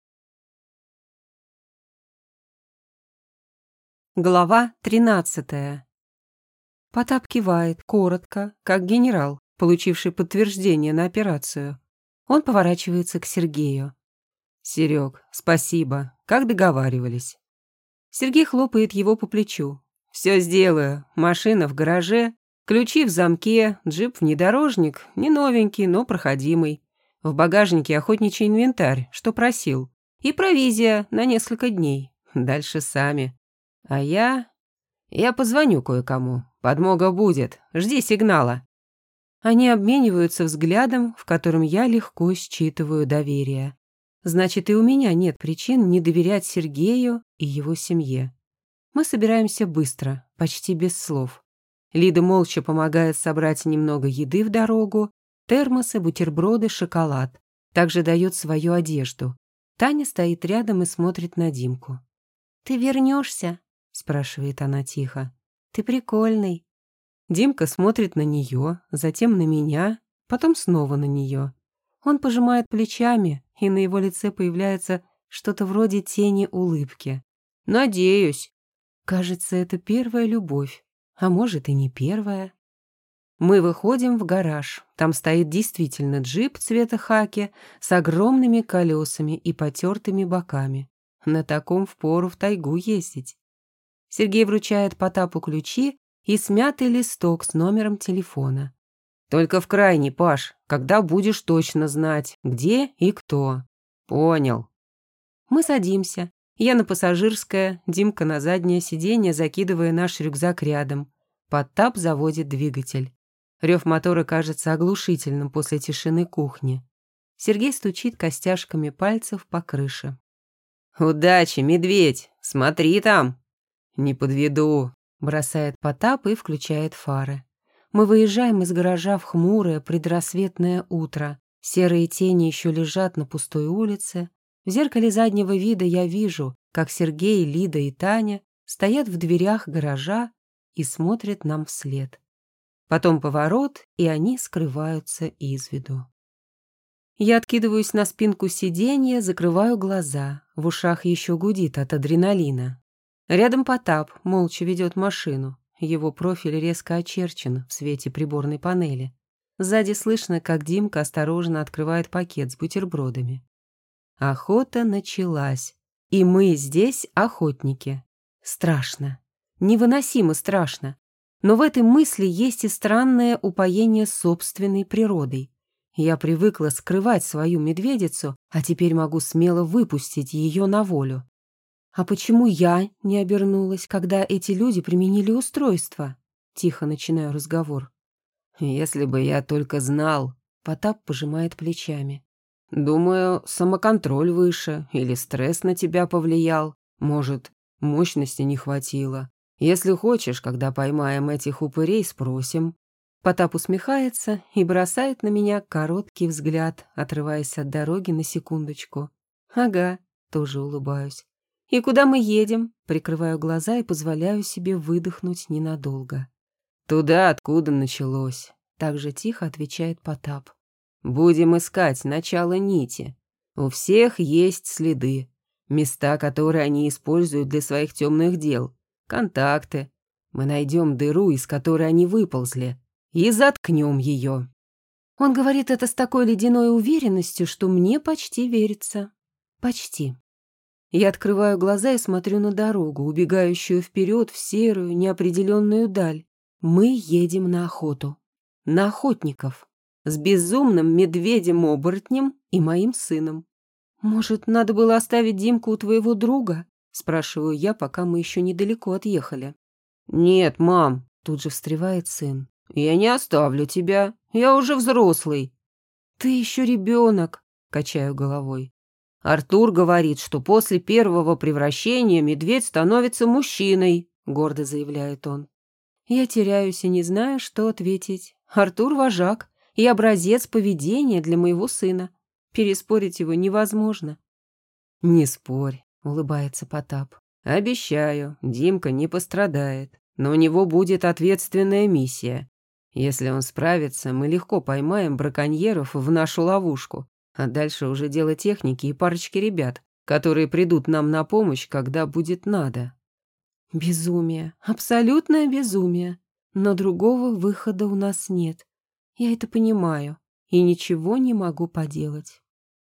Глава 13. Потап кивает, коротко, как генерал, получивший подтверждение на операцию. Он поворачивается к Сергею. «Серег, спасибо, как договаривались». Сергей хлопает его по плечу. «Все сделаю. Машина в гараже, ключи в замке, джип-внедорожник, не новенький, но проходимый. В багажнике охотничий инвентарь, что просил. И провизия на несколько дней. Дальше сами. А я позвоню кое-кому. Подмога будет. Жди сигнала». Они обмениваются взглядом, в котором я легко считываю доверие. Значит, и у меня нет причин не доверять Сергею и его семье. Мы собираемся быстро, почти без слов. Лида молча помогает собрать немного еды в дорогу, термосы, бутерброды, шоколад. Также дает свою одежду. Таня стоит рядом и смотрит на Димку. «Ты вернешься?» – спрашивает она тихо. «Ты прикольный». Димка смотрит на нее, затем на меня, потом снова на нее. Он пожимает плечами, и на его лице появляется что-то вроде тени улыбки. «Надеюсь». Кажется, это первая любовь, а может и не первая. Мы выходим в гараж. Там стоит действительно джип цвета хаки с огромными колесами и потертыми боками. На таком впору в тайгу ездить. Сергей вручает Потапу ключи и смятый листок с номером телефона. «Только в крайний, Паш, когда будешь точно знать, где и кто». «Понял». Мы садимся. Я на пассажирское, Димка на заднее сиденье, закидывая наш рюкзак рядом. Потап заводит двигатель. Рев мотора кажется оглушительным после тишины кухни. Сергей стучит костяшками пальцев по крыше. «Удачи, медведь! Смотри там!» «Не подведу», — бросает Потап и включает фары. Мы выезжаем из гаража в хмурое предрассветное утро. Серые тени еще лежат на пустой улице. В зеркале заднего вида я вижу, как Сергей, Лида и Таня стоят в дверях гаража и смотрят нам вслед. Потом поворот, и они скрываются из виду. Я откидываюсь на спинку сиденья, закрываю глаза. В ушах еще гудит от адреналина. Рядом Потап молча ведет машину. Его профиль резко очерчен в свете приборной панели. Сзади слышно, как Димка осторожно открывает пакет с бутербродами. Охота началась. И мы здесь охотники. Страшно. Невыносимо страшно. Но в этой мысли есть и странное упоение собственной природой. Я привыкла скрывать свою медведицу, а теперь могу смело выпустить ее на волю. «А почему я не обернулась, когда эти люди применили устройство?» Тихо начинаю разговор. «Если бы я только знал», — Потап пожимает плечами. «Думаю, самоконтроль выше или стресс на тебя повлиял. Может, мощности не хватило. Если хочешь, когда поймаем этих упырей, спросим». Потап усмехается и бросает на меня короткий взгляд, отрываясь от дороги на секундочку. «Ага», — тоже улыбаюсь. «И куда мы едем?» Прикрываю глаза и позволяю себе выдохнуть ненадолго. «Туда, откуда началось», — так же тихо отвечает Потап. «Будем искать начало нити. У всех есть следы, места, которые они используют для своих темных дел, контакты. Мы найдем дыру, из которой они выползли, и заткнем ее». Он говорит это с такой ледяной уверенностью, что мне почти верится. Почти. Я открываю глаза и смотрю на дорогу, убегающую вперед в серую, неопределенную даль. Мы едем на охоту. На охотников. С безумным медведем-оборотнем и моим сыном. «Может, надо было оставить Димку у твоего друга?» Спрашиваю я, пока мы еще недалеко отъехали. «Нет, мам», — тут же встревает сын. «Я не оставлю тебя. Я уже взрослый». «Ты еще ребенок», — качаю головой. «Артур говорит, что после первого превращения медведь становится мужчиной», — гордо заявляет он. Я теряюсь и не знаю, что ответить. Артур вожак и образец поведения для моего сына. Переспорить его невозможно. «Не спорь», — улыбается Потап. «Обещаю, Димка не пострадает, но у него будет ответственная миссия. Если он справится, мы легко поймаем браконьеров в нашу ловушку, а дальше уже дело техники и парочки ребят, которые придут нам на помощь, когда будет надо». Безумие, абсолютное безумие. Но другого выхода у нас нет. Я это понимаю и ничего не могу поделать.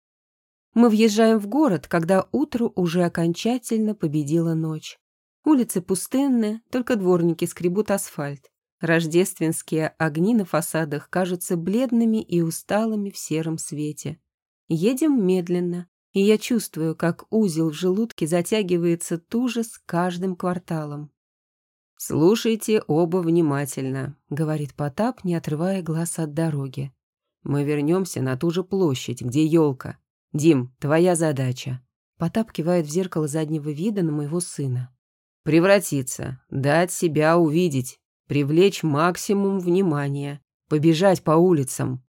Мы въезжаем в город, когда утро уже окончательно победила ночь. Улицы пустынные, только дворники скребут асфальт. Рождественские огни на фасадах кажутся бледными и усталыми в сером свете. Едем медленно, и я чувствую, как узел в желудке затягивается туже с каждым кварталом. «Слушайте оба внимательно», — говорит Потап, не отрывая глаз от дороги. «Мы вернемся на ту же площадь, где елка. Дим, твоя задача». Потап кивает в зеркало заднего вида на моего сына. «Превратиться, дать себя увидеть. привлечь максимум внимания, побежать по улицам».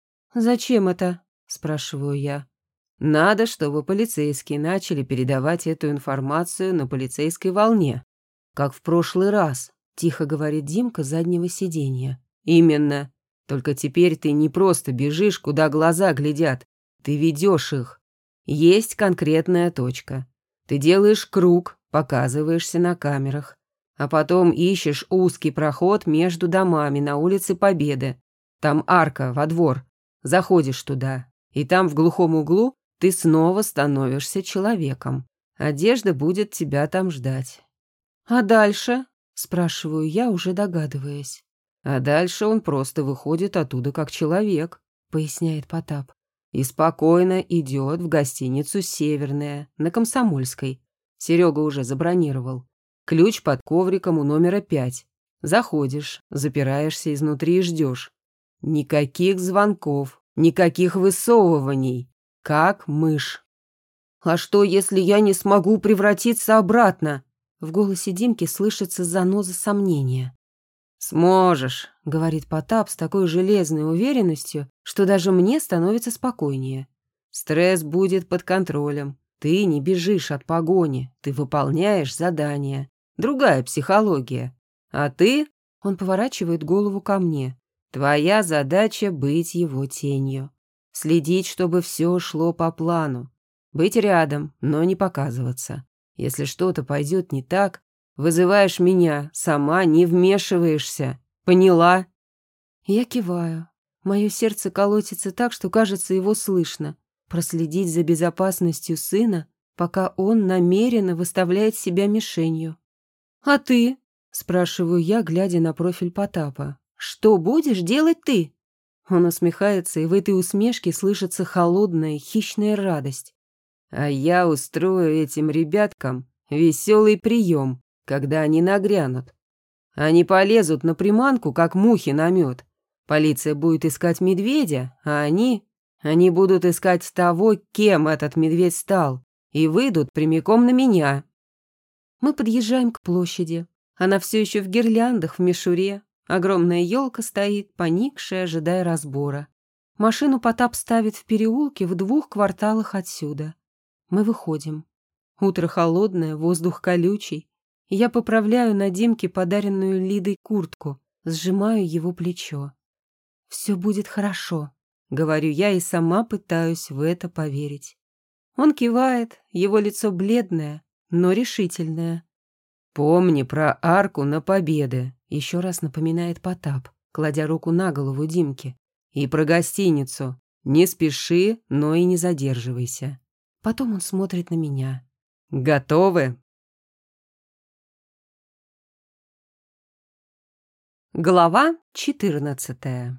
«Зачем это?» – спрашиваю я. «Надо, чтобы полицейские начали передавать эту информацию на полицейской волне. Как в прошлый раз», – тихо говорит Димка с заднего сиденья. «Именно. Только теперь ты не просто бежишь, куда глаза глядят. Ты ведешь их. Есть конкретная точка. Ты делаешь круг, показываешься на камерах, а потом ищешь узкий проход между домами на улице Победы. Там арка во двор. Заходишь туда, и там в глухом углу ты снова становишься человеком. Одежда будет тебя там ждать». «А дальше?» – спрашиваю я, уже догадываясь. «А дальше он просто выходит оттуда как человек», — поясняет Потап. «И спокойно идет в гостиницу «Северная» на Комсомольской. Серега уже забронировал. Ключ под ковриком у номера 5. Заходишь, запираешься изнутри и ждешь. Никаких звонков, никаких высовываний. Как мышь». «А что, если я не смогу превратиться обратно?» В голосе Димки слышится заноза сомнения. «Сможешь», — говорит Потап с такой железной уверенностью, что даже мне становится спокойнее. «Стресс будет под контролем. Ты не бежишь от погони, ты выполняешь задание. Другая психология. А ты...» — он поворачивает голову ко мне. «Твоя задача — быть его тенью. Следить, чтобы все шло по плану. Быть рядом, но не показываться. Если что-то пойдет не так, вызываешь меня, сама не вмешиваешься. Поняла?» Я киваю. Мое сердце колотится так, что, кажется, его слышно. Проследить за безопасностью сына, пока он намеренно выставляет себя мишенью. «А ты?» – спрашиваю я, глядя на профиль Потапа. «Что будешь делать ты?» Он усмехается, и в этой усмешке слышится холодная, хищная радость. «А я устрою этим ребяткам веселый прием, когда они нагрянут. Они полезут на приманку, как мухи на мед. Полиция будет искать медведя, а они будут искать того, кем этот медведь стал, и выйдут прямиком на меня». Мы подъезжаем к площади. Она все еще в гирляндах, в мишуре. Огромная елка стоит, поникшая, ожидая разбора. Машину Потап ставит в переулке в 2 кварталах отсюда. Мы выходим. Утро холодное, воздух колючий. Я поправляю на Димке подаренную Лидой куртку, сжимаю его плечо. «Все будет хорошо», — говорю я и сама пытаюсь в это поверить. Он кивает, его лицо бледное, но решительное. «Помни про арку на Победы», — еще раз напоминает Потап, кладя руку на голову Димки. «И про гостиницу. Не спеши, но и не задерживайся». Потом он смотрит на меня. «Готовы?» Глава 14.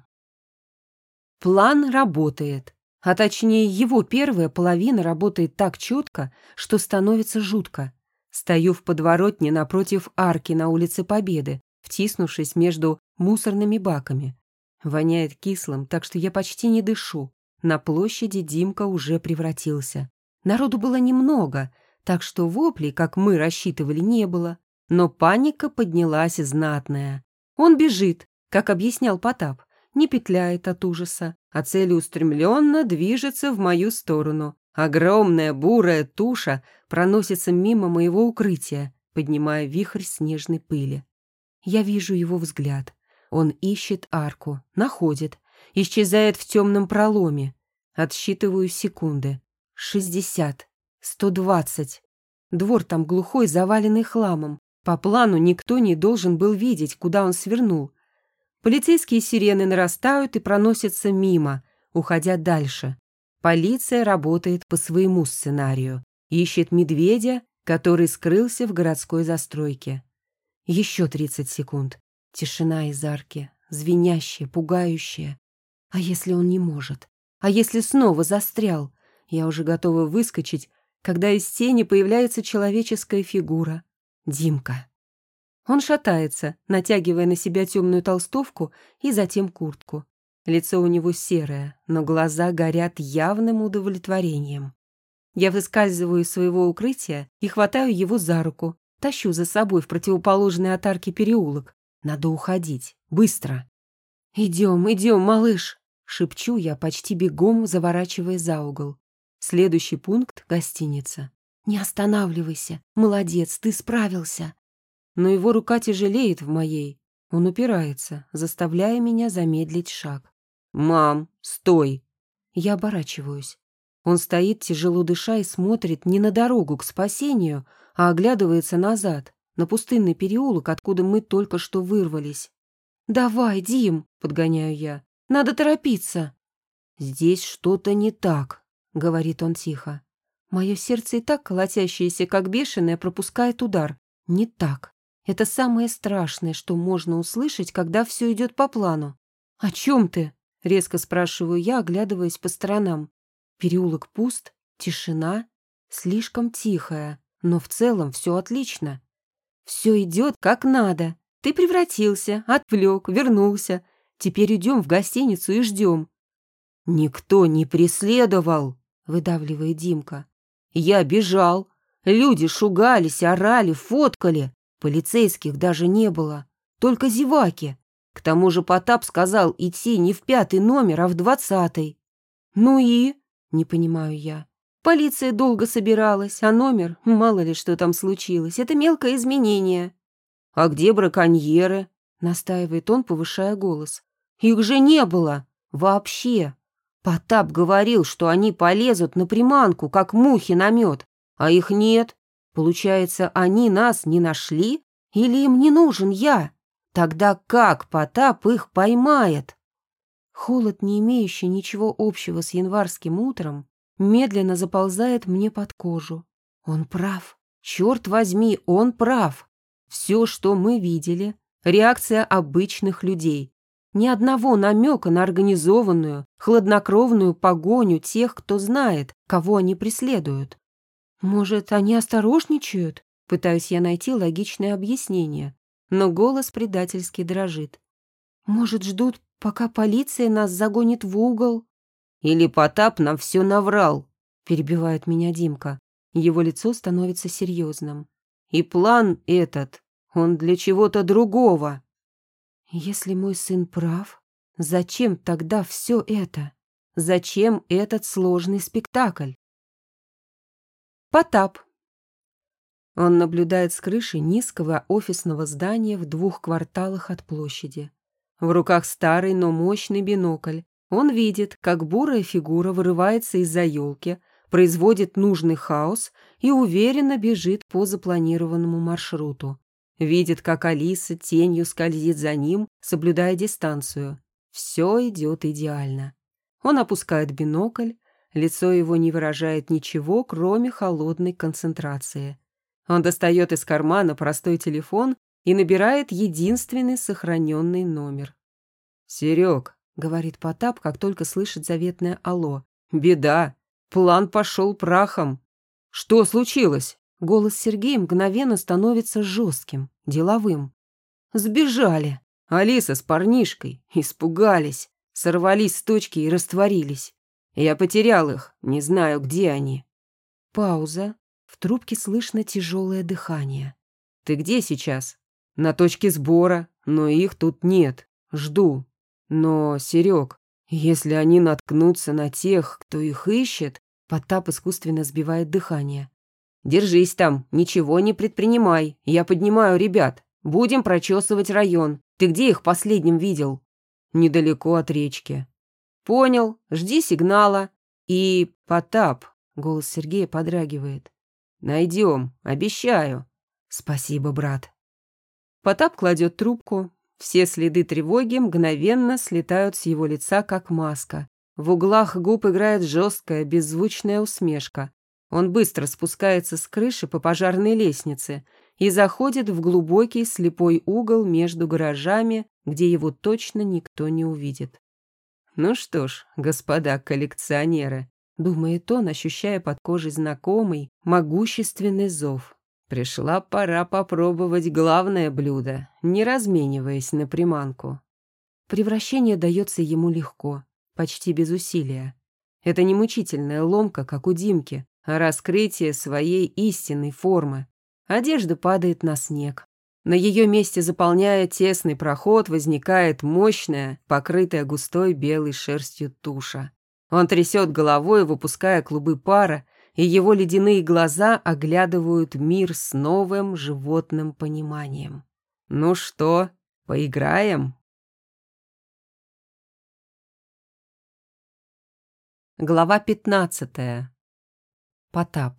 План работает. А точнее, его первая половина работает так четко, что становится жутко. Стою в подворотне напротив арки на улице Победы, втиснувшись между мусорными баками. Воняет кислым, так что я почти не дышу. На площади Димка уже превратился. Народу было немного, так что воплей, как мы рассчитывали, не было. Но паника поднялась знатная. Он бежит, как объяснял Потап, не петляет от ужаса, а целеустремленно движется в мою сторону. Огромная бурая туша проносится мимо моего укрытия, поднимая вихрь снежной пыли. Я вижу его взгляд. Он ищет арку, находит, исчезает в темном проломе. Отсчитываю секунды. 60, 120. Двор там глухой, заваленный хламом. По плану никто не должен был видеть, куда он свернул. Полицейские сирены нарастают и проносятся мимо, уходя дальше. Полиция работает по своему сценарию. Ищет медведя, который скрылся в городской застройке. Еще 30 секунд. Тишина из арки, звенящая, пугающая. А если он не может? А если снова застрял? Я уже готова выскочить, когда из тени появляется человеческая фигура. Димка. Он шатается, натягивая на себя темную толстовку и затем куртку. Лицо у него серое, но глаза горят явным удовлетворением. Я выскальзываю из своего укрытия и хватаю его за руку, тащу за собой в противоположный от арки переулок. Надо уходить. Быстро. «Идем, идем, малыш!» — шепчу я, почти бегом заворачивая за угол. Следующий пункт — гостиница. «Не останавливайся. Молодец, ты справился». Но его рука тяжелеет в моей. Он упирается, заставляя меня замедлить шаг. «Мам, стой!» Я оборачиваюсь. Он стоит, тяжело дыша, и смотрит не на дорогу к спасению, а оглядывается назад, на пустынный переулок, откуда мы только что вырвались. «Давай, Дим!» — подгоняю я. «Надо торопиться!» «Здесь что-то не так», — говорит он тихо. Мое сердце и так колотящееся, как бешеное, пропускает удар. Не так. Это самое страшное, что можно услышать, когда все идет по плану. «О чем ты?» — резко спрашиваю я, оглядываясь по сторонам. Переулок пуст, тишина, слишком тихая, но в целом все отлично. Все идет как надо. Ты превратился, отвлек, вернулся. Теперь идем в гостиницу и ждем. «Никто не преследовал», — выдавливает Димка. «Я бежал. Люди шугались, орали, фоткали. Полицейских даже не было. Только зеваки. К тому же Потап сказал идти не в 5-й номер, а в 20-й». «Ну и?» — не понимаю я. «Полиция долго собиралась, а номер, мало ли что там случилось, это мелкое изменение». «А где браконьеры?» — настаивает он, повышая голос. «Их же не было. Вообще. Потап говорил, что они полезут на приманку, как мухи на мед, а их нет. Получается, они нас не нашли? Или им не нужен я? Тогда как Потап их поймает?» Холод, не имеющий ничего общего с январским утром, медленно заползает мне под кожу. Он прав. Черт возьми, он прав. Все, что мы видели, реакция обычных людей. Ни одного намека на организованную, хладнокровную погоню тех, кто знает, кого они преследуют. Может, они осторожничают? Пытаюсь я найти логичное объяснение, но голос предательски дрожит. Может, ждут, пока полиция нас загонит в угол? Или Потап нам все наврал, перебивает меня Димка. Его лицо становится серьезным. И план этот, он для чего-то другого. Если мой сын прав, зачем тогда все это? Зачем этот сложный спектакль? Потап. Он наблюдает с крыши низкого офисного здания в 2 кварталах от площади. В руках старый, но мощный бинокль. Он видит, как бурая фигура вырывается из-за елки, производит нужный хаос и уверенно бежит по запланированному маршруту. Видит, как Алиса тенью скользит за ним, соблюдая дистанцию. Все идет идеально. Он опускает бинокль, лицо его не выражает ничего, кроме холодной концентрации. Он достает из кармана простой телефон и набирает единственный сохраненный номер. «Серег», — говорит Потап, как только слышит заветное «алло». «Беда. План пошел прахом». «Что случилось?» Голос Сергея мгновенно становится жестким, деловым. «Сбежали. Алиса с парнишкой. Испугались. Сорвались с точки и растворились. Я потерял их. Не знаю, где они». Пауза. В трубке слышно тяжелое дыхание. «Ты где сейчас?» «На точке сбора. Но их тут нет. Жду. Но, Серег, если они наткнутся на тех, кто их ищет...» Потап искусственно сбивает дыхание. «Держись там, ничего не предпринимай. Я поднимаю ребят. Будем прочесывать район. Ты где их последним видел?» «Недалеко от речки». «Понял. Жди сигнала. И, Потап...» Голос Сергея подрагивает. «Найдем. Обещаю». «Спасибо, брат». Потап кладет трубку. Все следы тревоги мгновенно слетают с его лица, как маска. В углах губ играет жесткая, беззвучная усмешка. Он быстро спускается с крыши по пожарной лестнице и заходит в глубокий слепой угол между гаражами, где его точно никто не увидит. «Ну что ж, господа коллекционеры», — думает он, ощущая под кожей знакомый, могущественный зов. «Пришла пора попробовать главное блюдо, не размениваясь на приманку». Превращение дается ему легко, почти без усилия. Это не мучительная ломка, как у Димки, а раскрытие своей истинной формы. Одежда падает на снег. На ее месте, заполняя тесный проход, возникает мощная, покрытая густой белой шерстью туша. Он трясет головой, выпуская клубы пара, и его ледяные глаза оглядывают мир с новым животным пониманием. «Ну что, поиграем?» Глава 15. Потап.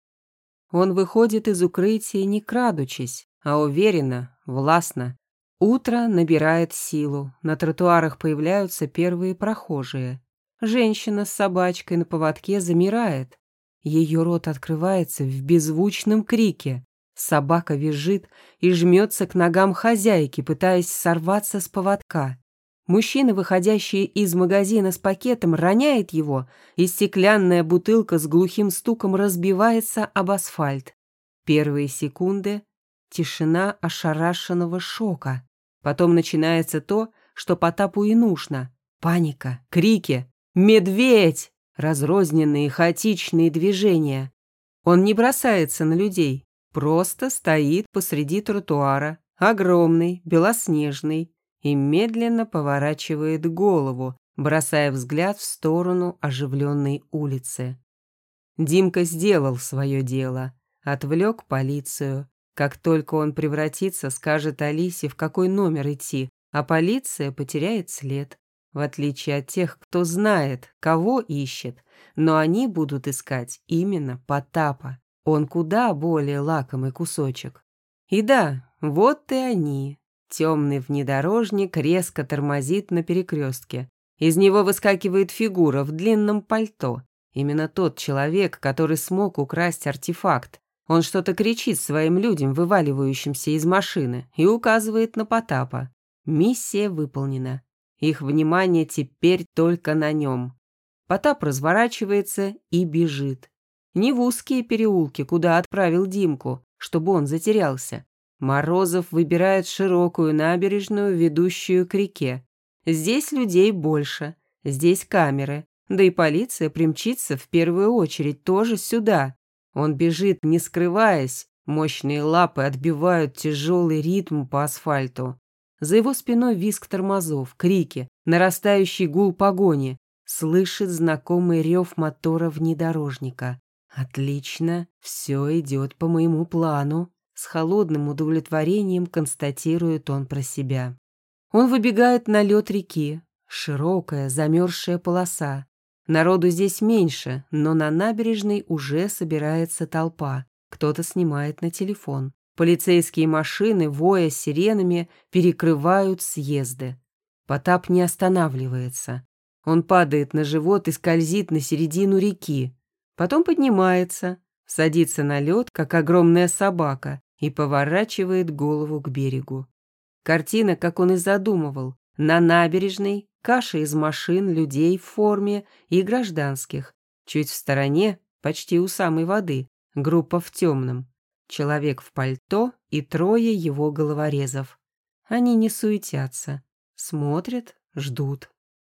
Он выходит из укрытия не крадучись, а уверенно, властно. Утро набирает силу, на тротуарах появляются первые прохожие. Женщина с собачкой на поводке замирает. Ее рот открывается в беззвучном крике. Собака визжит и жмется к ногам хозяйки, пытаясь сорваться с поводка. Мужчина, выходящий из магазина с пакетом, роняет его, и стеклянная бутылка с глухим стуком разбивается об асфальт. Первые секунды — тишина ошарашенного шока. Потом начинается то, что Потапу и нужно. Паника, крики, «Медведь!» Разрозненные хаотичные движения. Он не бросается на людей, просто стоит посреди тротуара, огромный, белоснежный, и медленно поворачивает голову, бросая взгляд в сторону оживленной улицы. Димка сделал свое дело, отвлек полицию. Как только он превратится, скажет Алисе, в какой номер идти, а полиция потеряет след. В отличие от тех, кто знает, кого ищет, но они будут искать именно Потапа. Он куда более лакомый кусочек. И да, вот и они. Темный внедорожник резко тормозит на перекрестке. Из него выскакивает фигура в длинном пальто. Именно тот человек, который смог украсть артефакт. Он что-то кричит своим людям, вываливающимся из машины, и указывает на Потапа. Миссия выполнена. Их внимание теперь только на нем. Потап разворачивается и бежит. Не в узкие переулки, куда отправил Димку, чтобы он затерялся. Морозов выбирает широкую набережную, ведущую к реке. Здесь людей больше, здесь камеры, да и полиция примчится в первую очередь тоже сюда. Он бежит, не скрываясь, мощные лапы отбивают тяжелый ритм по асфальту. За его спиной визг тормозов, крики, нарастающий гул погони. Слышит знакомый рев мотора внедорожника. «Отлично, все идет по моему плану», — с холодным удовлетворением констатирует он про себя. Он выбегает на лед реки. Широкая, замерзшая полоса. Народу здесь меньше, но на набережной уже собирается толпа. Кто-то снимает на телефон. Полицейские машины, воя сиренами, перекрывают съезды. Потап не останавливается. Он падает на живот и скользит на середину реки. Потом поднимается, садится на лед, как огромная собака, и поворачивает голову к берегу. Картина, как он и задумывал. На набережной каша из машин, людей в форме и гражданских. Чуть в стороне, почти у самой воды, группа в темном. Человек в пальто и трое его головорезов. Они не суетятся, смотрят, ждут.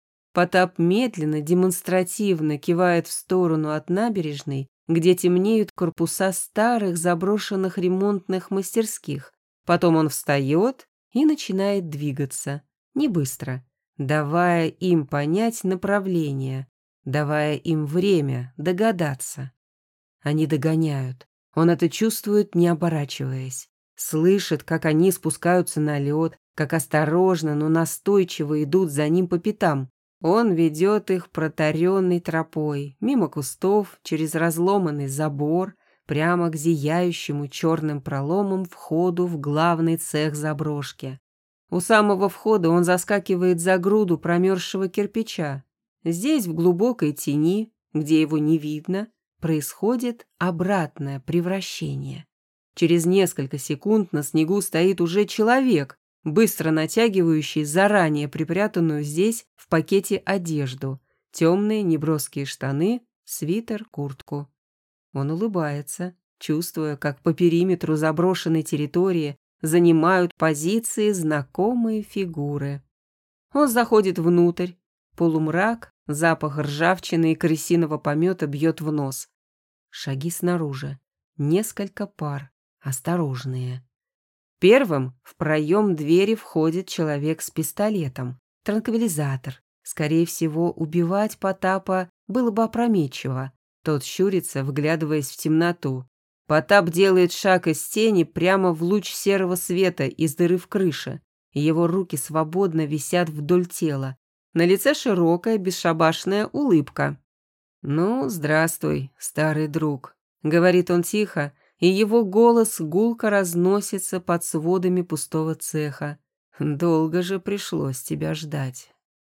Потап медленно, демонстративно кивает в сторону от набережной, где темнеют корпуса старых заброшенных ремонтных мастерских. Потом он встает и начинает двигаться, не быстро, давая им понять направление, давая им время догадаться. Они догоняют. Он это чувствует, не оборачиваясь. Слышит, как они спускаются на лед, как осторожно, но настойчиво идут за ним по пятам. Он ведет их протаренной тропой, мимо кустов, через разломанный забор, прямо к зияющему черным проломам входу в главный цех заброшки. У самого входа он заскакивает за груду промерзшего кирпича. Здесь, в глубокой тени, где его не видно, происходит обратное превращение. Через несколько секунд на снегу стоит уже человек, быстро натягивающий заранее припрятанную здесь в пакете одежду, темные неброские штаны, свитер, куртку. Он улыбается, чувствуя, как по периметру заброшенной территории занимают позиции знакомые фигуры. Он заходит внутрь, полумрак, запах ржавчины и крысиного помета бьет в нос. Шаги снаружи, несколько пар, осторожные. Первым в проем двери входит человек с пистолетом. Транквилизатор. Скорее всего, убивать Потапа было бы опрометчиво. Тот щурится, вглядываясь в темноту. Потап делает шаг из тени прямо в луч серого света из дыры в крыше. Его руки свободно висят вдоль тела. На лице широкая, бесшабашная улыбка. «Ну, здравствуй, старый друг», — говорит он тихо, и его голос гулко разносится под сводами пустого цеха. «Долго же пришлось тебя ждать».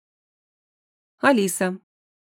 Алиса.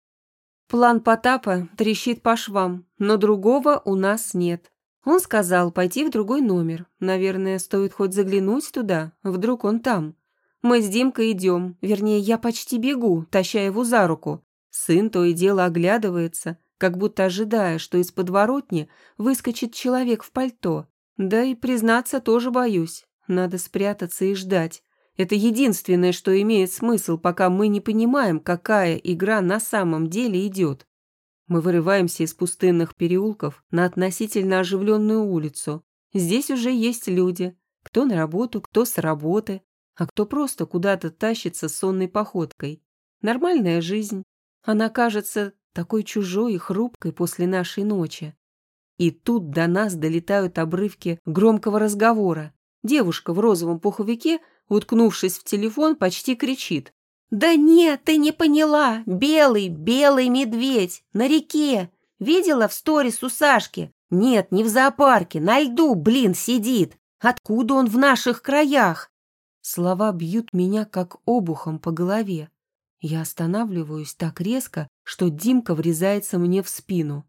План Потапа трещит по швам, но другого у нас нет. Он сказал пойти в другой номер. Наверное, стоит хоть заглянуть туда, вдруг он там. Мы с Димкой идем, вернее, я почти бегу, таща его за руку. Сын то и дело оглядывается, как будто ожидая, что из подворотни выскочит человек в пальто. Да и признаться тоже боюсь. Надо спрятаться и ждать. Это единственное, что имеет смысл, пока мы не понимаем, какая игра на самом деле идет. Мы вырываемся из пустынных переулков на относительно оживленную улицу. Здесь уже есть люди. Кто на работу, кто с работы, а кто просто куда-то тащится сонной походкой. Нормальная жизнь. Она кажется такой чужой и хрупкой после нашей ночи. И тут до нас долетают обрывки громкого разговора. Девушка в розовом пуховике, уткнувшись в телефон, почти кричит. «Да нет, ты не поняла! Белый медведь! На реке! Видела в сторис у Сашки? Нет, не в зоопарке, на льду, сидит! Откуда он в наших краях?» Слова бьют меня как обухом по голове. Я останавливаюсь так резко, что Димка врезается мне в спину.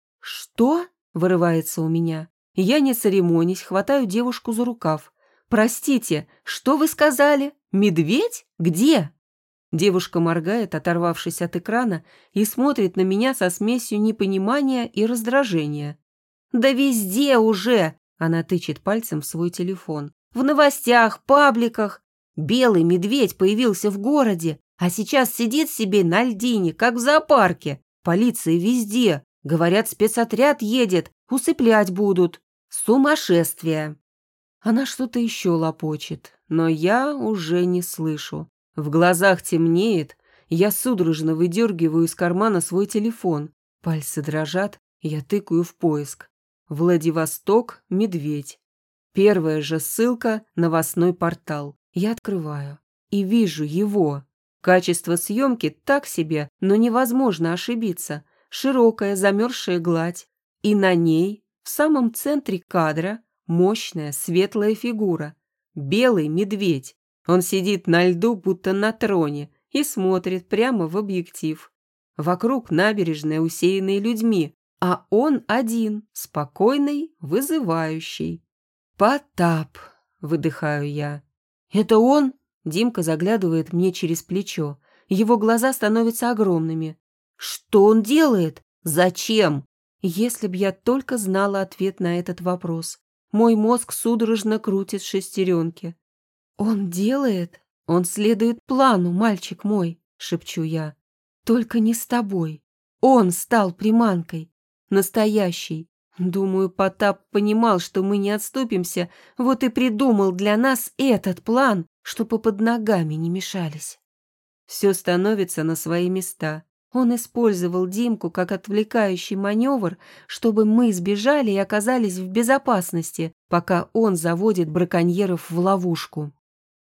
«Что?» — вырывается у меня. Я, не церемонясь, хватаю девушку за рукав. «Простите, что вы сказали? Медведь? Где?» Девушка моргает, оторвавшись от экрана, и смотрит на меня со смесью непонимания и раздражения. «Да везде уже!» — она тычет пальцем в свой телефон. «В новостях, пабликах. Белый медведь появился в городе, а сейчас сидит себе на льдине, как в зоопарке. Полиция везде. Говорят, спецотряд едет, усыплять будут. Сумасшествие!» Она что-то еще лопочет, но я уже не слышу. В глазах темнеет, я судорожно выдергиваю из кармана свой телефон. Пальцы дрожат, я тыкаю в поиск. Владивосток, медведь. Первая же ссылка – новостной портал. Я открываю и вижу его. Качество съемки так себе, но невозможно ошибиться. Широкая замерзшая гладь. И на ней, в самом центре кадра, мощная светлая фигура. Белый медведь. Он сидит на льду, будто на троне, и смотрит прямо в объектив. Вокруг набережная, усеянная людьми, а он один, спокойный, вызывающий. «Потап!» — выдыхаю я. «Это он?» — Димка заглядывает мне через плечо. Его глаза становятся огромными. «Что он делает? Зачем?» Если б я только знала ответ на этот вопрос. Мой мозг судорожно крутит шестеренки. «Он делает? Он следует плану, мальчик мой», — шепчу я. «Только не с тобой. Он стал приманкой. Настоящий. Думаю, Потап понимал, что мы не отступимся, вот и придумал для нас этот план, чтобы под ногами не мешались». Все становится на свои места. Он использовал Димку как отвлекающий маневр, чтобы мы сбежали и оказались в безопасности, пока он заводит браконьеров в ловушку.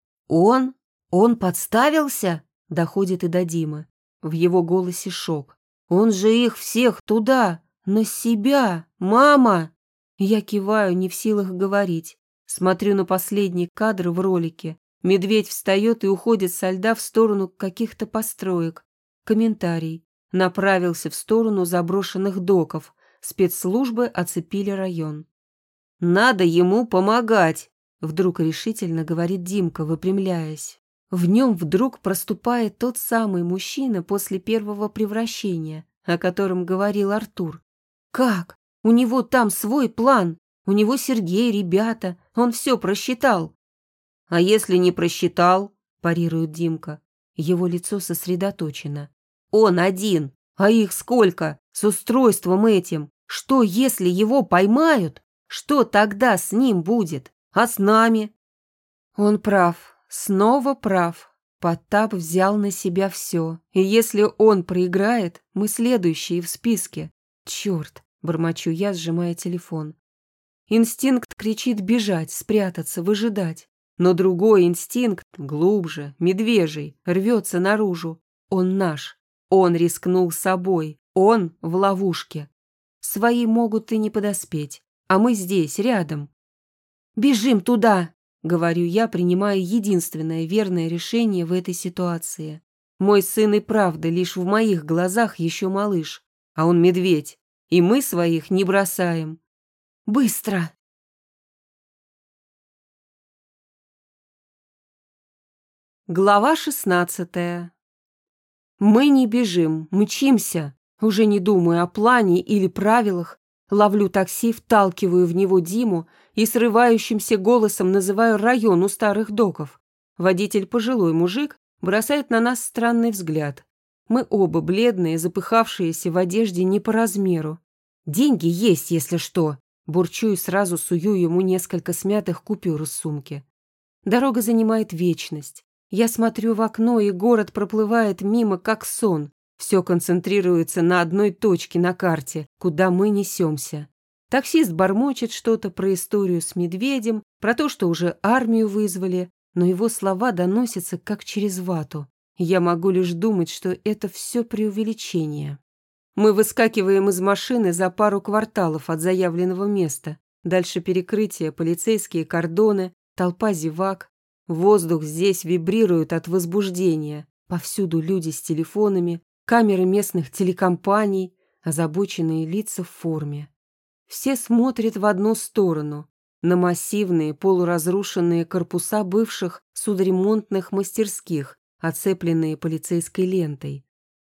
«Он? Он подставился?» — доходит и до Димы. В его голосе шок. «Он же их всех туда, на себя! Мама!» Я киваю, не в силах говорить. Смотрю на последний кадр в ролике. Медведь встает и уходит со льда в сторону каких-то построек. Комментарий. Направился в сторону заброшенных доков. Спецслужбы оцепили район. «Надо ему помогать!» Вдруг решительно говорит Димка, выпрямляясь. В нем вдруг проступает тот самый мужчина после первого превращения, о котором говорил Артур. Как? У него там свой план. У него Сергей, ребята. Он все просчитал. «А если не просчитал?» – парирует Димка. Его лицо сосредоточено. «Он один. А их сколько? С устройством этим. Что, если его поймают? Что тогда с ним будет? А с нами? Он прав, снова прав. Потап взял на себя все, и если он проиграет, мы следующие в списке. Черт, бормочу я, сжимая телефон. Инстинкт кричит бежать, спрятаться, выжидать. Но другой инстинкт, глубже, медвежий, рвется наружу. Он наш. Он рискнул собой. Он в ловушке. Свои могут и не подоспеть, а мы здесь, рядом. «Бежим туда!» — говорю я, принимая единственное верное решение в этой ситуации. Мой сын и правда лишь в моих глазах еще малыш, а он медведь, и мы своих не бросаем. «Быстро!» Глава 16. Мы не бежим, мчимся. Уже не думаю о плане или правилах. Ловлю такси, вталкиваю в него Диму и срывающимся голосом называю район у старых доков. Водитель, пожилой мужик, бросает на нас странный взгляд. Мы оба бледные, запыхавшиеся в одежде не по размеру. «Деньги есть, если что», – бурчу и сразу сую ему несколько смятых купюр из сумки. Дорога занимает вечность. Я смотрю в окно, и город проплывает мимо, как сон. Все концентрируется на одной точке на карте, куда мы несемся. Таксист бормочет что-то про историю с медведем, про то, что уже армию вызвали, но его слова доносятся как через вату. Я могу лишь думать, что это все преувеличение. Мы выскакиваем из машины за пару кварталов от заявленного места. Дальше перекрытие, полицейские кордоны, толпа зевак. Воздух здесь вибрирует от возбуждения. Повсюду люди с телефонами, камеры местных телекомпаний, озабоченные лица в форме. Все смотрят в одну сторону, на массивные полуразрушенные корпуса бывших судоремонтных мастерских, оцепленные полицейской лентой.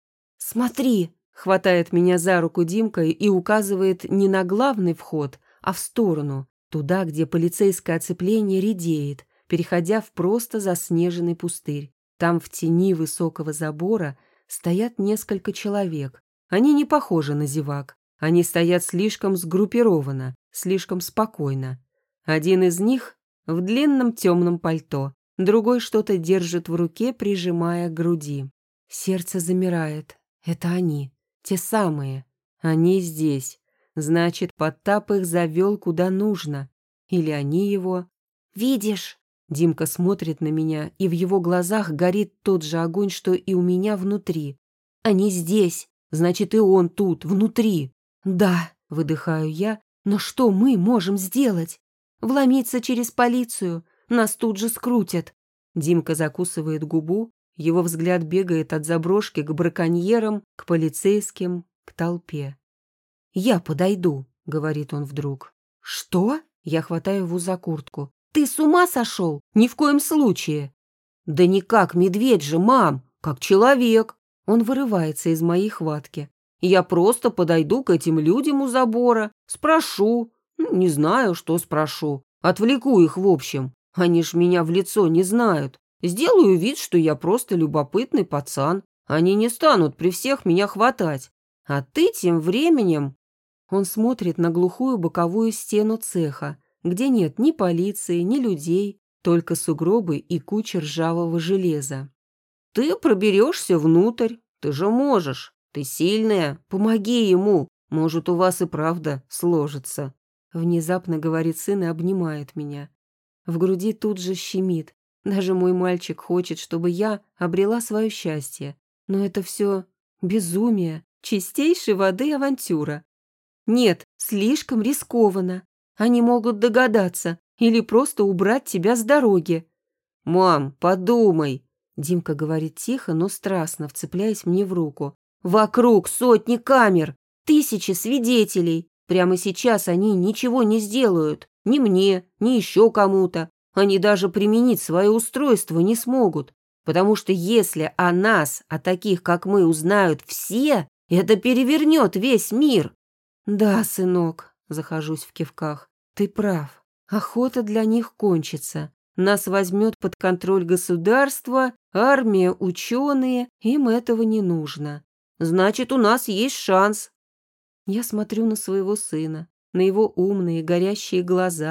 «Смотри!» — хватает меня за руку Димка и указывает не на главный вход, а в сторону, туда, где полицейское оцепление редеет, переходя в просто заснеженный пустырь. Там в тени высокого забора стоят несколько человек. Они не похожи на зевак. Они стоят слишком сгруппированно, слишком спокойно. Один из них в длинном темном пальто, другой что-то держит в руке, прижимая к груди. Сердце замирает. Это они, те самые. Они здесь. Значит, Потап их завел куда нужно. Или они его. «Видишь?» Димка смотрит на меня, и в его глазах горит тот же огонь, что и у меня внутри. «Они здесь, значит, и он тут, внутри». «Да», — выдыхаю я, «но что мы можем сделать? Вломиться через полицию? Нас тут же скрутят». Димка закусывает губу, его взгляд бегает от заброшки к браконьерам, к полицейским, к толпе. «Я подойду», — говорит он вдруг. «Что?» — я хватаю его за куртку. «Ты с ума сошел? Ни в коем случае!» «Да не как медведь же, мам, как человек!» Он вырывается из моей хватки. «Я просто подойду к этим людям у забора, спрошу. Не знаю, что спрошу. Отвлеку их в общем. Они ж меня в лицо не знают. Сделаю вид, что я просто любопытный пацан. Они не станут при всех меня хватать. А ты тем временем...» Он смотрит на глухую боковую стену цеха, где нет ни полиции, ни людей, только сугробы и куча ржавого железа. «Ты проберешься внутрь, ты же можешь, ты сильная, помоги ему, может, у вас и правда сложится», — внезапно говорит сын и обнимает меня. В груди тут же щемит, даже мой мальчик хочет, чтобы я обрела свое счастье, но это все безумие, чистейшей воды авантюра. Нет, слишком рискованно. Они могут догадаться или просто убрать тебя с дороги. «Мам, подумай!» Димка говорит тихо, но страстно, вцепляясь мне в руку. «Вокруг сотни камер, тысячи свидетелей. Прямо сейчас они ничего не сделают. Ни мне, ни еще кому-то. Они даже применить свое устройство не смогут. Потому что если о нас, о таких, как мы, узнают все, это перевернет весь мир». «Да, сынок», — захожусь в кивках, — «ты прав. Охота для них кончится. Нас возьмет под контроль государство, армия, ученые. Им этого не нужно. Значит, у нас есть шанс». Я смотрю на своего сына, на его умные, горящие глаза,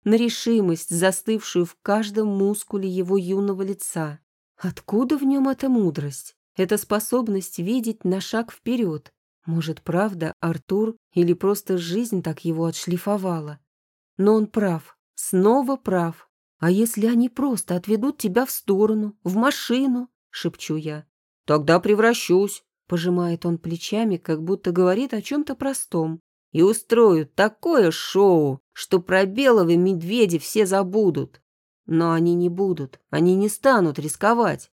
на решимость, застывшую в каждом мускуле его юного лица. Откуда в нем эта мудрость, эта способность видеть на шаг вперед? Может, правда, Артур или просто жизнь так его отшлифовала? Но он прав, снова прав. А если они просто отведут тебя в сторону, в машину? Шепчу я. Тогда превращусь, пожимает он плечами, как будто говорит о чем-то простом. И устрою такое шоу, что про белого медведя все забудут. Но они не будут, они не станут рисковать.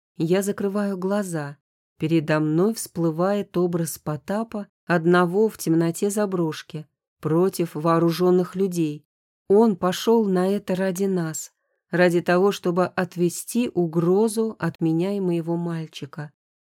Я закрываю глаза. Передо мной всплывает образ Потапа, одного в темноте заброшки, против вооруженных людей. Он пошел на это ради нас, ради того, чтобы отвести угрозу от меня и моего мальчика.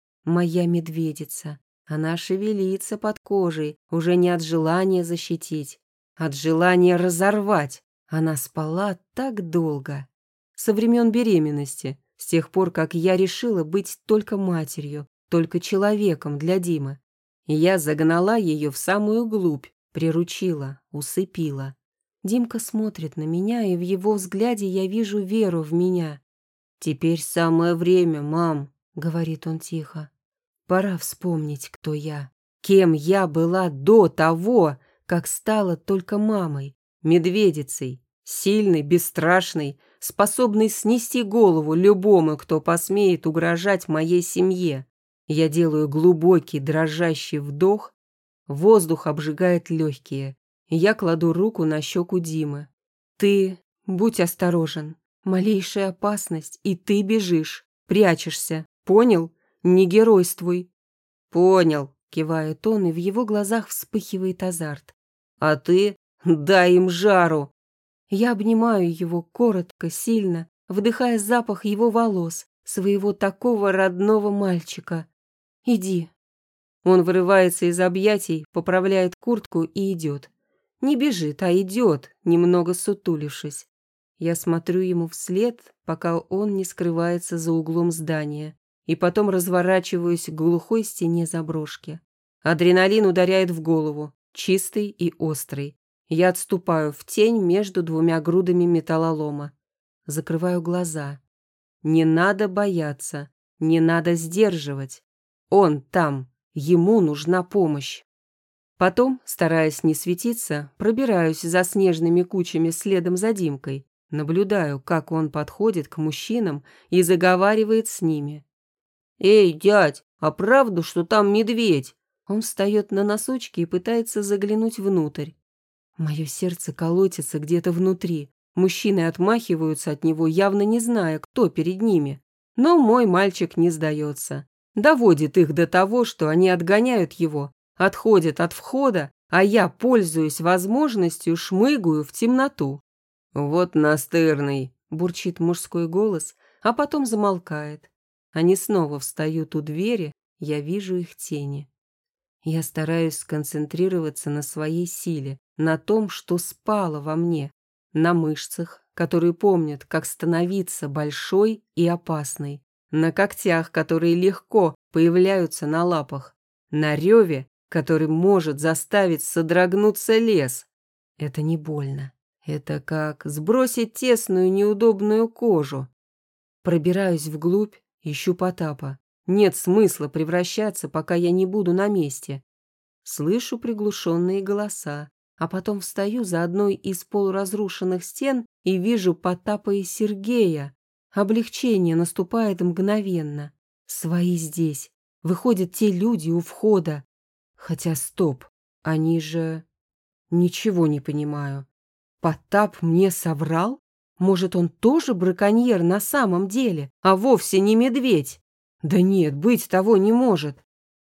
Моя медведица, она шевелится под кожей, уже не от желания защитить, от желания разорвать. Она спала так долго, со времен беременности, с тех пор, как я решила быть только матерью, только человеком для Димы. Я загнала ее в самую глубь, приручила, усыпила. Димка смотрит на меня, и в его взгляде я вижу веру в меня. «Теперь самое время, мам», — говорит он тихо. «Пора вспомнить, кто я, кем я была до того, как стала только мамой, медведицей, сильной, бесстрашной, способной снести голову любому, кто посмеет угрожать моей семье». Я делаю глубокий дрожащий вдох, воздух обжигает легкие. Я кладу руку на щеку Димы. «Ты будь осторожен. Малейшая опасность, и ты бежишь, прячешься. Понял? Не геройствуй». «Понял», — кивает он, и в его глазах вспыхивает азарт. «А ты? Дай им жару!» Я обнимаю его коротко, сильно, вдыхая запах его волос, своего такого родного мальчика. «Иди». Он вырывается из объятий, поправляет куртку и идет. Не бежит, а идет, немного сутулившись. Я смотрю ему вслед, пока он не скрывается за углом здания, и потом разворачиваюсь к глухой стене заброшки. Адреналин ударяет в голову, чистый и острый. Я отступаю в тень между двумя грудами металлолома. Закрываю глаза. Не надо бояться, не надо сдерживать. Он там, ему нужна помощь. Потом, стараясь не светиться, пробираюсь за снежными кучами следом за Димкой, наблюдаю, как он подходит к мужчинам и заговаривает с ними. «Эй, дядь, а правда, что там медведь?» Он встает на носочки и пытается заглянуть внутрь. Мое сердце колотится где-то внутри. Мужчины отмахиваются от него, явно не зная, кто перед ними. Но мой мальчик не сдается. Доводит их до того, что они отгоняют его, отходят от входа, а я, пользуясь возможностью, шмыгаю в темноту. «Вот настырный», — бурчит мужской голос, а потом замолкает. Они снова встают у двери, я вижу их тени. Я стараюсь сконцентрироваться на своей силе, на том, что спало во мне, на мышцах, которые помнят, как становиться большой и опасной, на когтях, которые легко появляются на лапах, на реве, который может заставить содрогнуться лес. Это не больно. Это как сбросить тесную неудобную кожу. Пробираюсь вглубь, ищу Потапа. Нет смысла превращаться, пока я не буду на месте. Слышу приглушенные голоса, а потом встаю за одной из полуразрушенных стен и вижу Потапа и Сергея. Облегчение наступает мгновенно. Свои здесь. Выходят те люди у входа. Хотя стоп, они же... Ничего не понимаю. Потап мне соврал? Может, он тоже браконьер на самом деле, а вовсе не медведь? Да нет, быть того не может.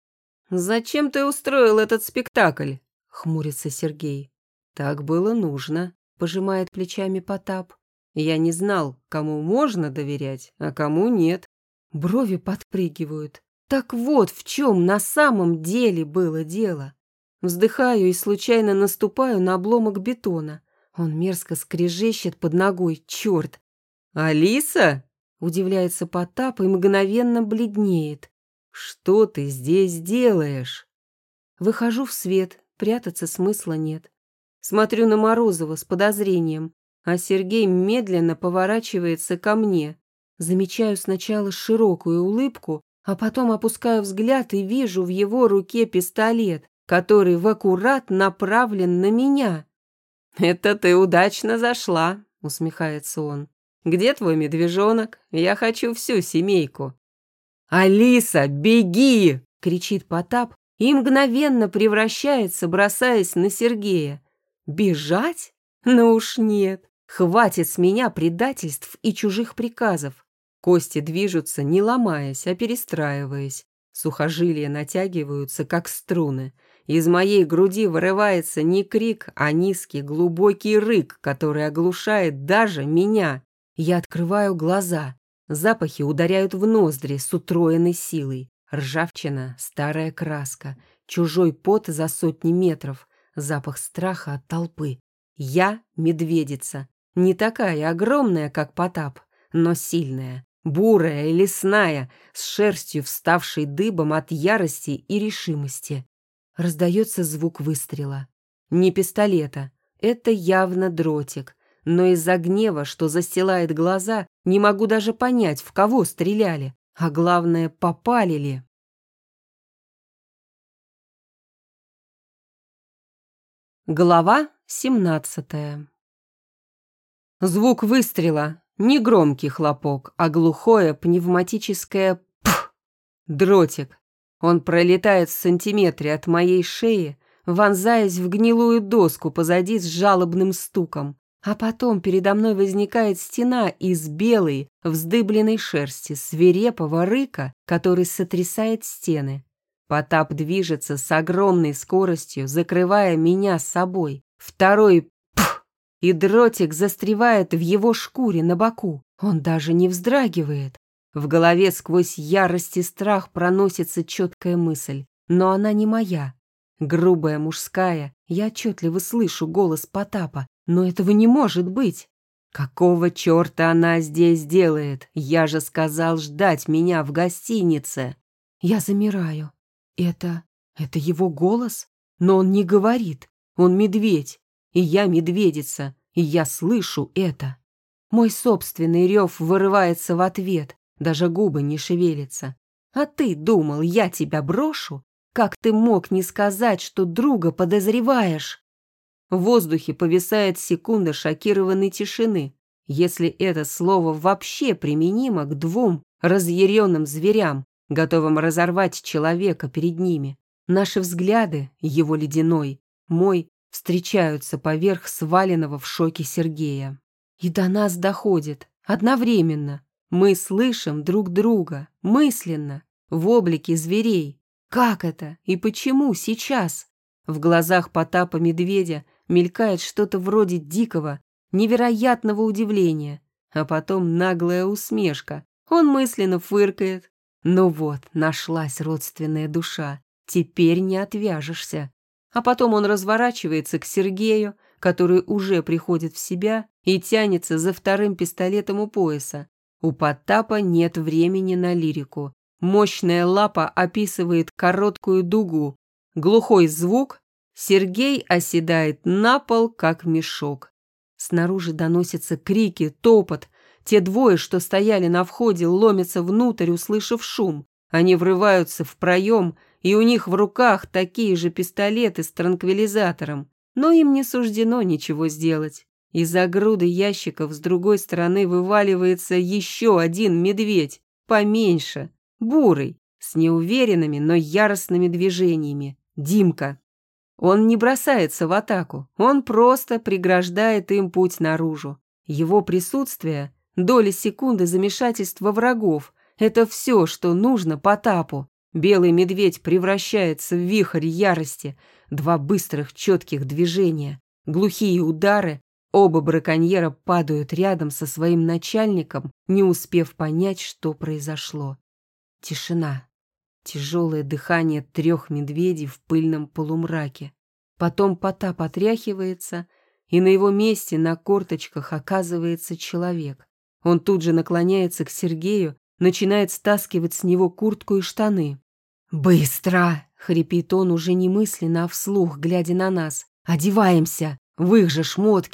«Зачем ты устроил этот спектакль?» — хмурится Сергей. «Так было нужно», — пожимает плечами Потап. «Я не знал, кому можно доверять, а кому нет». Брови подпрыгивают. Так вот в чем на самом деле было дело. Вздыхаю и случайно наступаю на обломок бетона. Он мерзко скрежещет под ногой, черт. «Алиса?» — удивляется Потап и мгновенно бледнеет. «Что ты здесь делаешь?» Выхожу в свет, прятаться смысла нет. Смотрю на Морозова с подозрением. а Сергей медленно поворачивается ко мне. Замечаю сначала широкую улыбку, а потом опускаю взгляд и вижу в его руке пистолет, который в аккурат направлен на меня. «Это ты удачно зашла», — усмехается он. «Где твой медвежонок? Я хочу всю семейку». «Алиса, беги!» — кричит Потап и мгновенно превращается, бросаясь на Сергея. «Бежать? Ну уж нет. Хватит с меня предательств и чужих приказов». Кости движутся, не ломаясь, а перестраиваясь. Сухожилия натягиваются, как струны. Из моей груди вырывается не крик, а низкий глубокий рык, который оглушает даже меня. Я открываю глаза. Запахи ударяют в ноздри с утроенной силой. Ржавчина, старая краска, чужой пот за сотни метров, запах страха от толпы. Я медведица. Не такая огромная, как Потап, но сильная, бурая и лесная, с шерстью, вставшей дыбом от ярости и решимости. Раздается звук выстрела. Не пистолета, это явно дротик, но из-за гнева, что застилает глаза, не могу даже понять, в кого стреляли, а главное, попали ли. Глава 17. Звук выстрела. Не громкий хлопок, а глухое пневматическое «пф». Дротик. Он пролетает в сантиметре от моей шеи, вонзаясь в гнилую доску позади с жалобным стуком. А потом передо мной возникает стена из белой, вздыбленной шерсти, свирепого рыка, который сотрясает стены. Потап движется с огромной скоростью, закрывая меня собой. Второй «пф», и дротик застревает в его шкуре на боку. Он даже не вздрагивает. В голове сквозь ярость и страх проносится четкая мысль, но она не моя. Грубая, мужская, я отчетливо слышу голос Потапа, но этого не может быть. Какого черта она здесь делает? Я же сказал ждать меня в гостинице. Я замираю. Это его голос? Но он не говорит. Он медведь, и я медведица, и я слышу это. Мой собственный рев вырывается в ответ, даже губы не шевелятся. А ты думал, я тебя брошу? Как ты мог не сказать, что друга подозреваешь? В воздухе повисает секунда шокированной тишины, если это слово вообще применимо к двум разъяренным зверям, готовым разорвать человека перед ними. Наши взгляды, его ледяной, мой, встречаются поверх сваленного в шоке Сергея. И до нас доходит одновременно. Мы слышим друг друга, мысленно, в облике зверей. Как это и почему сейчас? В глазах Потапа медведя мелькает что-то вроде дикого, невероятного удивления, а потом наглая усмешка. Он мысленно фыркает. Ну вот, нашлась родственная душа, теперь не отвяжешься. А потом он разворачивается к Сергею, который уже приходит в себя и тянется за вторым пистолетом у пояса. У Потапа нет времени на лирику. Мощная лапа описывает короткую дугу. Глухой звук. Сергей оседает на пол, как мешок. Снаружи доносятся крики, топот. Те двое, что стояли на входе, ломятся внутрь, услышав шум. Они врываются в проем, и у них в руках такие же пистолеты с транквилизатором. Но им не суждено ничего сделать. Из-за груды ящиков с другой стороны вываливается еще один медведь, поменьше, бурый, с неуверенными, но яростными движениями. Димка. Он не бросается в атаку, он просто преграждает им путь наружу. Его присутствие, доли секунды замешательства врагов, это все, что нужно Потапу. Белый медведь превращается в вихрь ярости, два быстрых четких движения, глухие удары. Оба браконьера падают рядом со своим начальником, не успев понять, что произошло. Тишина. Тяжелое дыхание 3 медведей в пыльном полумраке. Потом Потап отряхивается, и на его месте на корточках оказывается человек. Он тут же наклоняется к Сергею, начинает стаскивать с него куртку и штаны. «Быстро!» — хрипит он уже не мысленно, а вслух, глядя на нас. «Одеваемся! В их же шмотки!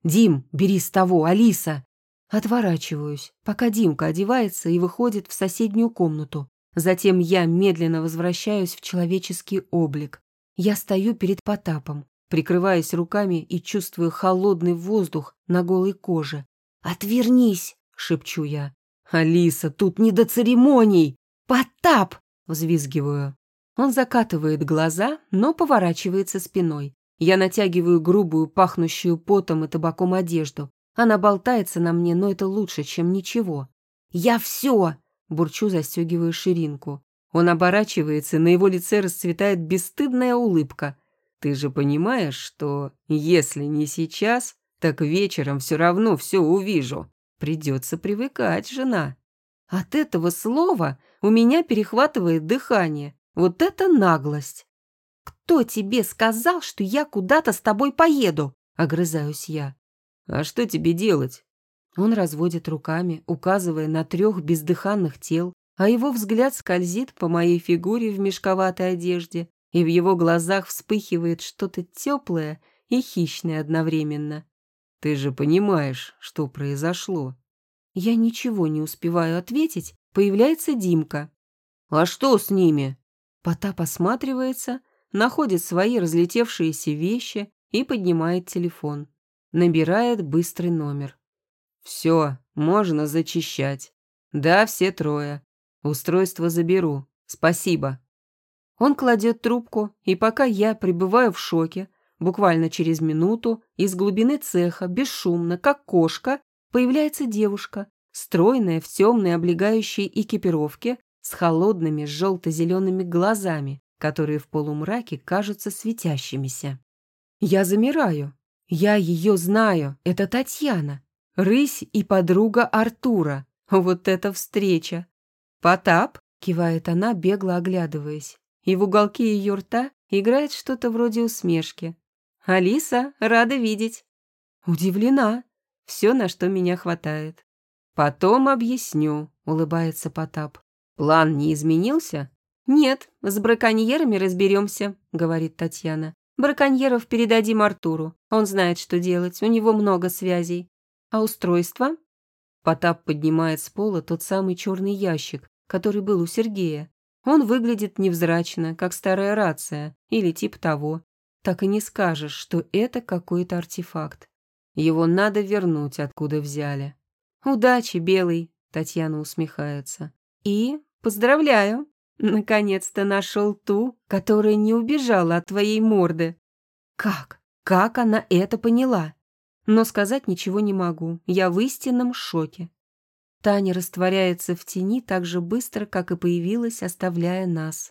«Дим, бери с того, Алиса!» Отворачиваюсь, пока Димка одевается и выходит в соседнюю комнату. Затем я медленно возвращаюсь в человеческий облик. Я стою перед Потапом, прикрываясь руками и чувствую холодный воздух на голой коже. «Отвернись!» — шепчу я. «Алиса, тут не до церемоний!» «Потап!» — взвизгиваю. Он закатывает глаза, но поворачивается спиной. Я натягиваю грубую, пахнущую потом и табаком одежду. Она болтается на мне, но это лучше, чем ничего. «Я все!» — бурчу, застегиваю ширинку. Он оборачивается, на его лице расцветает бесстыдная улыбка. «Ты же понимаешь, что если не сейчас, так вечером все равно все увижу. Придется привыкать, жена». От этого слова у меня перехватывает дыхание. Вот это наглость! «Кто тебе сказал, что я куда-то с тобой поеду?» — огрызаюсь я. «А что тебе делать?» Он разводит руками, указывая на 3 бездыханных тел, а его взгляд скользит по моей фигуре в мешковатой одежде, и в его глазах вспыхивает что-то теплое и хищное одновременно. «Ты же понимаешь, что произошло?» Я ничего не успеваю ответить, появляется Димка. «А что с ними?» Потап осматривается, находит свои разлетевшиеся вещи и поднимает телефон. Набирает быстрый номер. «Все, можно зачищать. Да, все 3. Устройство заберу. Спасибо». Он кладет трубку, и пока я пребываю в шоке, буквально через минуту из глубины цеха, бесшумно, как кошка, появляется девушка, стройная в темной облегающей экипировке, с холодными желто-зелеными глазами, которые в полумраке кажутся светящимися. Я замираю. Я ее знаю. Это Татьяна. Рысь и подруга Артура. Вот это встреча! «Потап?» — кивает она, бегло оглядываясь. И в уголке ее рта играет что-то вроде усмешки. «Алиса, рада видеть!» Удивлена. Все, на что меня хватает. «Потом объясню», — улыбается Потап. «План не изменился?» «Нет, с браконьерами разберемся», — говорит Татьяна. «Браконьеров передадим Артуру. Он знает, что делать, у него много связей. А устройство?» Потап поднимает с пола тот самый черный ящик, который был у Сергея. Он выглядит невзрачно, как старая рация, или типа того. Так и не скажешь, что это какой-то артефакт. Его надо вернуть, откуда взяли. «Удачи, Белый», — Татьяна усмехается. «И поздравляю, наконец-то нашел ту, которая не убежала от твоей морды». Как? Как она это поняла? Но сказать ничего не могу, я в истинном шоке. Таня растворяется в тени так же быстро, как и появилась, оставляя нас.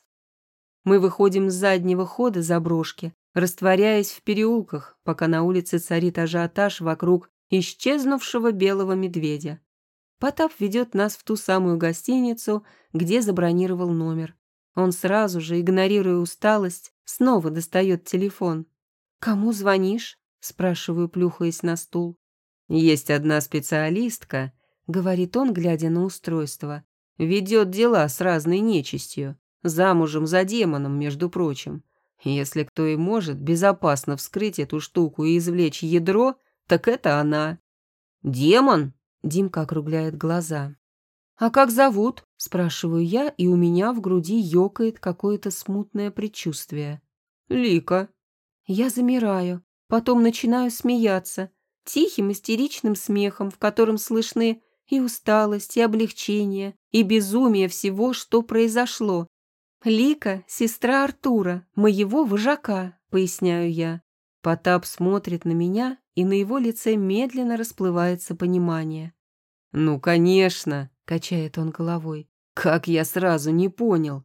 Мы выходим с заднего хода заброшки, растворяясь в переулках, пока на улице царит ажиотаж вокруг исчезнувшего белого медведя. Потап ведет нас в ту самую гостиницу, где забронировал номер. Он сразу же, игнорируя усталость, снова достает телефон. «Кому звонишь?» – спрашиваю, плюхаясь на стул. «Есть одна специалистка», — говорит он, глядя на устройство. «Ведет дела с разной нечистью, замужем за демоном, между прочим. Если кто и может безопасно вскрыть эту штуку и извлечь ядро, так это она». «Демон?» — Димка округляет глаза. «А как зовут?» – спрашиваю я, и у меня в груди ёкает какое-то смутное предчувствие. «Лика». Я замираю, потом начинаю смеяться, тихим истеричным смехом, в котором слышны и усталость, и облегчение, и безумие всего, что произошло. «Лика – сестра Артура, моего вожака», – поясняю я. Потап смотрит на меня, и на его лице медленно расплывается понимание. «Ну, конечно», – качает он головой. «Как я сразу не понял.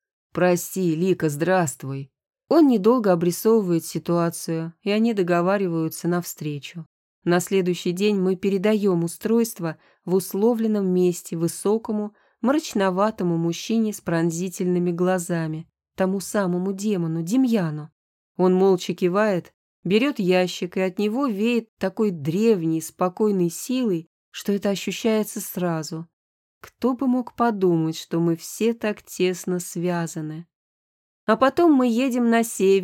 Прости, Лика, здравствуй». Он недолго обрисовывает ситуацию, и они договариваются на встречу. На следующий день мы передаем устройство в условленном месте высокому, мрачноватому мужчине с пронзительными глазами, тому самому демону, Демьяну. Он молча кивает, берет ящик, и от него веет такой древней, спокойной силой, что это ощущается сразу. Кто бы мог подумать, что мы все так тесно связаны. А потом мы едем на север,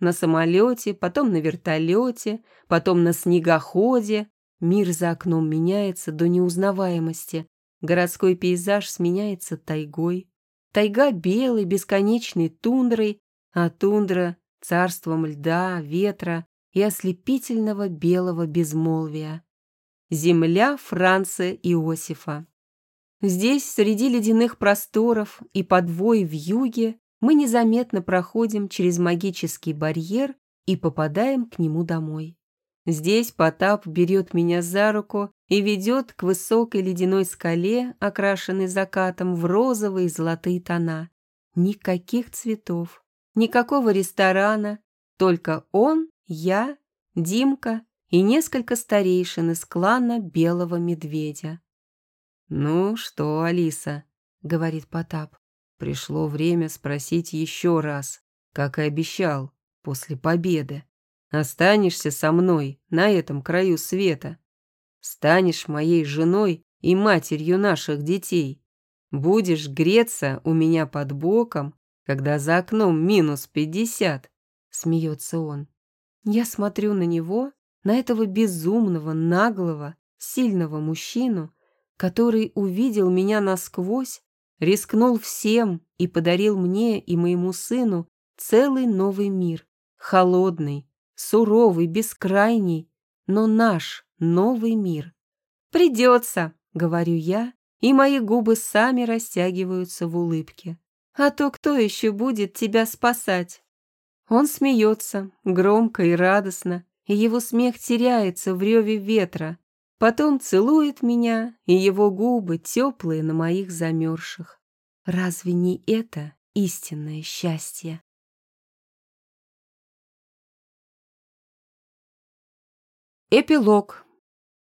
на самолете, потом на вертолете, потом на снегоходе. Мир за окном меняется до неузнаваемости. Городской пейзаж сменяется тайгой. Тайга белой, бесконечной тундрой, а тундра — царством льда, ветра и ослепительного белого безмолвия. Земля Франца Иосифа. Здесь, среди ледяных просторов и подвой вьюги, мы незаметно проходим через магический барьер и попадаем к нему домой. Здесь Потап берет меня за руку и ведет к высокой ледяной скале, окрашенной закатом в розовые и золотые тона. Никаких цветов, никакого ресторана, только он, я, Димка и несколько старейшин из клана Белого Медведя. «Ну что, Алиса», — говорит Потап, — «пришло время спросить еще раз, как и обещал, после победы. Останешься со мной на этом краю света? Станешь моей женой и матерью наших детей? Будешь греться у меня под боком, когда за окном -50?» — смеется он. Я смотрю на него, на этого безумного, наглого, сильного мужчину, который увидел меня насквозь, рискнул всем и подарил мне и моему сыну целый новый мир, холодный, суровый, бескрайний, но наш новый мир. «Придется», — говорю я, и мои губы сами растягиваются в улыбке. «А то кто еще будет тебя спасать?» Он смеется, громко и радостно, и его смех теряется в реве ветра. Потом целует меня, и его губы теплые на моих замерзших. Разве не это истинное счастье? Эпилог.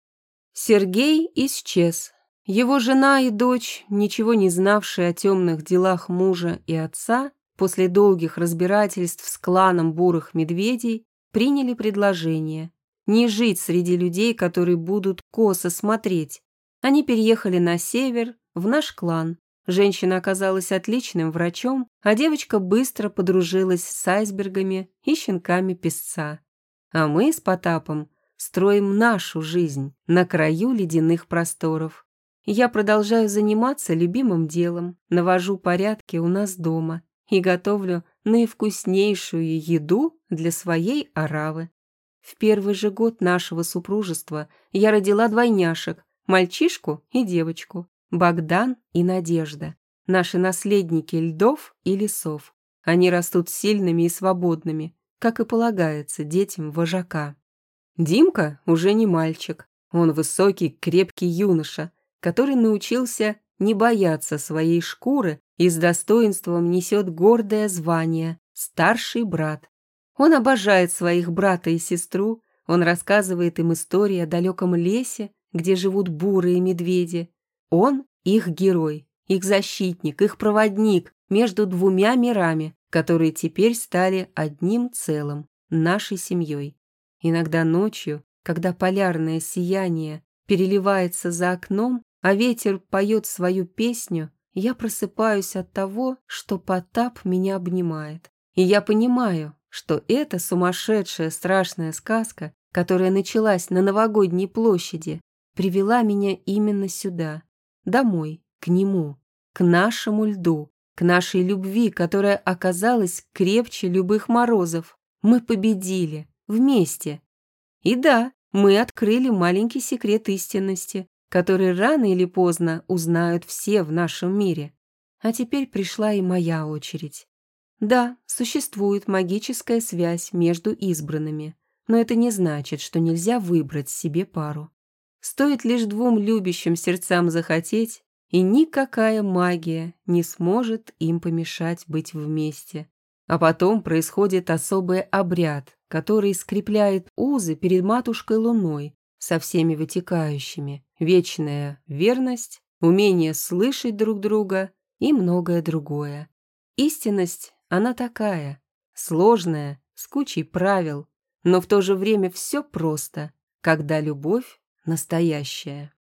Сергей исчез. Его жена и дочь, ничего не знавшие о темных делах мужа и отца, после долгих разбирательств с кланом бурых медведей, приняли предложение не жить среди людей, которые будут косо смотреть. Они переехали на север, в наш клан. Женщина оказалась отличным врачом, а девочка быстро подружилась с айсбергами и щенками песца. А мы с Потапом строим нашу жизнь на краю ледяных просторов. Я продолжаю заниматься любимым делом, навожу порядки у нас дома и готовлю наивкуснейшую еду для своей оравы. В первый же год нашего супружества я родила двойняшек, мальчишку и девочку, Богдан и Надежда, наши наследники льдов и лесов. Они растут сильными и свободными, как и полагается детям вожака. Димка уже не мальчик, он высокий, крепкий юноша, который научился не бояться своей шкуры и с достоинством несет гордое звание «старший брат». Он обожает своих брата и сестру, он рассказывает им истории о далеком лесе, где живут бурые медведи. Он их герой, их защитник, их проводник между двумя мирами, которые теперь стали одним целым, нашей семьей. Иногда ночью, когда полярное сияние переливается за окном, а ветер поет свою песню, я просыпаюсь от того, что Потап меня обнимает. И я понимаю, что эта сумасшедшая страшная сказка, которая началась на новогодней площади, привела меня именно сюда, домой, к нему, к нашему льду, к нашей любви, которая оказалась крепче любых морозов. Мы победили, вместе. И да, мы открыли маленький секрет истинности, который рано или поздно узнают все в нашем мире. А теперь пришла и моя очередь. Да, существует магическая связь между избранными, но это не значит, что нельзя выбрать себе пару. Стоит лишь двум любящим сердцам захотеть, и никакая магия не сможет им помешать быть вместе. А потом происходит особый обряд, который скрепляет узы перед матушкой Луной со всеми вытекающими: вечная верность, умение слышать друг друга и многое другое. Истинность, она такая, сложная, с кучей правил, но в то же время все просто, когда любовь настоящая.